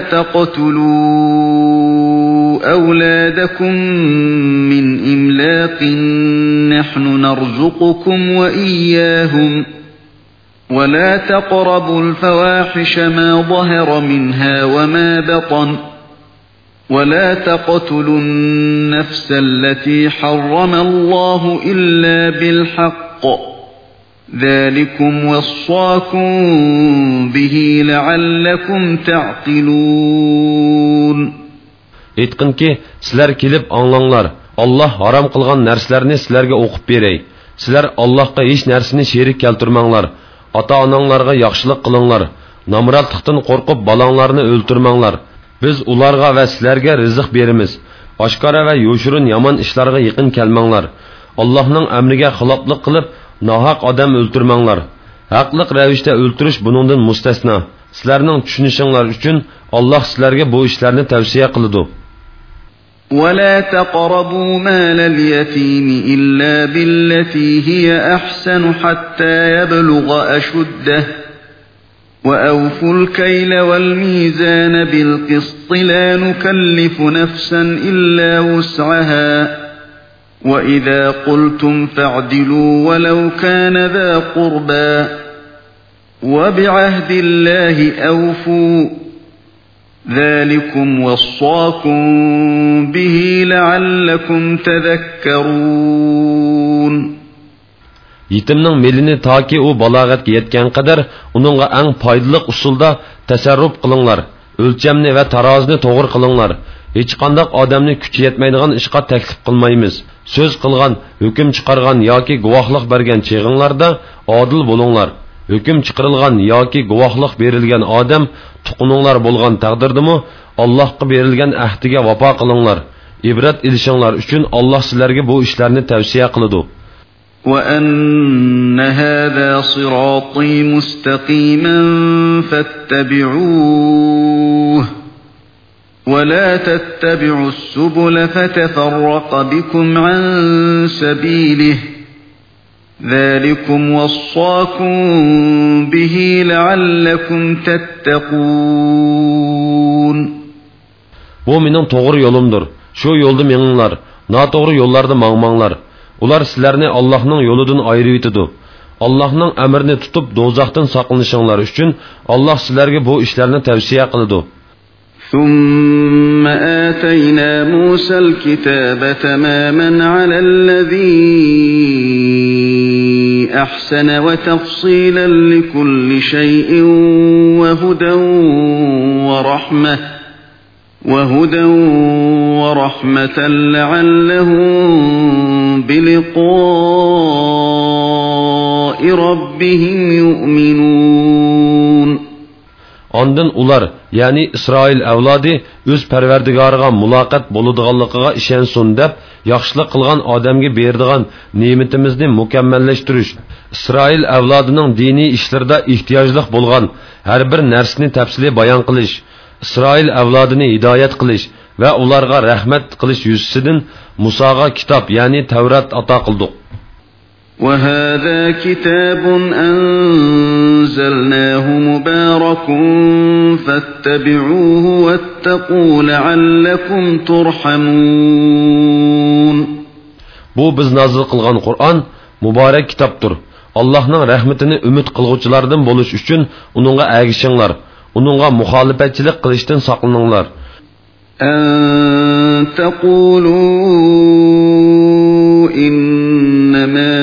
تقتلوا أولادكم من إملاق نحن نرزقكم وإياهم ولا تقربوا الفواحش ما ظهر منها وما بطن ولا تقتلوا النفس التي حرم الله إلا بالحق ذلكم وصاكم به لعلكم تعقلون. Aytqinki, sizlar kelib anlanglar. Allah haram qilgan narsalarni sizlarga o'qib beray. Sizlar Allohga hech narsani sherik keltirmanglar. Ota-onanglarga yaxshilik qilinglar. Namratlikdan qo'rqib balanglarni o'ltirmanglar. Biz ularga va sizlarga rizq beramiz. Oshkora va yo'shirin yomon ishlarga yaqin kelmanglar. Allohning amriga xiloflik qilib, nohaq odam o'ltirmanglar. Haqliq ravishda o'ltirish buningdan mustasno. Sizlarning tushunishinglar uchun Alloh sizlarga bu ishlarni tavsiya qiladi. ولا تقربوا مال اليتيم إلا بالتي هي أحسن حتى يبلغ أشده وأوفوا الكيل والميزان بالقسط لا نكلف نفسا إلا وسعها وإذا قلتم فاعدلوا ولو كان ذا قربى وبعهد الله أوفوا ذلكم وصاكم به لعلكم تذكرون. Yetimning melini taki u balog'atga yetgan qadar uningga eng foydali usulda tasarruf qilinglar. O'lchamni va tarozini to'g'ri qilinglar. Hech qanday odamni kuchi yetmaydigan ishga taklif qilmaymiz. So'z qilgan, hukm chiqargan yoki guvohlik bergan cheg'inglarda odil bo'linglar. Hüküm çıkarılgan yoki guvohlik berilgan odam tuquninglar bo'lgan taqdirdimi Allohga berilgan ahdiga vafo qilinglar. Ibrat ilishinglar uchun Alloh sizlarga bu ishlarni tavsiya qiladi. وَأَنَّ هَذَا صِرَاطِي مُسْتَقِيمًا فَاتَّبِعُوهُ وَلَا تَتَّبِعُوا السُّبُلَ فَتَفَرَّقَ بِكُمْ عَن سَبِيلِهِ ذلكم وصاكم به لعلكم تتقون. Bu mening to'g'ri yo'limdir. Shu yo'lda meninglar. Noto'g'ri yo'llarda mangmanglar. Ular sizlarni Allohning yo'lidan ayirib etadi. Allohning amrini tutib do'zaxdan saqlanishinglar uchun Alloh sizlarga bu ishlarni tavsiya qiladi. ثم آتينا موسى الكتاب تماما على الذي أحسن وتفصيلا لكل شيء وهدى ورحمة وهدى ورحمة لعلهم بلقاء ربهم يؤمنون. Ondan ular, yani İsrail avlodi öz Parvardigoriga muloqot bo'ladiganligiga ishonsin deb, yaxshilik qilgan odamga beradigan ne'matimizni mukammallashtirish, İsrail avlodining diniy ishlarida ehtiyojli bo'lgan har bir narsani tafsili bayon qilish, İsrail avlodini hidoyat qilish va ularga rahmat qilish yuzasidan Musoga kitob, ya'ni Tavrat ato qildik. وَهَذَا كِتَابٌ أَنزَلْنَاهُ مُبَارَكٌ فَاتَّبِعُوهُ وَاتَّقُوا لَعَلَّكُمْ تُرْحَمُونَ. Bu biz nazil qilgan Qur'on muborak kitobdir. Allohning rahmatini umid qilguvchilardan bo'lish uchun uningga ergishinglar. Uningga muxolifatchilik qilishdan saqlaninglar. أَن تَقُولُوا إِنَّمَا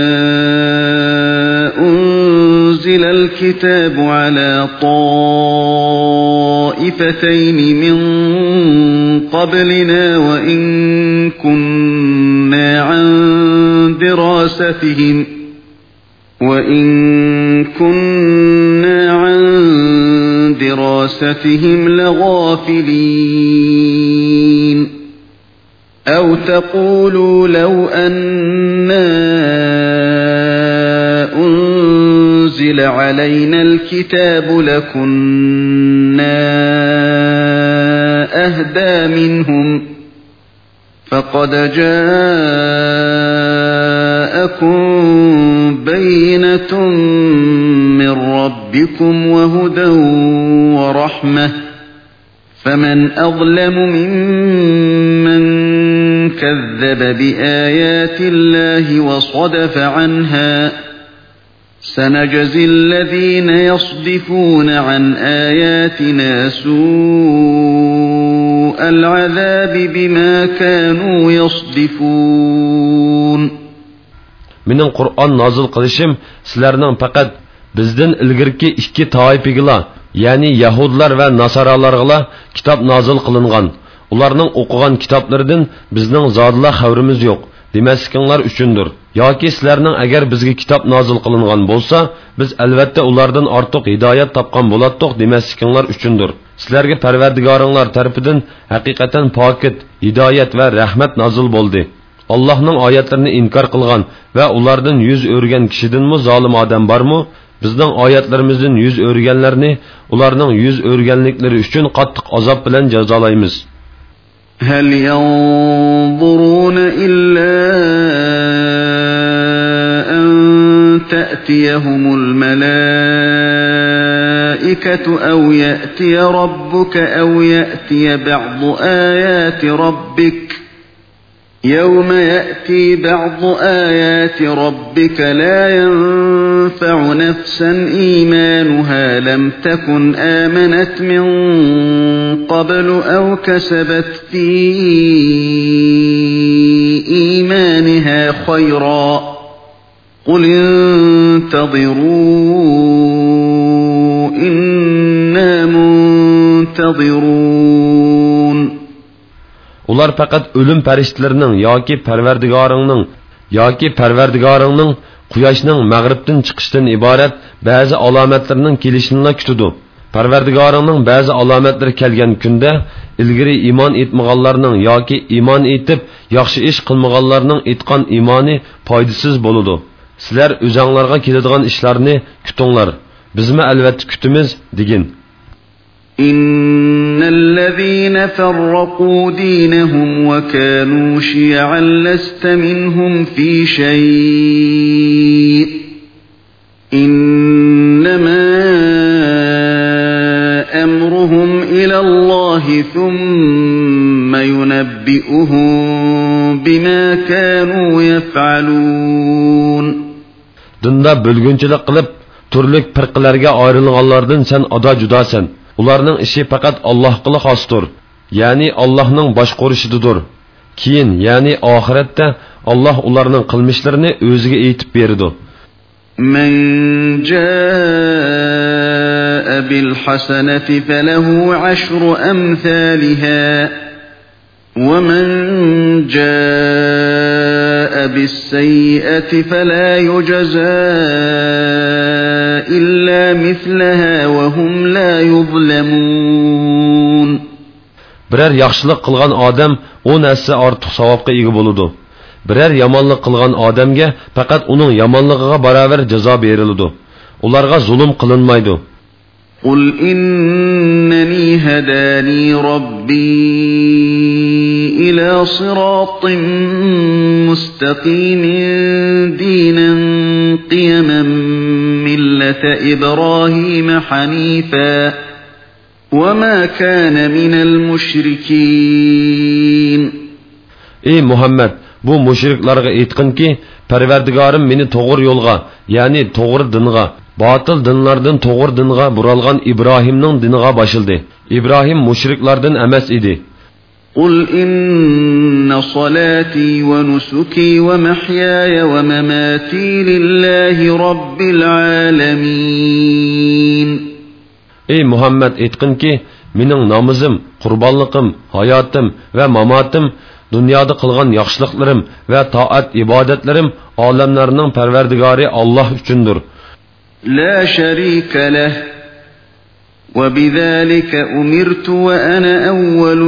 أُنزِلَ الْكِتَابُ عَلَى طَائِفَتَيْنِ مِنْ قَبْلِنَا وَإِنْ كُنَّا عَنْ دِرَاسَتِهِمْ وَإِنْ كُنَّا عَنْ دِرَاسَتِهِمْ لَغَافِلِينَ أَوْ تَقُولُوا لَوْ أَنَّا أُنزِلَ عَلَيْنَا الْكِتَابُ لَكُنَّا أَهْدَى مِنْهُمْ فقد جاءكم بينة من ربكم وهدى ورحمة فمن أظلم ممن كذب بآيات الله وصدف عنها سنجزي الذين يصدفون عن آياتنا سوء العذاب بما كانوا يصدفون. من القرآن نازل قلشم سلرنن فقط bizden ilgirki ikki toifigila, ya'ni Yahudlar va Nasaralarga kitob nozil qilingan. Ularning o'qigan kitoblaridan bizning zodla xabarimiz yo'q demaslikinglar uchundir. Yoki sizlarning agar bizga kitob nozil qilingan bo'lsa, biz albatta ulardan ortiq hidoyat topgan bo'latdiq demaslikinglar uchundir. Sizlarga Parvardigoringlar tarafidan haqiqatan pokit, hidoyat va rahmat nozil bo'ldi. Allohning oyatlarini inkor qilgan va ulardan yuz o'rgan kishidanmi zolim odam bormi? Bizning oyatlarimizdan yuz o'rganlarni ularning yuz o'rganliklari uchun qattiq azob bilan jazolaymiz. هل ينظرون إلا أن تأتيهم الملائكة أو يأتي ربك أو يأتي بعض آيات ربك يوم يأتي بعض آيات ربك لا ينفع نفسا إيمانها لم تكن آمنت من قبل أو كسبت في إيمانها خيرا قل انتظروا إنا منتظرون. Ular faqat ölüm farishtalarining yoki Parvardigoringning yoki Parvardigoringning quyoshning mag'ribdan chiqishidan iborat ba'zi alomatlarning kelishini kutadi. Parvardigoringning ba'zi alomatlari kelgan kunda ilgari iymon etmaganlarning yoki iymon etib yaxshi ish qilmaganlarning etgan iymoni foydasiz bo'ladi. Sizlar o'zinglarga keladigan ishlarni kutinglar. Bizmi albatta kutimiz degin. إن الذين فرقوا دينهم وكانوا شيعا لست منهم في شيء إنما أمرهم إلى الله ثم ينبئهم بما كانوا يفعلون. Dinda bölgünçilik qilib turlik firqalarga ayrilganlardan sen ada judasan. Ularning ishi faqat Allohga xosdir, ya'ni Allohning boshqarishidir. Keyin, ya'ni oxiratda Alloh ularning qilmishlarini o'ziga aytib berdi. Men jaa bil hasanati falahu ashru amsalha wa man jaa bis sayyi'ati fala yujza إلا مثلها وهم لا يظلمون. Birer yaxshilik qilgan odam on assa ortiq savobga ega bo'ladi. Birer yomonlik qilgan odamga faqat uning yomonligiga barobar jazo beriladi. Ularga zulm qilinmaydi. قل إنني هداني ربي إلى صراط مستقيم دينا قيما ملة إبراهيم حنيفا وما كان من المشركين. Ey Muhammed, bu müşriklarga aytqin ki, Parvardigorim meni to'g'ri yo'lga, ya'ni to'g'ri dinga, batıl dinlardan to'g'ri dinga buralgan İbrahimning diniga boshildi. İbrahim müşriklardan emas edi. قل إن صلاتي ونسكي ومحياي ومماتي لله رب العالمين. Ey Muhammed aytqin ki, mening namozim, qurbanliqim, hayotim va mamatim, dunyoda qilgan yaxshiliklarim va toat ibodatlarim olamlarning Parvardigori Alloh uchundir. La sharika lah وبذلك أمرت وأنا أول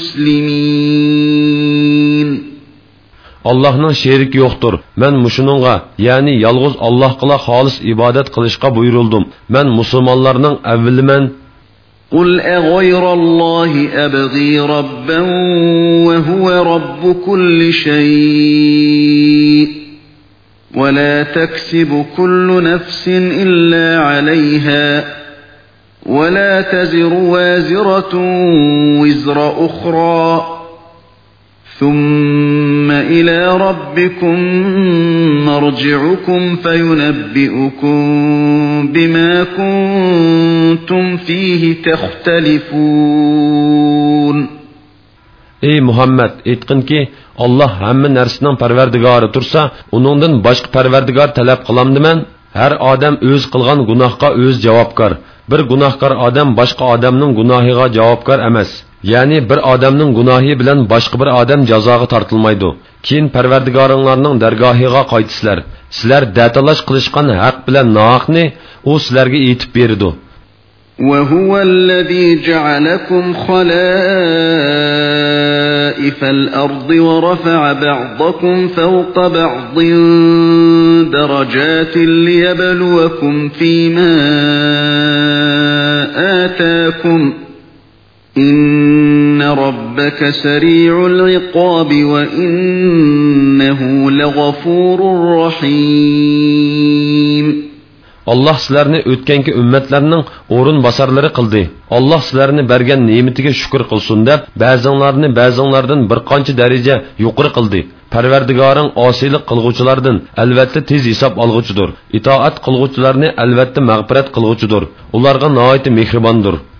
المسلمين. Allah'ның şerik yoktur. Men muşununğa, yani yalğız Allah'la halis ibadet kılışqa buyuruldum. Men musulmanlarının evvelimen. قل أغير الله أبغي ربا وهو رب كل شيء ولا تكسب كل نفس إلا عليها ولا تزر وازرة وزر أخرى ثم إلى ربكم مرجعكم فينبئكم بما كنتم فيه تختلفون. Ey Muhammed, aytqin ki, Allah hamma narsaning parvardigori tursa, uningdan boshqa parvardigor talab qilamdiman? Har odam o'z qilgan gunohga o'z javobgar. Bir gunohkor odam boshqa odamning gunohiga javobgar emas. Ya'ni bir odamning gunohi bilan boshqa bir odam jazoga tortilmaydi. Keyin Parvardigoringlarning dargohiga qaytisizlar. Sizlar datalash qilishgan haq bilan nohaqni u sizlarga yetib berdi. وهو الذي جعلكم خلائف الأرض ورفع بعضكم فوق بعض درجات ليبلوكم فيما آتاكم إن ربك سريع العقاب وإنه لغفور رحيم. Allah sizlarni o'tganki ummatlarning o'rin bosarlari qildi. Allah sizlarni bergan ne'matiga shukr qilsin deb, ba'zinglarni ba'zinglardan bir qancha daraja yuqori qildi. Parvardigoring osiylik qilguvchilardan albatta tez hisob olg'uchidir. Itoat qilguvchilarni albatta mag'firat qilg'uchidir. Ularga nihoyat mehribondir.